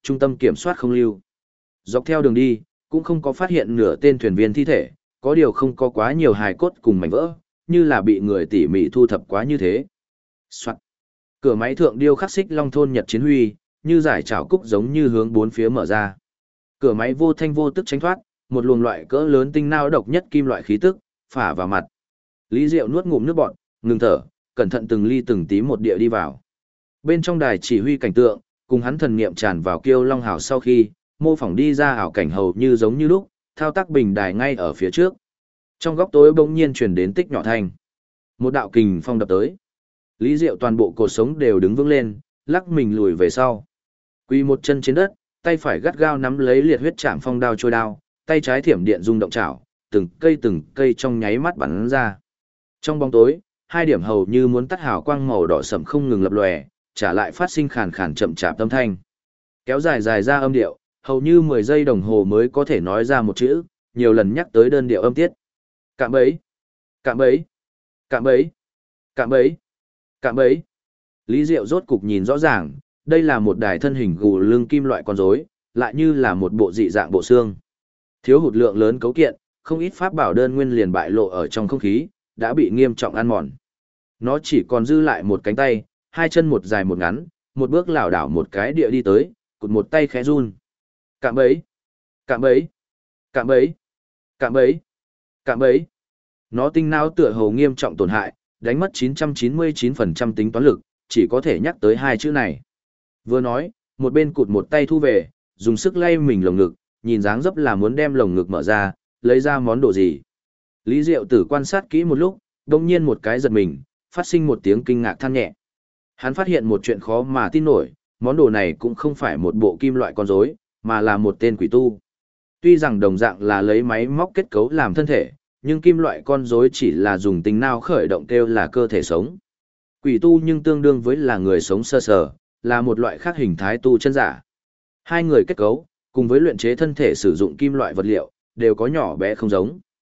trung tâm kiểm soát không lưu. Dọc theo đường đi, cũng không có phát hiện nửa tên thuyền viên thi thể, có điều không có quá nhiều hài cốt cùng mảnh vỡ, như là bị người tỉ mỉ thu thập quá như thế. Soạn. Cửa máy thượng điêu khắc xích long thôn Nhật chiến huy, như giải trảo cúc giống như hướng bốn phía mở ra. Cửa máy vô thanh vô tức tránh thoát, một luồng loại cỡ lớn tinh nao độc nhất kim loại khí tức, phả vào mặt. Lý Diệu nuốt ngụm nước bọt, ngừng thở, cẩn thận từng ly từng tí một địa đi vào. Bên trong đài chỉ huy cảnh tượng, cùng hắn thần niệm tràn vào Kiêu Long Hào sau khi, mô phỏng đi ra ảo cảnh hầu như giống như lúc, thao tác bình đài ngay ở phía trước. Trong góc tối bỗng nhiên truyền đến tích nhỏ thanh. Một đạo kình phong đập tới. Lý Diệu toàn bộ cột sống đều đứng vững lên, lắc mình lùi về sau. Quỳ một chân trên đất, tay phải gắt gao nắm lấy liệt huyết chạm phong đao trôi đao, tay trái thiểm điện rung động chảo, từng cây trong nháy mắt bắn ra. Trong bóng tối, hai điểm hầu như muốn tắt hào quang màu đỏ sẫm không ngừng lập lòe, trả lại phát sinh khàn khàn chậm chạp âm thanh. Kéo dài dài ra âm điệu, hầu như 10 giây đồng hồ mới có thể nói ra một chữ, nhiều lần nhắc tới đơn điệu âm tiết. Cạm bẫy, cạm bẫy, cạm bẫy, cạm bẫy, cạm bẫy. Lý Diệu rốt cục nhìn rõ ràng, đây là một đài thân hình gù lưng kim loại con rối, lại như là một bộ dị dạng bộ xương. Thiếu hụt lượng lớn cấu kiện, không ít pháp bảo đơn nguyên liền bại lộ ở trong không khí, đã bị nghiêm trọng ăn mòn. Nó chỉ còn dư lại một cánh tay, hai chân một dài một ngắn, một bước lảo đảo một cái địa đi tới, cụt một tay khẽ run. Cạm bẫy, cạm bẫy, cạm bẫy, cạm bẫy, cạm bẫy. Nó tinh não tựa hồ nghiêm trọng tổn hại, đánh mất 999% tính toán lực, chỉ có thể nhắc tới hai chữ này. Vừa nói, một bên cụt một tay thu về, dùng sức lay mình lồng ngực, nhìn dáng dấp là muốn đem lồng ngực mở ra, lấy ra món đồ gì. Lý Diệu Tử quan sát kỹ một lúc, đồng nhiên một cái giật mình, phát sinh một tiếng kinh ngạc than nhẹ. Hắn phát hiện một chuyện khó mà tin nổi, món đồ này cũng không phải một bộ kim loại con rối, mà là một tên quỷ tu. Tuy rằng đồng dạng là lấy máy móc kết cấu làm thân thể, nhưng kim loại con rối chỉ là dùng tính não khởi động kêu là cơ thể sống. Quỷ tu nhưng tương đương với là người sống sơ sờ, là một loại khác hình thái tu chân giả. Hai người kết cấu, cùng với luyện chế thân thể sử dụng kim loại vật liệu, đều có nhỏ bé không giống.